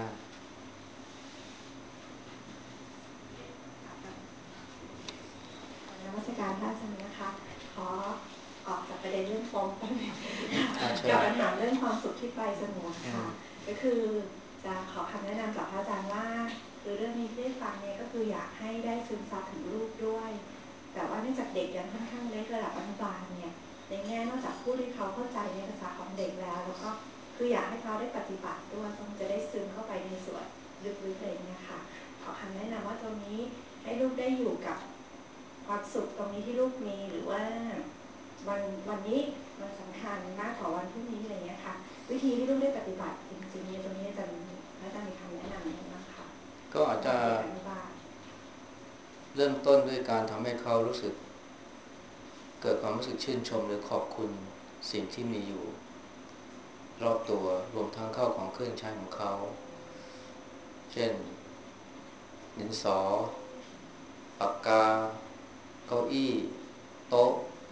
นมัสการพระอาจารย์นะคะขอออกจากประเด็นเรื่องปมแป๊บนึงกับปัญหาเรื่องความสุขที่ปลายสมองค่ะก็คือจะขอคำแนะนำจากพระอาจารย์ว่าคือเรื่องนี้ที่ได้ฟังเนี่ยก็คืออยากให้ได้ซึมซับถึงลูกด้วยแต่ว่าเนื่องจากเด็กยังค่อนข้างเล็กระดับอนุบาลเนี่ยในแง่นอกจากพูดให้เขาเข้าใจในภาษาของเด็กแล้วแล้วก็คืออยากให้เขาได้ปฏิบัติด้วยต้องจะได้ซึมเข้าไปในส่วนลึกๆอะไรเนี่ยค่ะขอคำแนะนำว่าตรงนี้ให้ลูกได้อยู่กับความสุขตรงนี้ที่ลูกมีหรือว่าวันวันนี้มันสำคัญมากกว่าวันพรุ่งนี้อะไรเงี้ยค่ะวิธีที่ลูกได้ปฏิบัติจริงๆในตรงนี้จะอาจารย์มีคำแนะนำอะไรบ้างคะก็อาจจะเริ่มต้นด้วยการทำให้เขารู้สึกเกิดความรู้สึกชื่นชมหรือขอบคุณสิ่งที่มีอยู่รอบตัวรวมทั้งเข้าของเครื่องใช้ของเขาเช่นดินสอปากกาเก้าอี้โต๊ะ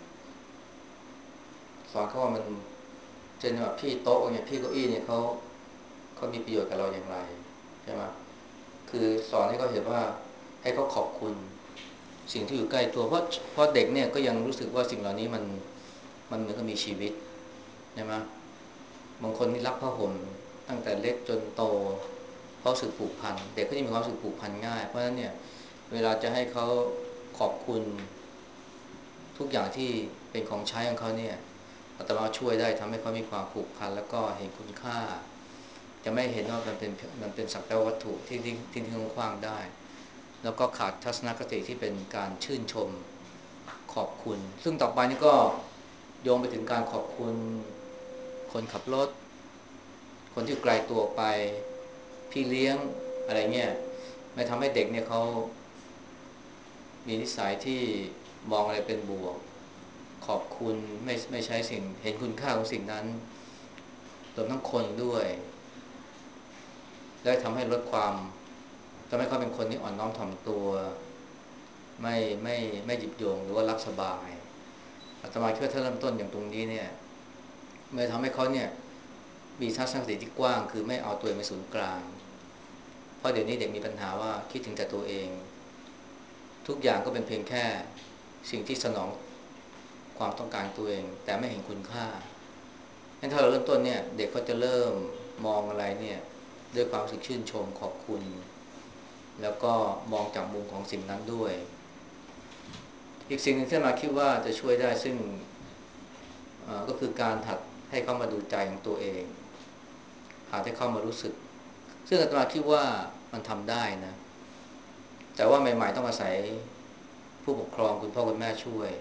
สอนเขาว่ามันเช่นว่าพี่โต๊ะเนี่ยพี่เก้าอี้เนี่ยเขาเขามีประโยชน์กับเราอย่างไรใช่ไหมคือสอนให้เขาเห็นว่าให้เขาขอบคุณสิ่งที่อยู่ใกล้ตัวเพราะเพราะเด็กเนี่ยก็ยังรู้สึกว่าสิ่งเหล่านี้มันมันเหมือนกับมีชีวิตใช่ไหมบางคนนี่รักผ้าห่มตั้งแต่เล็กจนโตเพราะสึกผูกพันเด็กก็จะมีความรู้สึกผูกพันง่ายเพราะฉะนั้นเนี่ยเวลาจะให้เขาขอบคุณทุกอย่างที่เป็นของใช้ของเขาเนี่ยอาตมาช่วยได้ทำให้เขามีความผูกพันแล้วก็เห็นคุณค่าจะไม่เห็นว่ามันเป็นมันเป็นสักแต่วัตถุที่ทิ้งทิ้งทิ้งขว้างได้แล้วก็ขาดทัศนคติที่เป็นการชื่นชมขอบคุณซึ่งต่อไปนี่ก็โยงไปถึงการขอบคุณคนขับรถคนที่ไกลตัวไปพี่เลี้ยงอะไรเงี้ยไม่ทำให้เด็กเนี่ยเขามีนิสัยที่มองอะไรเป็นบวกขอบคุณไม่ไม่ใช้สิ่งเห็นคุณค่าของสิ่งนั้นรวมทั้งคนด้วยได้ทำให้ลดความทำให้เขาเป็นคนที่อ่อนน้อมถ่อมตัวไม่ไม่ไม่หยิบโยงหรือว่ารักสบายอาตมาคิดว่าถ้าเริ่มต้นอย่างตรงนี้เนี่ยไม่ทำให้เขาเนี่ยมีทัศนคติที่กว้างคือไม่เอาตัวเองเป็นศูนย์กลางเพราะเดี๋ยวนี้เด็กมีปัญหาว่าคิดถึงแต่ตัวเองทุกอย่างก็เป็นเพียงแค่สิ่งที่สนองความต้องการตัวเองแต่ไม่เห็นคุณค่างั้นถ้าเราเริ่มต้นเนี่ยเด็กก็จะเริ่มมองอะไรเนี่ยด้วยความรู้สึกชื่นชมขอบคุณแล้วก็มองจากมุมของสิ่งนั้นด้วยอีกสิ่งหนึ่งที่มาคิดว่าจะช่วยได้ซึ่งก็คือการหัดให้เข้ามาดูใจของตัวเองหัดให้เข้ามารู้สึกซึ่งอาตมาคิดว่ามันทำได้นะแต่ว่าใหม่ๆต้องอาศัยผู้ปกครองคุณพ่อคุณแม่ช่วย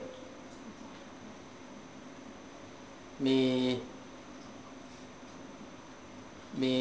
มีมี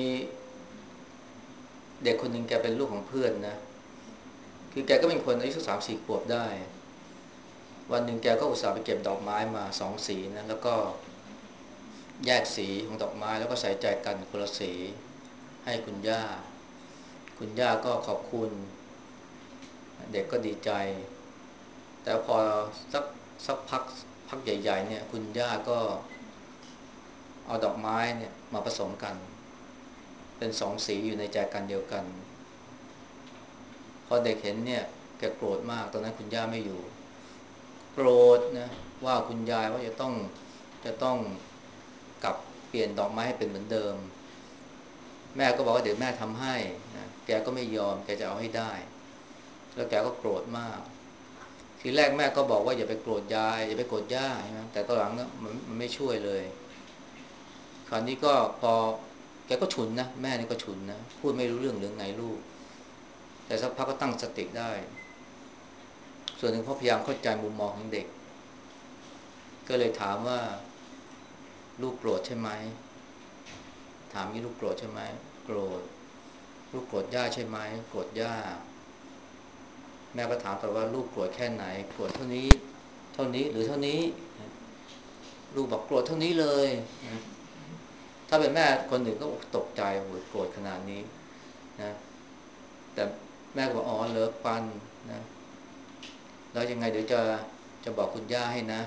เด็กคนหนึ่งแกเป็นลูกของเพื่อนนะคือแกก็เป็นคนอายุสักสามสี่ขวบได้วันหนึ่งแกก็อุตส่าห์ไปเก็บดอกไม้มาสองสีนะแล้วก็แยกสีของดอกไม้แล้วก็ใส่ใจกันคนละสีให้คุณย่าคุณย่าก็ขอบคุณเด็กก็ดีใจแต่พอสักสักพักพักใหญ่ๆเนี่ยคุณย่าก็เอาดอกไม้เนี่ยมาผสมกันเป็นสองสีอยู่ในแจกันเดียวกันพอเด็กเห็นเนี่ยแกโกรธมากตอนนั้นคุณย่าไม่อยู่โกรธนะว่าคุณยายว่าจะต้องจะต้องกลับเปลี่ยนดอกไม้ให้เป็นเหมือนเดิมแม่ก็บอกว่าเดี๋ยวแม่ทำให้นะแกก็ไม่ยอมแกจะเอาให้ได้แล้วแกก็โกรธมากทีแรกแม่ก็บอกว่าอย่าไปโกรธยายอย่าไปโกรธย่านะแต่ตอนหลังมันมันไม่ช่วยเลยคราวนี้ก็พอแกก็ฉุนนะแม่นี่ก็ฉุนนะพูดไม่รู้เรื่องเรื่องไงลูกแต่สักพักก็ตั้งสติได้ส่วนหนึ่งเพราะพยายามเข้าใจมุมมองของเด็กก็เลยถามว่าลูกโกรธใช่ไหมถามนี่ลูกโกรธใช่ไหมโกรธลูกโกรธย่าใช่ไหมโกรธย่าแม่ก็ถามต่อว่าลูกโกรธแค่ไหนโกรธเท่านี้เท่านี้หรือเท่านี้ลูกบอกโกรธเท่านี้เลยถ้าเป็นแม่คนหนึ่งก็ตกใจโหโกรธขนาดนี้นะแต่แม่ก็บอกอ๋อเลิกปันนะแล้วยังไงเดี๋ยวจะจะบอกคุณย่าให้นะ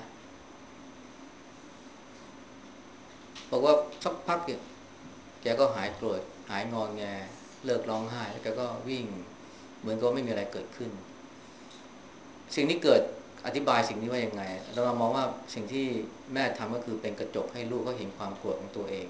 บอกว่าสักพักเนี่ยแกก็หายโกรธหายงอแงเลิกร้องไห้แล้วแกก็วิ่งเหมือนกับไม่มีอะไรเกิดขึ้นสิ่งที่เกิดอธิบายสิ่งนี้ว่ายังไงเรามองว่าสิ่งที่แม่ทำก็คือเป็นกระจกให้ลูกเขาเห็นความโกรธของตัวเอง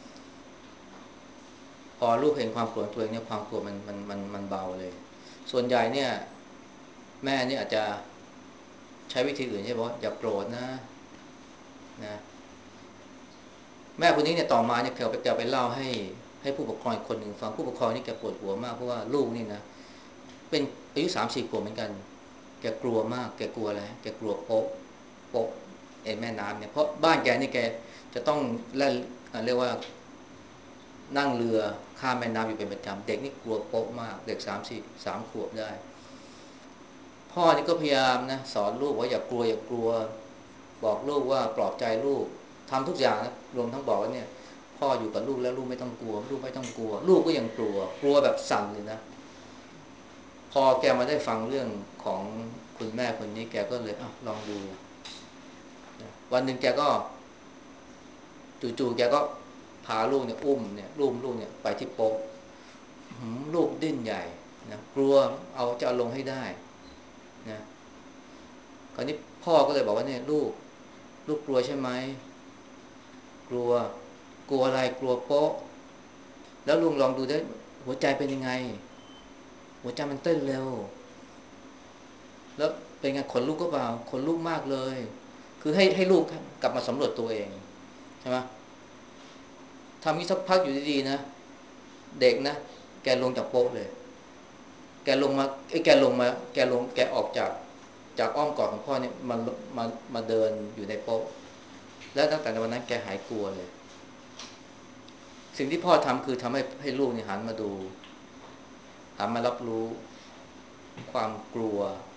พอลูกเห็นความโกรธตัวเองเนี่ยความโกรธมันมันมันมันเบาเลยส่วนใหญ่เนี่ยแม่เนี่ยอาจจะใช้วิธีอื่นใช่ไหมว่าอย่าโกรธนะนะแม่คนนี้เนี่ยต่อมาเนี่ยเขาจะไปเล่าให้ให้ผู้ปกครองคนหนึ่งฟังผู้ปกครองนี่แกปวดหัวมากเพราะว่าลูกนี่นะเป็นอายุสามสี่ขวบเหมือนกันแกกลัวมากแกกลัวอะไรแกกลัวโป๊ะโป๊ะเอ็นแม่น้ำเนี่ยเพราะบ้านแกนี่แกจะต้องเล่นเรียกว่านั่งเรือข้ามแม่น้ำอยู่เป็นประจำเด็กนี่กลัวโป๊ะมากเด็กสามสี่สามขวบได้พ่อนี่ก็พยายามนะสอนลูกว่าอย่ากลัวอย่ากลัวบอกลูกว่าปลอบใจลูกทำทุกอย่างนะรวมทั้งบอกว่าเนี่ยพ่ออยู่กับลูกแล้วลูกไม่ต้องกลัวลูกไม่ต้องกลัวลูกก็ยังกลัวกลัวแบบสั่นเลยนะพอแกมาได้ฟังเรื่องของคุณแม่คนนี้แกก็เลยอ่ะลองดูวันหนึ่งแกก็จู่ๆแกก็พาลูกเนี่ยอุ้มเนี่ยลูกลูกเนี่ยไปที่โป๊ะลูกดิ้นใหญ่นะกลัวเอาจะเอาลงให้ได้นะคราวนี้พ่อก็เลยบอกว่าเนี่ยลูกลูกกลัวใช่ไหมกลัวกลัวอะไรกลัวโป๊ะแล้วลุงลองดูได้หัวใจเป็นยังไงหัวใจมันเต้นเร็วแล้วเป็นไงขนลุกก็เปล่าขนลุกมากเลยคือให้ให้ลูกกลับมาสำรวจตัวเองใช่ไหมทำนี้สักพักอยู่ดีๆนะเด็กนะแกลงจากโป๊ะเลยแกลงมาไอ้แกลงมาแกลงแกออกจากจากอ้อมกอดของพ่อเนี่ยมันมามาเดินอยู่ในโป๊ะแล้วตั้งแต่ในวันนั้นแกหายกลัวเลยสิ่งที่พ่อทำคือทำให้ให้ลูกเนี่ยหันมาดูหันมารับรู้ความกลัว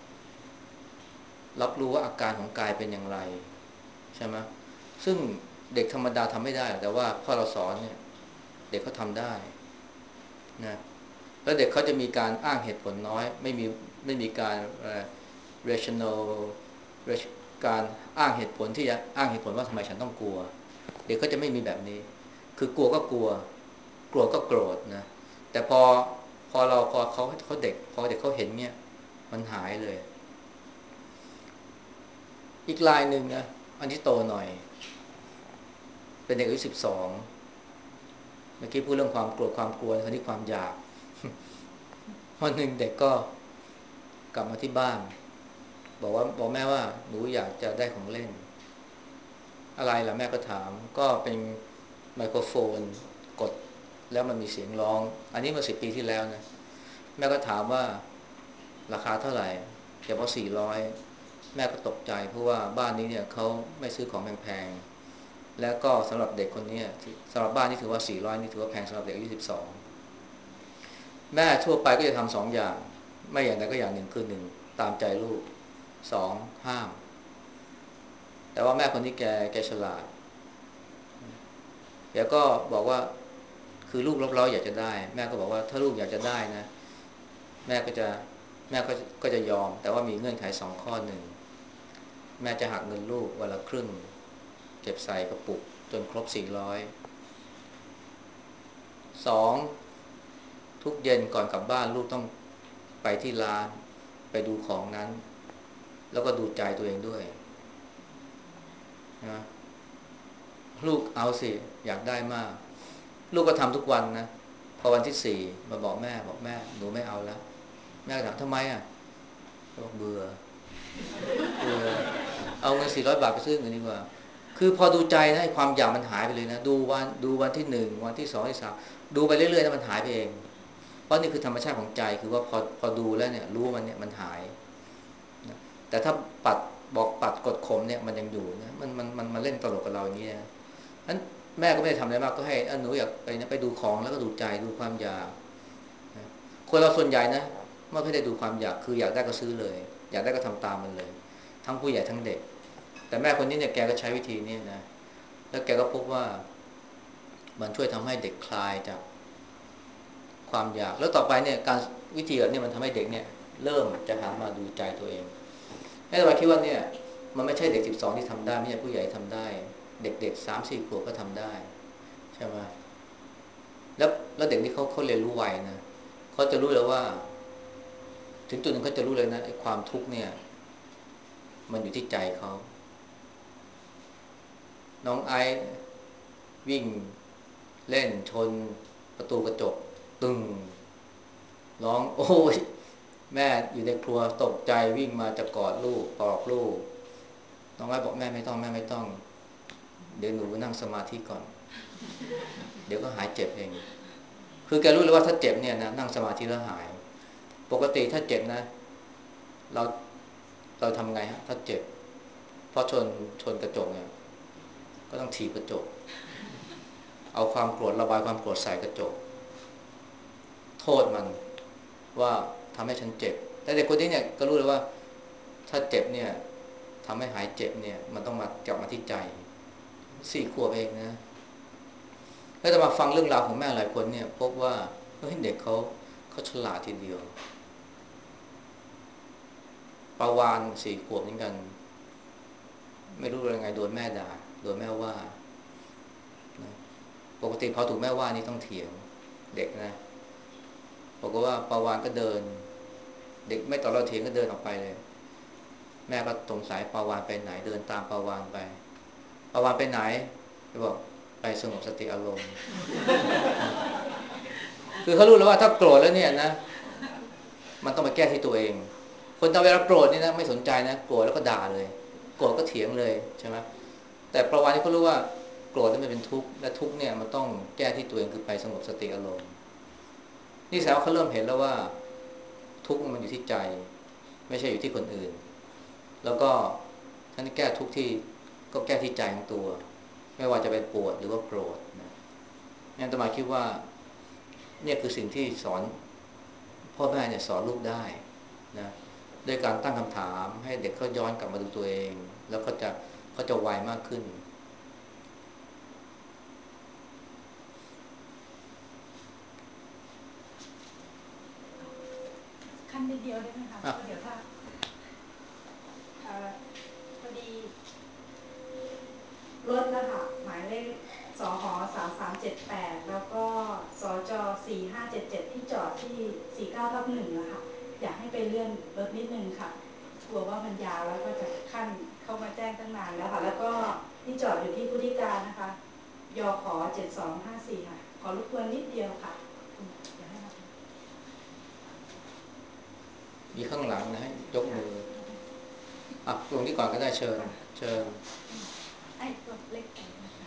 รับรู้ว่าอาการของกายเป็นอย่างไรใช่ไหมซึ่งเด็กธรรมดาทำไม่ได้แต่ว่าพ่อเราสอนเนี่ยเด็กเขาทำได้นะแล้วเด็กเขาจะมีการอ้างเหตุผลน้อยไม่มีไม่มีการ rational การอ้างเหตุผลที่จะอ้างเหตุผลว่าทำไมฉันต้องกลัวเด็กก็จะไม่มีแบบนี้คือกลัวก็กลัวกลัวก็โกรธนะแต่พอพอเราพอเขาเขาเด็กพอเด็กเขาเห็นเนี่ยมันหายเลยอีกลายหนึ่งนะอันที่โตหน่อยเป็นเด็กอายุสิบสองเมื่อกี้พูดเรื่องความโกรธความกลัวคราวนี้ความอยาก วันหนึ่งเด็กก็กลับมาที่บ้านบอกว่าบอกแม่ว่าหนูอยากจะได้ของเล่นอะไรล่ะแม่ก็ถามก็เป็นไมโครโฟนกดแล้วมันมีเสียงร้องอันนี้เมื่อสิบปีที่แล้วนะแม่ก็ถามว่าราคาเท่าไหร่แกบอกสี่ร้อยแม่ก็ตกใจเพราะว่าบ้านนี้เนี่ยเขาไม่ซื้อของแพงๆแล้วก็สำหรับเด็กคนนี้สำหรับบ้านนี่ถือว่าสี่ร้อยนี่ถือว่าแพงสำหรับเด็กอายุสิบสองแม่ทั่วไปก็จะทำสองอย่างไม่อย่างใดก็อย่างหนึ่งคือหนึ่งตามใจลูกสองห้ามแต่ว่าแม่คนนี้แกแกฉลาดแกก็บอกว่าคือลูกรบเร้าอยากจะได้แม่ก็บอกว่าถ้าลูกอยากจะได้นะแม่ก็จะแม่ก็ก็จะยอมแต่ว่ามีเงื่อนไขสองข้อหนึ่งแม่จะหักเงินลูกวันละครึ่งเก็บใส่กระปุกจนครบสี่ร้อยสองทุกเย็นก่อนกลับบ้านลูกต้องไปที่ร้านไปดูของนั้นแล้วก็ดูใจตัวเองด้วยนะลูกเอาสิอยากได้มากลูกก็ทำทุกวันนะพอวันที่สี่มาบอกแม่บอกแม่หนูไม่เอาแล้วแม่ถามทำไมอ่ะบอกเบื่อเบื่อเอาเงินสี่ร้อยบาทไปซื้อเงินดีกว่าคือพอดูใจนะความอยากมันหายไปเลยนะดูวันดูวันที่หนึ่งวันที่สองที่สามดูไปเรื่อยๆนะมันหายไปเองเพราะนี่คือธรรมชาติของใจคือว่าพอพอดูแล้วเนี่ยรู้มันเนี่ยมันหายนะแต่ถ้าปัดบอกปัดกดข่มเนี่ยมันยังอยู่นะมันมันมันมันเล่นตลกกับเราอย่างนี้นะนั้นแม่ก็ไม่ได้ทำอะไรมากก็ให้หนูอยากไปนะไปดูของแล้วก็ดูใจดูความอยากนะคนเราส่วนใหญ่นะไม่ได้ดูความอยากคืออยากได้ก็ซื้อเลยอยากได้ก็ทำตามมันเลยทั้งผู้ใหญ่ทั้งเด็กแต่แม่คนนี้เนี่ยแกก็ใช้วิธีนี้นะแล้วแกก็พบว่ามันช่วยทำให้เด็กคลายจากความอยากแล้วต่อไปเนี่ยการวิธีแบบนี้มันทำให้เด็กเนี่ยเริ่มจะหันมาดูใจตัวเองให้เราคิดว่าเนี่ยมันไม่ใช่เด็กสิบสองที่ทำได้ไม่ใช่ผู้ใหญ่ทำได้เด็กๆสามสี่ขวบก็ทำได้ใช่ไหมแล้วแล้วเด็กนี่เขาเขาเรียนรู้ไวนะเขาจะรู้เลยว่าถึงจุดหนึ่งเขาจะรู้เลยนะไอ้ความทุกข์เนี่ยมันอยู่ที่ใจเขาน้องไอซ์วิ่งเล่นชนประตูกระจกตึงร้องโอ้ยแม่อยู่ในครัวตกใจวิ่งมาจะกอดลูกปลอบลูกน้องไอซ์บอกแม่ไม่ต้องแม่ไม่ต้องเดี๋ยวหนูนั่งสมาธิก่อนเดี๋ยวก็หายเจ็บเองคือแกรู้เลยว่าถ้าเจ็บเนี่ยนะนั่งสมาธิแล้วหายปกติถ้าเจ็บนะเราเราทำไงฮะถ้าเจ็บพอชนชนกระจกเนี่ยก็ต้องถีบกระจกเอาความโกรธระบายความโกรธใส่กระจกโทษมันว่าทำให้ฉันเจ็บแต่เด็กคนนี้เนี่ยก็รู้เลยว่าถ้าเจ็บเนี่ยทำให้หายเจ็บเนี่ยมันต้องมากลับมาที่ใจสี่ขวบเองนะแล้วจะมาฟังเรื่องราวของแม่หลายคนเนี่ยพบว่าเฮ้ยเด็กเขาเขาฉลาดทีเดียวปาวานสี่ขวบเหมือนกันไม่รู้ยังไงโดนแม่ด่าโดนแม่ว่าปกติพอถูกแม่ว่านี่ต้องเถียงเด็กนะบอกว่าปาวานก็เดินเด็กไม่ตอบเราเถียงก็เดินออกไปเลยแม่ก็สงสัยปาวานไปไหนเดินตามปาวานไปปาวานไปไหนเขาบอกไปสงบสติอารมณ์ คือเขารู้แล้วว่าถ้าโกรธแล้วเนี่ยนะมันต้องไปแก้ที่ตัวเองคนตอนเวลาโกรธนี่นะไม่สนใจนะโกรธแล้วก็ด่าเลยโกรธก็เถียงเลยใช่ไหมแต่ปาวานที่เขารู้ว่าโกรธนั้นมันเป็นทุกข์และทุกข์เนี่ยมันต้องแก้ที่ตัวเองคือไปสงบสติอารมณ์นี่แสดงว่าเขาเริ่มเห็นแล้วว่าทุกข์มันอยู่ที่ใจไม่ใช่อยู่ที่คนอื่นแล้วก็ท่านแก้ทุกข์ที่ก็แก้ที่ใจของตัวไม่ว่าจะเป็นปวดหรือว่าโกรธนะงั้นอาตมาคิดว่าเนี่ยคือสิ่งที่สอนพ่อแม่เนี่ยสอนลูกได้นะด้วยการตั้งคำถามให้เด็กเขาย้อนกลับมาดูตัวเองแล้วเขาจะเขาจะไวมากขึ้นขั้นนิดเดียวได้ไหมคะเดี๋ยวถ้าพอดีรถนะคะหมายเลขสหสามสามเจ็ดแปดแล้วก็สจสี่ห้าเจ็ดเจ็ดที่จอดที่สี่เก้าทับหนึ่งนะคะอยากให้ไปเลื่อนรถนิดนึงค่ะกลัวว่ามันยาวแล้วก็จะขั้นเข้ามาแจ้งตั้งนานแล้วค่ะแล้วก็ที่จอดอยู่ที่พุทธิการนะคะยขเจ็ดสองห้าสี่ค่ะขอรบกวนนิดเดียวค่ะมีข้างหลังนะให้ยกมืออ่ะตรงนี้ก่อนก็ได้เชิญเชิญไอ้ตัวเล็กๆนะคะ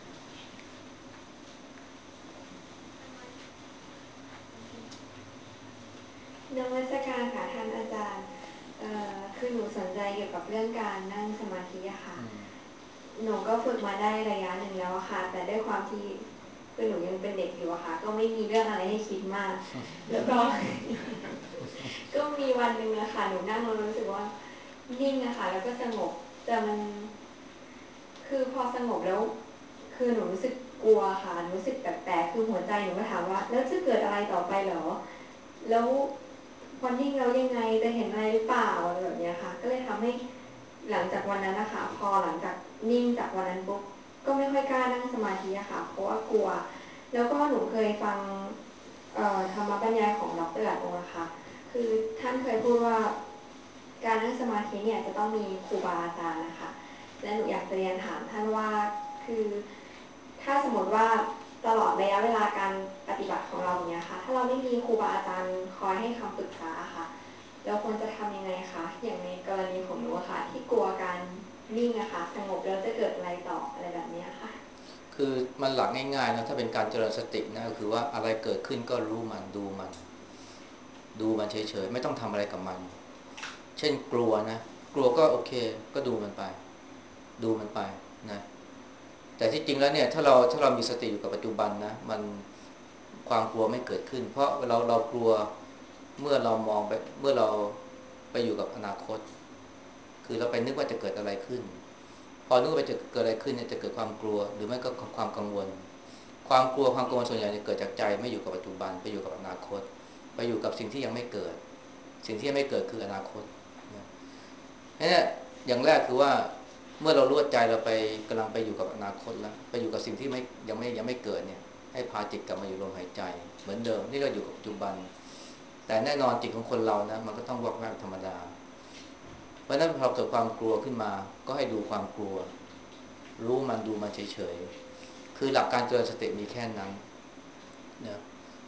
นมัสการค่ะท่านอาจารย์เอ่อคือหนูสนใจเกี่ยวกับเรื่องการนั่งสมาธิอะค่ะหนูก็ฝึกมาได้ระยะหนึ่งแล้วอะค่ะแต่ด้วยความที่คือหนูยังเป็นเด็กอยู่อะค่ะก็ไม่มีเรื่องอะไรให้คิดมากแล้วก็ ก็มีวันหนึ่งอะค่ะหนูนั่งแล้วรู้สึกว่านิ่งอะค่ะแล้วก็สงบแต่มันคือพอสงบแล้วคือหนูรู้สึกกลัวค่ะรู้สึกแปลกๆคือหัวใจหนูก็ถามว่าแล้วจะเกิดอะไรต่อไปเหรอแล้วพอนิ่งแล้วยังไงจะเห็นอะไรหรือเปล่าอะไรแบบนี้ค่ะก็เลยทำให้หลังจากวันนั้นนะคะพอหลังจากนิ่งจากวันนั้นปุ๊บก็ไม่ค่อยกล้านั่งสมาธิอะค่ะเพราะว่ากลัวแล้วก็หนูเคยฟังธรรมบรรยายของดร.อัตโนนะคะคือท่านเคยพูดว่าการนั่งสมาธิเนี่ยจะต้องมีครูบาอาจารย์นะคะและหนูอยากจะเรียนถามท่านว่าคือถ้าสมมติว่าตลอดระยะเวลาการปฏิบัติของเราเนี่ยค่ะถ้าเราไม่มีครูบาอาจารย์คอยให้คำปรึกษาค่ะเราควรจะทำยังไงคะอย่างในกรณีของหนูค่ะที่กลัวการนิ่งอะค่ะสงบแล้วจะเกิดอะไรต่ออะไรแบบนี้ค่ะคือมันหลักง่ายๆนะถ้าเป็นการเจริญสตินะก็คือว่าอะไรเกิดขึ้นก็รู้มันดูมันดูมันเฉยๆไม่ต้องทำอะไรกับมันเช่นกลัวนะกลัวก็โอเคก็ดูมันไปดูมันไปนะแต่ที่จริงแล้วเนี่ยถ้าเราถ้าเรามีสติอยู่กับปัจจุบันนะมันความกลัวไม่เกิดขึ้นเพราะเราเรากลัวเมื่อเรามองไปเมื่อเราไปอยู่กับอนาคตคือเราไปนึกว่าจะเกิดอะไรขึ้นพอนึกว่าจะเกิดอะไรขึ้นเนี่ยจะเกิดความกลัวหรือไม่ก็ความกังวลความกลัวความกังวลส่วนใหญ่เนี่ยเกิดจากใจไม่อยู่กับปัจจุบันไปอยู่กับอนาคตไปอยู่กับสิ่งที่ยังไม่เกิดสิ่งที่ยังไม่เกิดคืออนาคตเนี่ยอย่างแรกคือว่าเมื่อเรารู้ว่าใจเราไปกำลังไปอยู่กับอนาคตแล้วไปอยู่กับสิ่งที่ไม่ยังไม่ยังไม่เกิดเนี่ยให้พาจิตกลับมาอยู่ลมหายใจเหมือนเดิมนี่เราอยู่กับปัจจุบันแต่แน่นอนจิตของคนเรานะมันก็ต้องวอกแวกธรรมดาเพราะฉะนั้นพอเกิดความกลัวขึ้นมาก็ให้ดูความกลัวรู้มันดูมันเฉยๆคือหลักการเจริญสติมีแค่นั้นนะ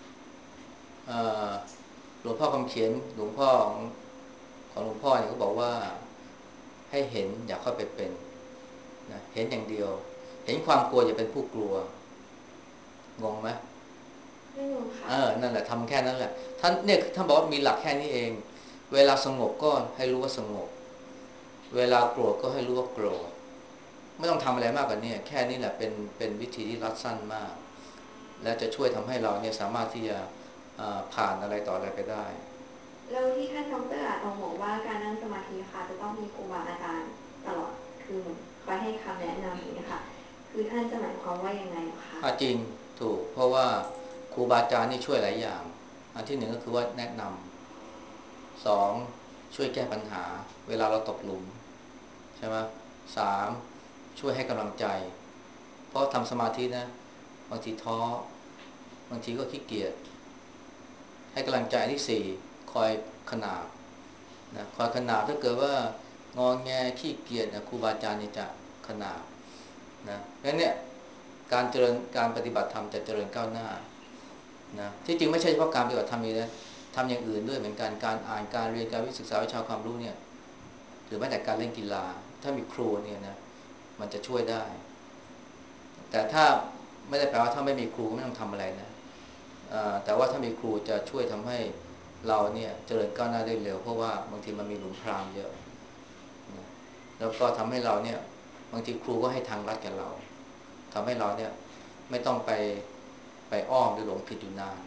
หลวงพ่อคำเขียนหลวงพ่อของหลวงพ่อเนี่ยเขาบอกว่าให้เห็นอย่าเข้าไปเป็นนะเห็นอย่างเดียวเห็นความกลัวอย่าเป็นผู้กลัวงงไหมไม่งงค่ะเออนั่นแหละทำแค่นั้นแหละท่านเนี่ยท่านบอกว่ามีหลักแค่นี้เองเวลาสงบก็ให้รู้ว่าสงบเวลาโกรธก็ให้รู้ว่าโกรธไม่ต้องทำอะไรมากกว่านี้แค่นี้แหละเป็นเป็นวิธีที่รัดสั้นมากและจะช่วยทำให้เราเนี่ยสามารถที่จะผ่านอะไรต่ออะไรไปได้แล้วที่ท่านดร.อาจองบอกว่าการนั่งสมาธิค่ะจะต้องมีครูบาอาจารย์ตลอดคือเหมือนคอยให้คำแนะนำอย่างนี้ค่ะคือท่านจะหมายความว่ายังไงคะอ่ะจริงถูกเพราะว่าครูบาอาจารย์นี่ช่วยหลายอย่างอันที่หนึ่งก็คือว่าแนะนำสองช่วยแก้ปัญหาเวลาเราตกหลุมใช่ไหมสามช่วยให้กำลังใจเพราะทำสมาธินะบางทีท้อบางทีก็ขี้เกียจให้กำลังใจที่สี่คอยขนาบนะคอยขนาบถ้าเกิดว่างอแงขี้เกียจนะครูบาอาจารย์นี่จะขนาบนะงั้นเนี่ยการเจริญการปฏิบัติธรรมจะเจริญก้าวหน้านะที่จริงไม่ใช่เฉพาะการปฏิบัติธรรมนี้นะทำอย่างอื่นด้วยเหมือนกันการอ่านการเรียนการวิศึกษาวิชาความรู้เนี่ยหรือแม้แต่การเล่นกีฬาถ้ามีครูเนี่ยนะมันจะช่วยได้แต่ถ้าไม่ได้แปลว่าถ้าไม่มีครูก็ไม่ต้องทำอะไรนะแต่ว่าถ้ามีครูจะช่วยทำให้เราเนี่ยเจริญก้าวหน้าได้เร็วเพราะว่าบางทีมันมีหลุมพรางเยอะนะแล้วก็ทำให้เราเนี่ยบางทีครูก็ให้ทางลัดแก่เราทำให้เราเนี่ยไม่ต้องไปไปอ้อมหรือหลงผิดอยู่นาน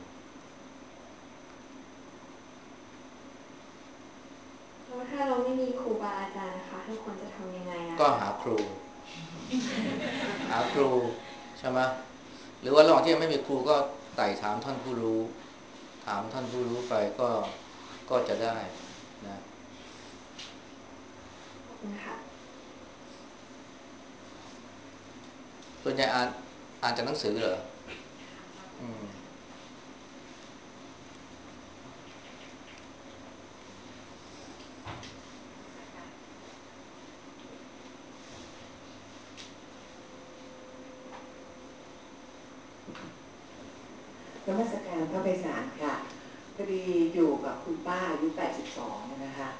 แล้วถ้าเราไม่มีครูบาอาจารย์นะคะทุกคนจะทำยังไงอะก็หาครู หาครูใช่ไหมหรือว่าระหว่างที่ยังไม่มีครูก็ไต่ถามท่านผู้รู้ถามท่านผู้รู้ไปก็ก็จะได้นะขอบคุณค่ะส่วนใหญ่อ่านอ่านจากหนังสือเหรออืมนมัสการพระไพศาลค่ะพอดีอยู่กับคุณป้าอายุแปดสิบสองนะคะ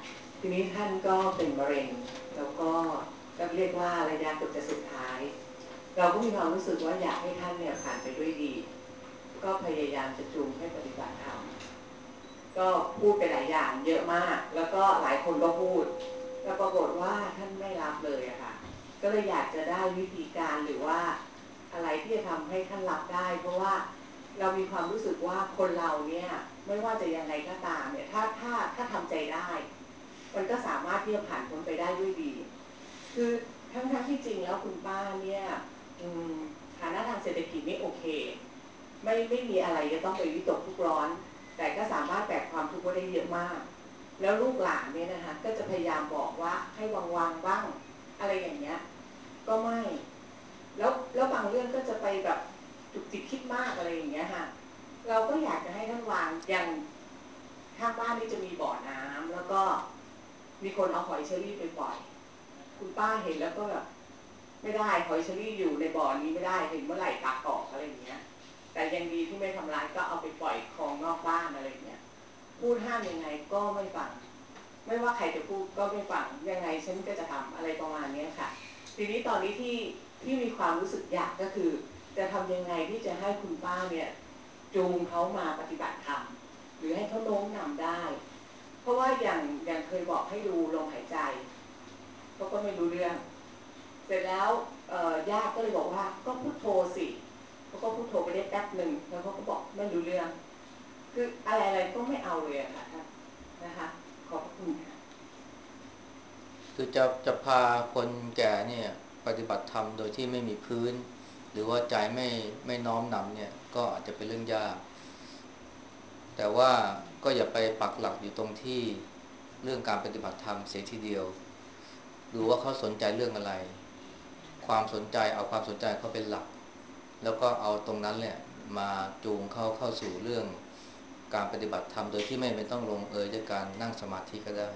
ทีนี้ท่านก็เป็นมะเร็งแล้วก็ก็เรียกว่าระยะเกือบจะสุดท้ายเราก็มีความรู้สึกว่าอยากให้ท่านเนี่ยผ่านไปด้วยดีก็พยายามจะจูงให้ปฏิบัติธรรมก็พูดไปหลายอย่างเยอะมากแล้วก็หลายคนก็พูดแล้วปรากฏว่าท่านไม่รับเลยอะค่ะก็เลยอยากจะได้วิธีการหรือว่าอะไรที่จะทำให้ท่านรับได้เพราะว่าเรามีความรู้สึกว่าคนเราเนี่ยไม่ว่าจะยังไงก็ตามเนี่ยถ้าถ้าถ้าทำใจได้มันก็สามารถที่จะผ่านพ้นไปได้ด้วยดีคือทั้งทั้งที่จริงแล้วคุณป้าเนี่ยฐานะทางเศรษฐกิจนี่โอเคไม่ไม่มีอะไรจะต้องไปวิตกทุกข์ร้อนแต่ก็สามารถแบกความทุกข์ไว้ได้เยอะมากแล้วลูกหลานเนี่ยนะคะก็จะพยายามบอกว่าให้วางวางบ้างอะไรอย่างเงี้ยก็ไม่แล้วแล้วบางเรื่องก็จะไปแบบจุกจิกคิดมากอะไรอย่างเงี้ยค่ะเราก็อยากจะให้ท่านวางอย่างข้างบ้านนี่จะมีบ่อน้ำแล้วก็มีคนเอาหอยเชอรี่ไปปล่อยคุณป้าเห็นแล้วก็แบบไม่ได้หอยเชอรี่อยู่ในบ่อนี้ไม่ได้เห็นเมื่อไหร่ตักออกอะไรอย่างเงี้ยแต่ยังดีที่ไม่ทำร้ายก็เอาไปปล่อยคลองนอกบ้านอะไรอย่างเงี้ยพูดห้ามยังไงก็ไม่ฟังไม่ว่าใครจะพูดก็ไม่ฟังยังไงฉันก็จะทำอะไรประมาณนี้ค่ะทีนี้ตอนนี้ที่ที่มีความรู้สึกอยากก็คือจะทำยังไงที่จะให้คุณป้าเนี่ยจูงเขามาปฏิบัติธรรมหรือให้เขาโน้มนำได้เพราะว่าอย่างอย่างเคยบอกให้ดูลมหายใจเขาก็ไม่รู้เรื่องเสร็จแล้วญาติก็เลยบอกว่าก็พุทโธสิเขาก็พุทโธไปได้แป๊บหนึ่งแล้วเขาก็บอกไม่รู้เรื่องคืออะไรอะไรก็ไม่เอาเลยค่ะท่านนะคะขอบคุณค่ะคือจะจะพาคนแก่เนี่ยปฏิบัติธรรมโดยที่ไม่มีพื้นหรือว่าใจไม่ไม่น้อมนำเนี่ยก็อาจจะเป็นเรื่องยากแต่ว่าก็อย่าไปปักหลักอยู่ตรงที่เรื่องการปฏิบัติธรรมเสียทีเดียวดูว่าเขาสนใจเรื่องอะไรความสนใจเอาความสนใจเขาเป็นหลักแล้วก็เอาตรงนั้นเนี่ยมาจูงเขาเข้าสู่เรื่องการปฏิบัติธรรมโดยที่ไม่ไม่ต้องลงเอยด้วยการนั่งสมาธิก็ได้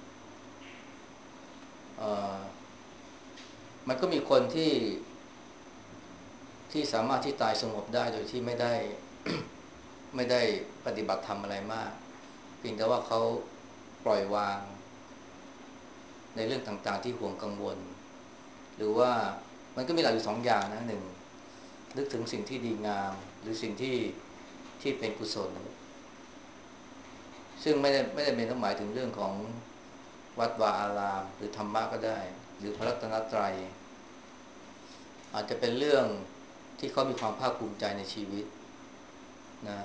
มันก็มีคนที่ที่สามารถที่ตายสงบได้โดยที่ไม่ได้ ไม่ได้ปฏิบัติธรรมอะไรมากเพียงแต่ว่าเขาปล่อยวางในเรื่องต่างๆที่ห่วงกังวลหรือว่ามันก็มีหลักอยู่สองอย่างนะหนึ่งนึกถึงสิ่งที่ดีงามหรือสิ่งที่ที่เป็นกุศลซึ่งไม่ได้ไม่ได้เป็นต้องหมายถึงเรื่องของวัดวาอารามหรือธรรมะก็ได้หรือพระรัตนตรัยอาจจะเป็นเรื่องที่เขามีความภาคภูมิใจในชีวิตนะ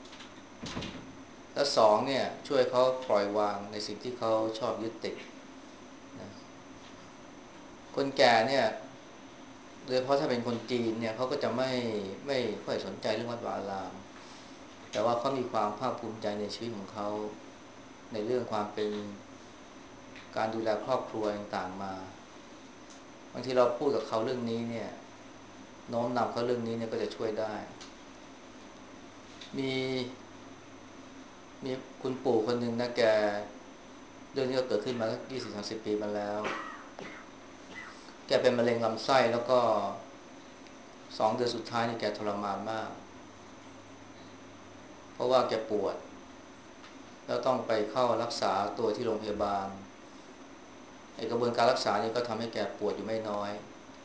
และสองเนี่ยช่วยเขาปล่อยวางในสิ่งที่เขาชอบยึดติดนะคนแก่เนี่ยโดยเฉพาะถ้าเป็นคนจีนเนี่ยเขาก็จะไม่ไม่ค่อยสนใจเรื่องวัดวาอารามแต่ว่าเขามีความภาคภูมิใจในชีวิตของเขาในเรื่องความเป็นการดูแลครอบครัวต่างๆมาบางทีเราพูดกับเขาเรื่องนี้เนี่ยโน้มนำเขาเรื่องนี้เนี่ยก็จะช่วยได้มีมีคุณปู่คนหนึ่งนะแกเรื่องนี้ก็เกิดขึ้นมาสักยี่สิบสามสิบปีมาแล้วแกเป็นมะเร็งลำไส้แล้วก็สองเดือนสุดท้ายนี่แกทรมานมากเพราะว่าแกปวดแล้วต้องไปเข้ารักษาตัวที่โรงพยาบาลไอ้กระบวนการรักษานี่ก็ทำให้แกปวดอยู่ไม่น้อย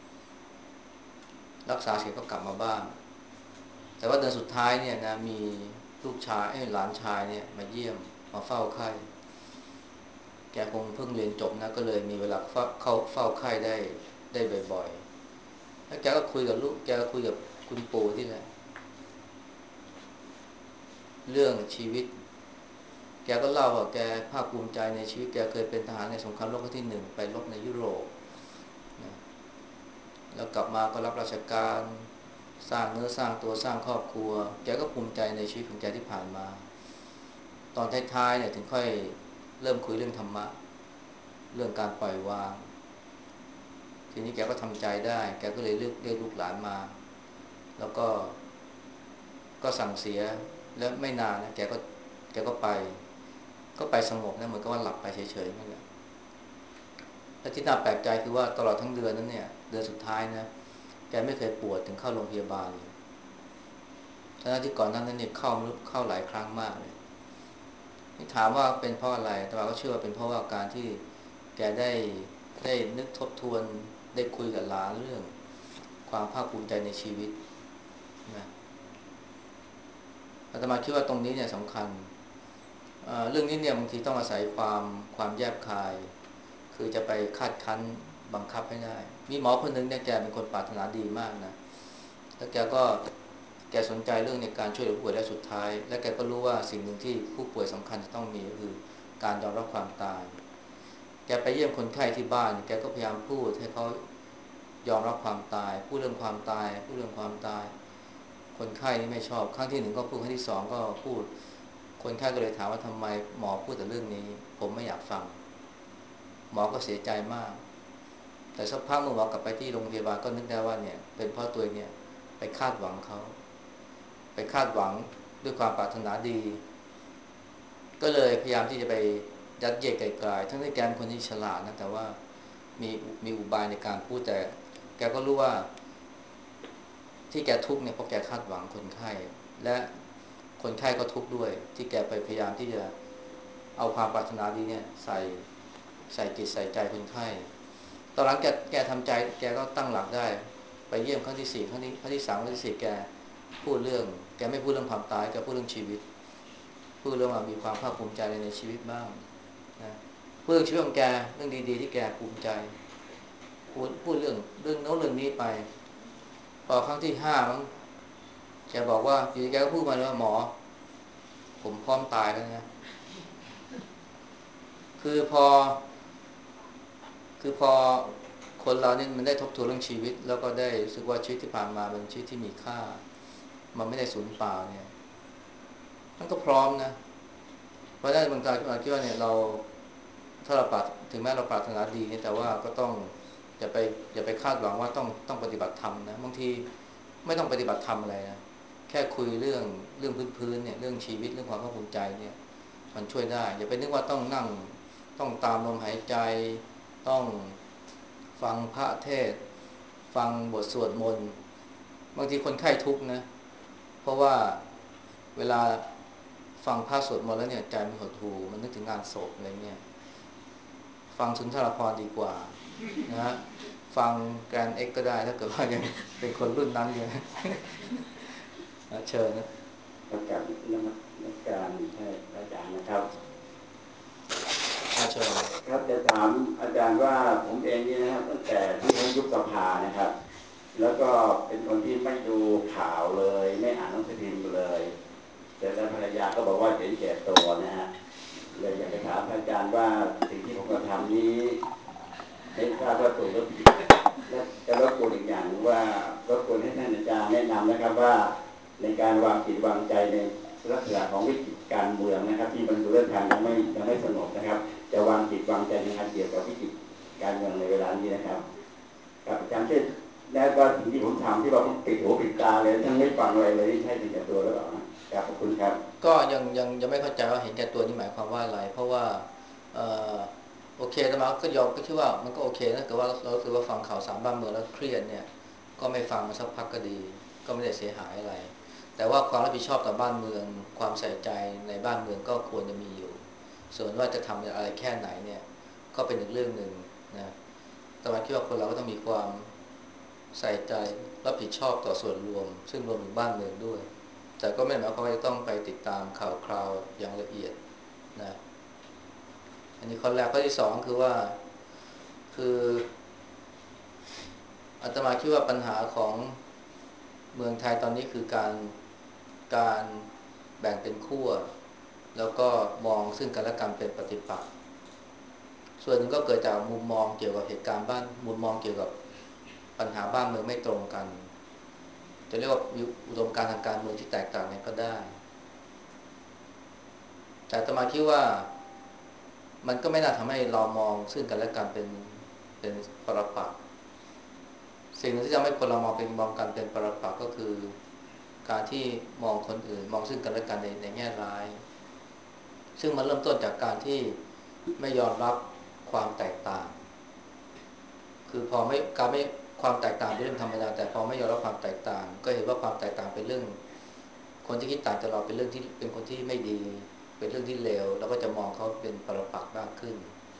รักษาเสร็จก็กลับมาบ้านแต่ว่าเดือนสุดท้ายเนี่ยนะมีลูกชายไอ้หลานชายเนี่ยมาเยี่ยมมาเฝ้าไข้แกคงเพิ่งเรียนจบนะก็เลยมีเวลาเข้าเฝ้าไข้ได้ได้บ่อยๆแล้วแกก็คุยกับลูกแกก็คุยกับคุณปู่ที่แหละเรื่องชีวิตแกก็เล่าว่าแกภาคภูมิใจในชีวิตแกเคยเป็นทหารในสงครามโลกครั้งที่หนึ่งไปรบในยุโรปนะแล้วกลับมาก็รับราชการสร้างเนื้อสร้างตัวสร้างครอบครัวแกก็ภูมิใจในชีวิตของแกที่ผ่านมาตอนท้ายๆเนี่ยถึงค่อยเริ่มคุยเรื่องธรรมะเรื่องการปล่อยวางทีนี้แกก็ทำใจได้แกก็เลยเรียกเรียกลูกหลานมาแล้วก็ก็สั่งเสียแล้วไม่นานนะแกก็แกก็ไปก็ไปสงบนะเหมือนกับว่าหลับไปเฉยๆนั่นแหละและที่น่าแปลกใจคือว่าตลอดทั้งเดือนนั้นเนี่ยเดือนสุดท้ายนะแกไม่เคยปวดถึงเข้าโรงพยาบาลเลยทั้งที่ก่อนหน้านั้นเนี่ยเข้าเข้าหลายครั้งมากเลยถามว่าเป็นเพราะอะไรแต่ว่าก็เชื่อว่าเป็นเพราะว่าการที่แกได้ได้นึกทบทวนได้คุยกับหลานเรื่องความภาคภูมิใจในชีวิตนะอาตมาคิดว่าตรงนี้เนี่ยสำคัญเรื่องนี้เนี่ยบางทีต้องอาศัยความความแยบคายคือจะไปคาดคั้นบังคับให้ได้มีหมอคนนึงเนี่ยแกเป็นคนปรารถนาดีมากนะแล้วแกก็แกสนใจเรื่องในการช่วยเหลือผู้ป่วยและสุดท้ายและแกก็รู้ว่าสิ่งหนึ่งที่ผู้ป่วยสำคัญจะต้องมีก็คือการยอมรับความตายแกไปเยี่ยมคนไข้ที่บ้านแกก็พยายามพูดให้เขายอมรับความตายพูดเรื่องความตายพูดเรื่องความตายคนไข้นี่ไม่ชอบครั้งที่หนึ่งก็พูดครั้งที่สองก็พูดคนไข้ก็เลยถามว่าทำไมหมอพูดแต่เรื่องนี้ผมไม่อยากฟังหมอก็เสียใจมากแต่สักพักเมื่อหมอกลับไปที่โรงพยาบาลก็นึกได้ว่าเนี่ยเป็นเพราะตัวเนี่ยไปคาดหวังเขาไปคาดหวังด้วยความปรารถนาดีก็เลยพยายามที่จะไปยัดเยียดไกลๆทั้งที่แกเป็นคนที่ฉลาดนะแต่ว่ามีมีอุบายในการพูดแต่แกก็รู้ว่าที่แกทุกข์เนี่ยเพราะแกคาดหวังคนไข้และคนไข้ก็ทุกข์ด้วยที่แกไปพยายามที่จะเอาความปรารถนาดีเนี่ยใส่ใส่จิตใส่ใจคนไข้ตอนหลังแกแกทำใจแกก็ตั้งหลักได้ไปเยี่ยมครั้งที่สี่ครั้งที่ครั้งที่สามครั้งที่สี่แกพูดเรื่องแกไม่พูดเรื่องความตายแกพูดเรื่องชีวิตพูดเรื่องว่ามีความภาคภูมิใจในชีวิตบ้างนะพูดเรื่องชีวิตของแกเรื่องดีๆที่แกภูมิใจพูดพูดเรื่องเรื่องโน้นเรื่องนี้ไปพอครั้งที่ห้ามั้งแกบอกว่าอยู่แกก็พูดมาเลยว่าหมอผมพร้อมตายแล้วนะคือพอคือพอคนเราเนี่ยมันได้ทบทวนเรื่องชีวิตแล้วก็ได้รู้สึกว่าชีวิตที่ผ่านมาเป็นชีวิตที่มีค่ามันไม่ได้สูญเปล่าเนี่ยมันก็พร้อมนะเพราะฉะนั้นบางทีเราคิดว่าเนี่ยเราถ้าเราปรารถถึงแม้เราปรารถนาดีเนี่ยแต่ว่าก็ต้องอย่าไปอย่าไปคาดหวังว่าต้องต้องปฏิบัติธรรมนะบางทีไม่ต้องปฏิบัติธรรมอะไรนะแค่คุยเรื่องเรื่องพื้นๆเนี่ยเรื่องชีวิตเรื่องความภาคภูมิใจเนี่ยมันช่วยได้อย่าไปนึกว่าต้องนั่งต้องตามลมหายใจต้องฟังพระเทศฟังบทสวดมนต์บางทีคนไข้ทุกข์นะเพราะว่าเวลาฟังพระสวดมนต์แล้วเนี่ยใจมันหดหู่มันนึกถึงงานศพอะไรเงี้ยฟังสุนทรภรณ์ดีกว่านะฮะฟังแกรนเอ็กก็ได้ถ้าเกิดว่ายังเป็นคนรุ่นนั้นอยู่เชิญนะประกาศนมัสการให้อาจารย์นะครับเชิญครับจะถามอาจารย์ว่าผมเองนี่นะครับตั้งแต่ที่ผมยุบสภานะครับแล้วก็เป็นคนที่ไม่ดูข่าวเลยไม่อ่านหนังสือพิมพ์เลยแต่แล้วภรรยาก็บอกว่าเห็นแก่ตัวนะฮะเลยอยากจะถามอาจารย์ว่าสิ่งที่ผมกระทำนี้ไม่ทราบว่าถูกหรือผิดและจะรบกวนอีกอย่างว่ารบกวนให้ท่านอาจารย์แนะนำนะครับว่าในการวางจิตวางใจในลักษณะของวิกฤตการเมืองนะครับที่มันดูเรื่องทางยังไม่ยังไม่สงบนะครับจะวางจิตวางใจในการเกี่ยวกับวิกฤตการเมืองในเวลานี้นะครับกับอาจารย์เช่นแล้วก็สิ่งที่ผมทำที่ว่าผมปิดหูปิดตาเลยทั้งไม่ฟังอะไรเลยใช่เป็นแก่ตัวหรือเปล่าครับขอบคุณครับก็ยังยังยังไม่เข้าใจว่าเห็นแก่ตัวนี่หมายความว่าอะไรเพราะว่าเอ่อโอเคแต่มาก็ยอมก็คิดว่ามันก็โอเคนะแต่ว่าเราถือว่าฟังข่าวสารบ้านเมืองแล้วเครียดเนี่ยก็ไม่ฟังมาสักพักก็ดีก็ไม่ได้เสียหายอะไรแต่ว่าความรับผิดชอบต่อบ้านเมืองความใส่ใจในบ้านเมืองก็ควรจะมีอยู่ส่วนว่าจะทำอะไรแค่ไหนเนี่ยก็เป็นอีกเรื่องหนึ่งนะแต่มาคิดว่าคนเราก็ต้องมีความใส่ใจรับผิดชอบต่อส่วนรวมซึ่งรวมถึงบ้านเมืองด้วยแต่ก็ไม่หมายความว่าจะต้องไปติดตามข่าวคราวอย่างละเอียดนะอันนี้ข้อแรกข้อที่สองคือว่าคืออาตมาคิดว่าปัญหาของเมืองไทยตอนนี้คือการการแบ่งเป็นขั้วแล้วก็มองซึ่งกันและกันเป็นปฏิปักษ์ส่วนหนึ่งก็เกิดจากมุมมองเกี่ยวกับเหตุการณ์บ้านมุมมองเกี่ยวกับปัญหาบ้านเมืองไม่ตรงกันจะเรียกว่าอุดมการณ์ทางการเมืองที่แตกต่างกันก็ได้แต่อาตมาคิดว่ามันก็ไม่น่าทำให้เรามองซึ่งกันและกันเป็นเป็นปรปักษ์สิ่งที่ทำให้คนเรามองเป็นมองกันเป็นปรปักษ์ก็คือการที่มองคนอื่นมองซึ่งกันและกันในในแง่ร้ายซึ่งมันเริ่มต้นจากการที่ไม่ยอมรับความแตกต่างคือพอไม่การไม่ความแตกต่างเป็นเรื่องธรรมดาแต่พอไม่ยอมรับความแตกต่างก็เห็นว่าความแตกต่างเป็นเรื่องคนที่คิดต่างจากเราเป็นเรื่องที่เป็นคนที่ไม่ดีเป็นเป็นเรื่องที่เลวเราก็จะมองเขาเป็นปรปักษ์มากขึ้น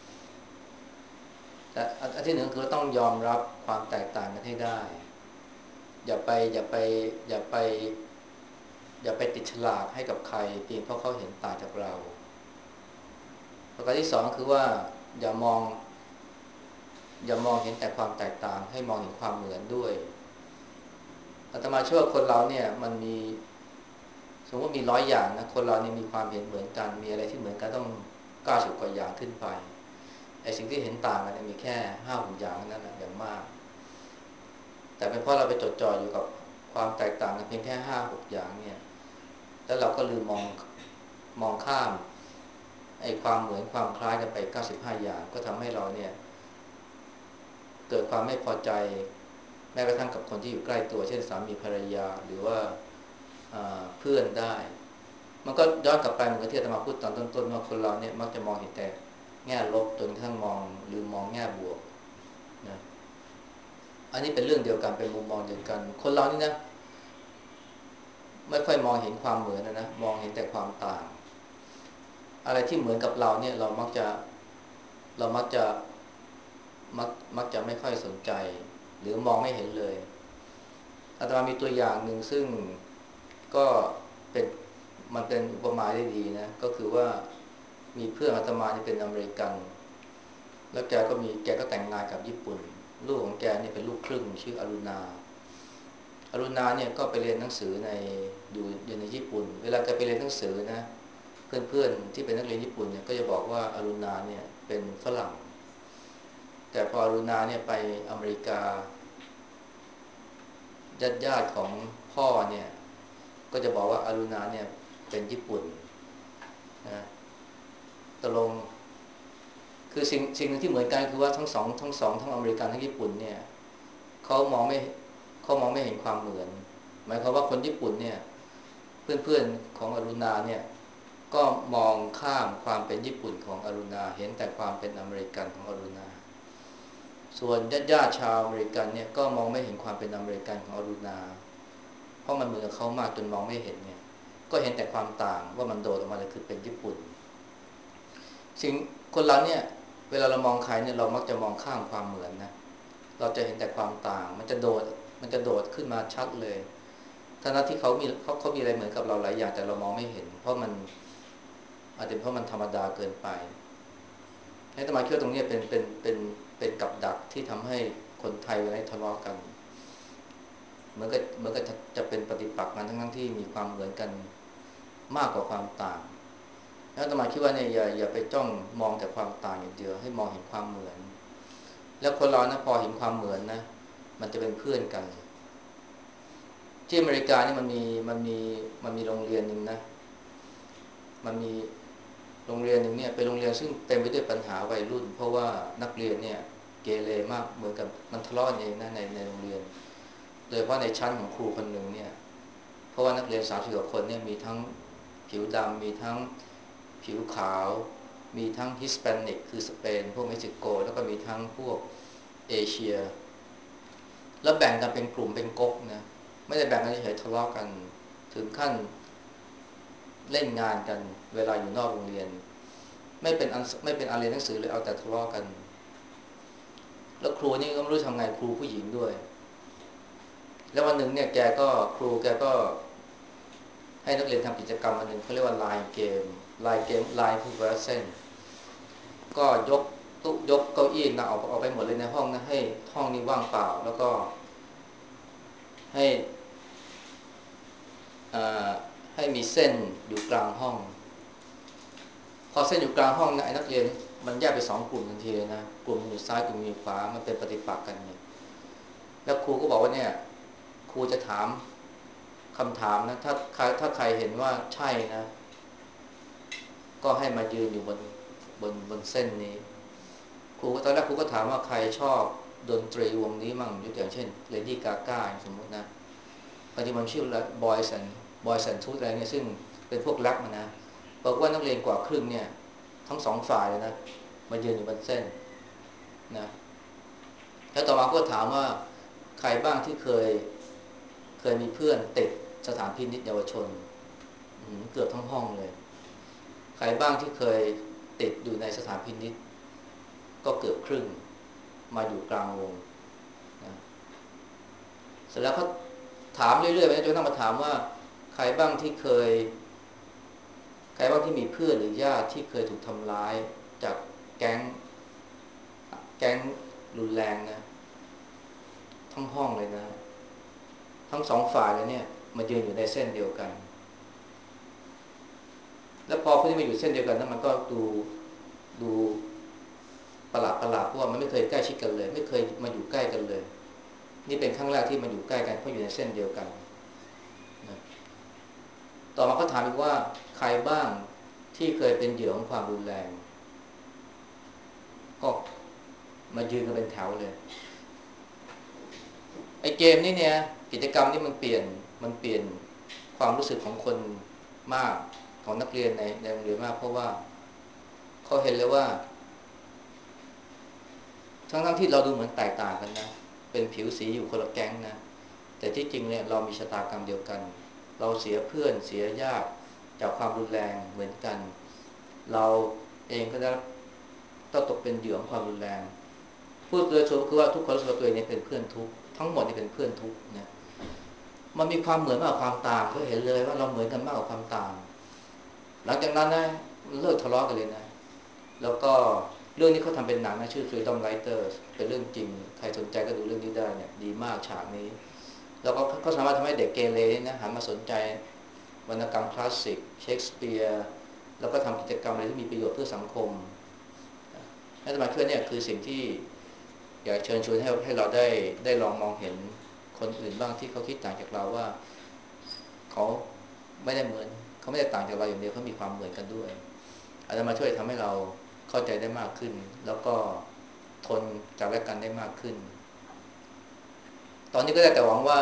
แต่อันที่หนึ่งคือต้องยอมรับความแตกต่างกันให้ได้อย่าไปอย่าไปอย่าไปอย่าไปติดฉลากให้กับใครเพียงเพราะเขาเห็นต่างจากเราประการที่สองคือว่าอย่ามองอย่ามองเห็นแต่ความแตกต่างให้มองเห็นความเหมือนด้วยอาตมาเชื่อว่าคนเราเนี่ยมันมีสมมติมีร้อยอย่างนะคนเรานี่มีความเห็นเหมือนกันมีอะไรที่เหมือนกันต้องเก้าสิบกว่าอย่างขึ้นไปไอ้สิ่งที่เห็นต่างกันมีแค่ห้าหกอย่างนั่นแหละอย่างมากแต่เป็นเพราะเราไปจดจ่ออยู่กับความแตกต่างกันเพียงแค่ห้าหกอย่างเนี่ยแล้วเราก็ลืมมองมองข้ามไอ้ความเหมือนความคล้ายกันไปเก้าสิบห้าอย่างก็ทำให้เราเนี่ยเกิดความไม่พอใจแม้กระทั่งกับคนที่อยู่ใกล้ตัวเช่นสามีภรรยาหรือว่าเพื่อนได้มันก็ย้อนกลับไปเหมือนที่อาตมาพูดตอนต้นๆว่าคนเราเนี่ยมักจะมองเห็นแต่แง่ลบจนกระทั่งมองหรือมองแง่บวกนะอันนี้เป็นเรื่องเดียวกันเป็นมุมมองเดียวกันคนเรานี่นะไม่ค่อยมองเห็นความเหมือนนะนะมองเห็นแต่ความต่างอะไรที่เหมือนกับเราเนี่ยเรามักจะเรามักจะมักมักจะไม่ค่อยสนใจหรือมองไม่เห็นเลยอาตมามีตัวอย่างหนึ่งซึ่งก็เป็นมันเป็นอุปมาได้ดีนะก็คือว่ามีเพื่อนอาตมาที่เป็นอเมริกันแล้วแกก็มีแกก็แต่งงานกับญี่ปุ่นลูกของแกเนี่ยเป็นลูกครึ่งชื่ออรุณาอรุณาเนี่ยก็ไปเรียนหนังสือในอยู่อยู่ในญี่ปุ่นเวลาแกไปเรียนหนังสือนะเพื่อนๆที่เป็นนักเรียนญี่ปุ่นเนี่ยก็จะบอกว่าอรุณาเนี่ยเป็นฝรั่งแต่พออรุณาเนี่ยไปอเมริกาญาติญาติของพ่อเนี่ยก็จะบอกว่าอรุณาเนี่ยเป็นญี่ปุ่นนะตกลงคือสิ่งสิ่งนึงที่เหมือนกันคือว่าทั้งสองทั้งสองทั้งอเมริกันทั้งญี่ปุ่นเนี่ยเขามองไม่เขามองไม่เห็นความเหมือนหมายความว่าคนญี่ปุ่นเนี่ยเพื่อนๆของอรุณาเนี่ยก็มองข้ามความเป็นญี่ปุ่นของอรุณาเห็นแต่ความเป็นอเมริกันของอรุณาส่วนญาติๆชาวอเมริกันเนี่ยก็มองไม่เห็นความเป็นอเมริกันของอรุณาเพราะมันเหมือนกับเขามากจนมองไม่เห็นเนี่ยก็เห็นแต่ความต่างว่ามันโดดออกมาเลยคือเป็นญี่ปุ่นสิ่งคนเราเนี่ยเวลาเรามองใครเนี่ยเรามักจะมองข้ามความเหมือนนะเราจะเห็นแต่ความต่างมันจะโดดมันจะโดดขึ้นมาชัดเลยทั้งที่เขามีเขาเขามีอะไรเหมือนกับเราหลายอย่างแต่เรามองไม่เห็นเพราะมันอาจจะเพราะมันธรรมดาเกินไปให้ตมาคิดว่าตรงนี้เป็นเป็นเป็นเป็นกับดักที่ทำให้คนไทยเวลาทะเลาะกันเหมือนกับเหมือนกับจะเป็นปฏิปักษ์กันทั้งที่มีความเหมือนกันมากกว่าความต่างแล้วอาตมาคิดว่าเนี่ยอย่าอย่าไปจ้องมองแต่ความต่างอย่างเดียวให้มองเห็นความเหมือนแล้วคนเรานะพอเห็นความเหมือนนะมันจะเป็นเพื่อนกันที่อเมริกานี่มันมีมันมีมันมีโรงเรียนนึงนะมันมีโรงเรียนนึงเนี่ยเป็นโรงเรียนซึ่งเต็มไปด้วยปัญหาวัยรุ่นเพราะว่านักเรียนเนี่ยเกเรมากเหมือนกับมันทะเลาะเองนะในในโรงเรียนโดยเฉพาะในชั้นของครูคนหนึ่งเนี่ยเพราะว่านักเรียนสามสิบกว่าคนเนี่ยมีทั้งผิวดำมีทั้งผิวขาวมีทั้งฮิสแปนิกคือสเปนพวกเม็กซิโกแล้วก็มีทั้งพวกเอเชียแล้วแบ่งกันเป็นกลุ่มเป็นก๊กนะไม่ได้แบ่งกันเฉยๆทะเลาะกันถึงขั้นเล่นงานกันเวลาอยู่นอกโรงเรียนไม่เป็นอันไม่เป็นอันเรียนหนังสือเลยเอาแต่ทะเลาะกันแล้วครูนี่ก็ไม่รู้ทำไงครูผู้หญิงด้วยแล้ววันหนึ่งเนี่ยแกก็ครูแกก็ให้นักเรียนทำกิจกรรมอันหนึ่งเขาเรียกว่าไลน์เกมไลน์เกมไลน์คือเวอร์เซนก็ยกตุ๊กยกเก้าอี้นะเอาเอาไปหมดเลยในห้องนะให้ห้องนี้ว่างเปล่าแล้วก็ให้อ่าให้มีเส้นอยู่กลางห้องพอเส้นอยู่กลางห้องนะไอ้นักเรียนมันแยกไปสองกลุ่มทันทีเลยนะกลุ่มอยู่ซ้ายกลุ่มอยู่ขวามันเป็นปฏิปักษ์กันเนี่ยแล้วครูก็บอกว่าเนี่ยครูจะถามคำถามนะถ้าใครถ้าใครเห็นว่าใช่นะก็ให้มายืนอยู่บนบนบนเส้นนี้ครูตอนแรกครูก็ถามว่าใครชอบดนตรีวงนี้มั่งยกอย่างเช่นเลดี้กาก้าสมมตินะบางทีมันชื่อแล้วบอยสันบอยสันทูธอะไรเนี่ยซึ่งเป็นพวกแรปมานะบอกว่านักเรียนกว่าครึ่งเนี่ยทั้งสองฝ่ายเลยนะมายืนอยู่บนเส้นนะแล้วต่อมาก็ถามว่าใครบ้างที่เคยเคยมีเพื่อนติดสถานพินิจเยาวชนเกือบทั้งห้องเลยใครรบ้างที่เคยติดอยู่ในสถานพินิจก็เกือบครึ่งมาอยู่กลางวงนะเสร็จแล้วเขาถามเรื่อยๆไปจนต้องมาถามว่าใครบ้างที่เคยใครบ้างที่มีเพื่อนหรือญาติที่เคยถูกทำร้ายจากแก๊งแก๊งรุนแรงนะทั้งห้องเลยนะทั้งสองฝ่ายเลยเนี่ยมายืนอยู่ในเส้นเดียวกันแล้วพอพวกที่มาอยู่เส้นเดียวกันนั้นมันก็ดูดูประหลาดประหลาดเพราะว่ามันไม่เคยใกล้ชิดกันเลยไม่เคยมาอยู่ใกล้กันเลยนี่เป็นครั้งแรกที่มาอยู่ใกล้กันเพราะอยู่ในเส้นเดียวกันนะต่อมาเขาถามอีกว่าใครบ้างที่เคยเป็นเหยื่อของความรุนแรงก็มายืนกันเป็นแถวเลยไอ้เกมนี่เนี่ยกิจกรรมนี่มันเปลี่ยนมันเปลี่ยนความรู้สึกของคนมากของนักเรียนในในโรงเรียนมากเพราะว่าเขาเห็นเลยว่าทั้งทั้งที่เราดูเหมือนแตกต่างกันนะเป็นผิวสีอยู่คนละแก๊งนะแต่ที่จริงเนี่ยเรามีชะตากรรมเดียวกันเราเสียเพื่อนเสียญาติจากความรุนแรงเหมือนกันเราเองก็ได้ต้องตกเป็นเหยื่อของความรุนแรงพูดโดยสรุปคือว่าทุกคนรู้สึกว่าตัวเองเนี่ยเป็นเพื่อนทุกข์ทั้งหมดนี่เป็นเพื่อนทุกข์นะมันมีความเหมือนมากกว่าความต่างก็เห็นเลยว่าเราเหมือนกันมากกว่าความต่างหลังจากนั้นนะเลิกทะเลาะกันเลยนะแล้วก็เรื่องนี้เขาทำเป็นหนังนะชื่อ Freedom Writers เป็นเรื่องจริงใครสนใจก็ดูเรื่องนี้ได้เนี่ยดีมากฉากนี้แล้วก็เขาสามารถทำให้เด็กเกเรนะหันมาสนใจวรรณกรรมคลาสสิกเชคสเปียร์แล้วก็ทำกิจกรรมอะไรที่มีประโยชน์เพื่อสังคมให้สมาชิกเนี่ยคือสิ่งที่อยากเชิญชวนให้ให้เราได้ได้ลองมองเห็นคนอื่นบ้างที่เขาคิดต่างจากเราว่าเขาไม่ได้เหมือนเขาไม่ได้ต่างจากเราอย่างเดียวเขามีความเหมือนกันด้วยอาจจะมาช่วยทำให้เราเข้าใจได้มากขึ้นแล้วก็ทนกับและกันได้มากขึ้นตอนนี้ก็ได้แต่หวังว่า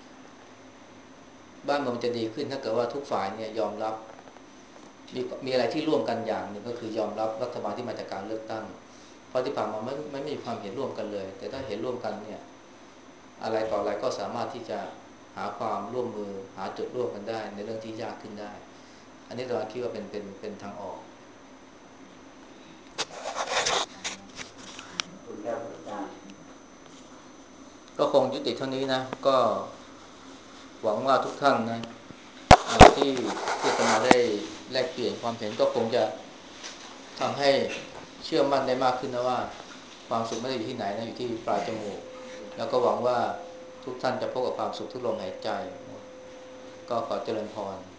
บ้านเมืองจะดีขึ้นถ้าเกิดว่าทุกฝ่ายเนี่ยยอมรับมีมีอะไรที่ร่วมกันอย่างหนึ่งก็คือยอมรับรัฐบาลที่มาจากการเลือกตั้งเพราะที่ผ่านมาไม่ไม่มีความเห็นร่วมกันเลยแต่ถ้าเห็นร่วมกันเนี่ยอะไรต่ออะไรก็สามารถที่จะหาความร่วมมือหาจุดร่วมกันได้ในเรื่องที่ยากขึ้นได้อันนี้เราคิดว่าเป็นเป็นเป็นทางออกก็คงยุติเท่านี้นะก็หวังว่าทุกท่านนะที่ที่จะมาได้แลกเปลี่ยนความเห็นก็คงจะทำให้เชื่อมั่นได้มากขึ้นนะว่าความสุขไม่ได้อยู่ที่ไหนนะอยู่ที่ปลายจมูกแล้วก็หวังว่าทุกท่านจะพบกับความสุขทุกลมหายใจก็ขอเจริญพร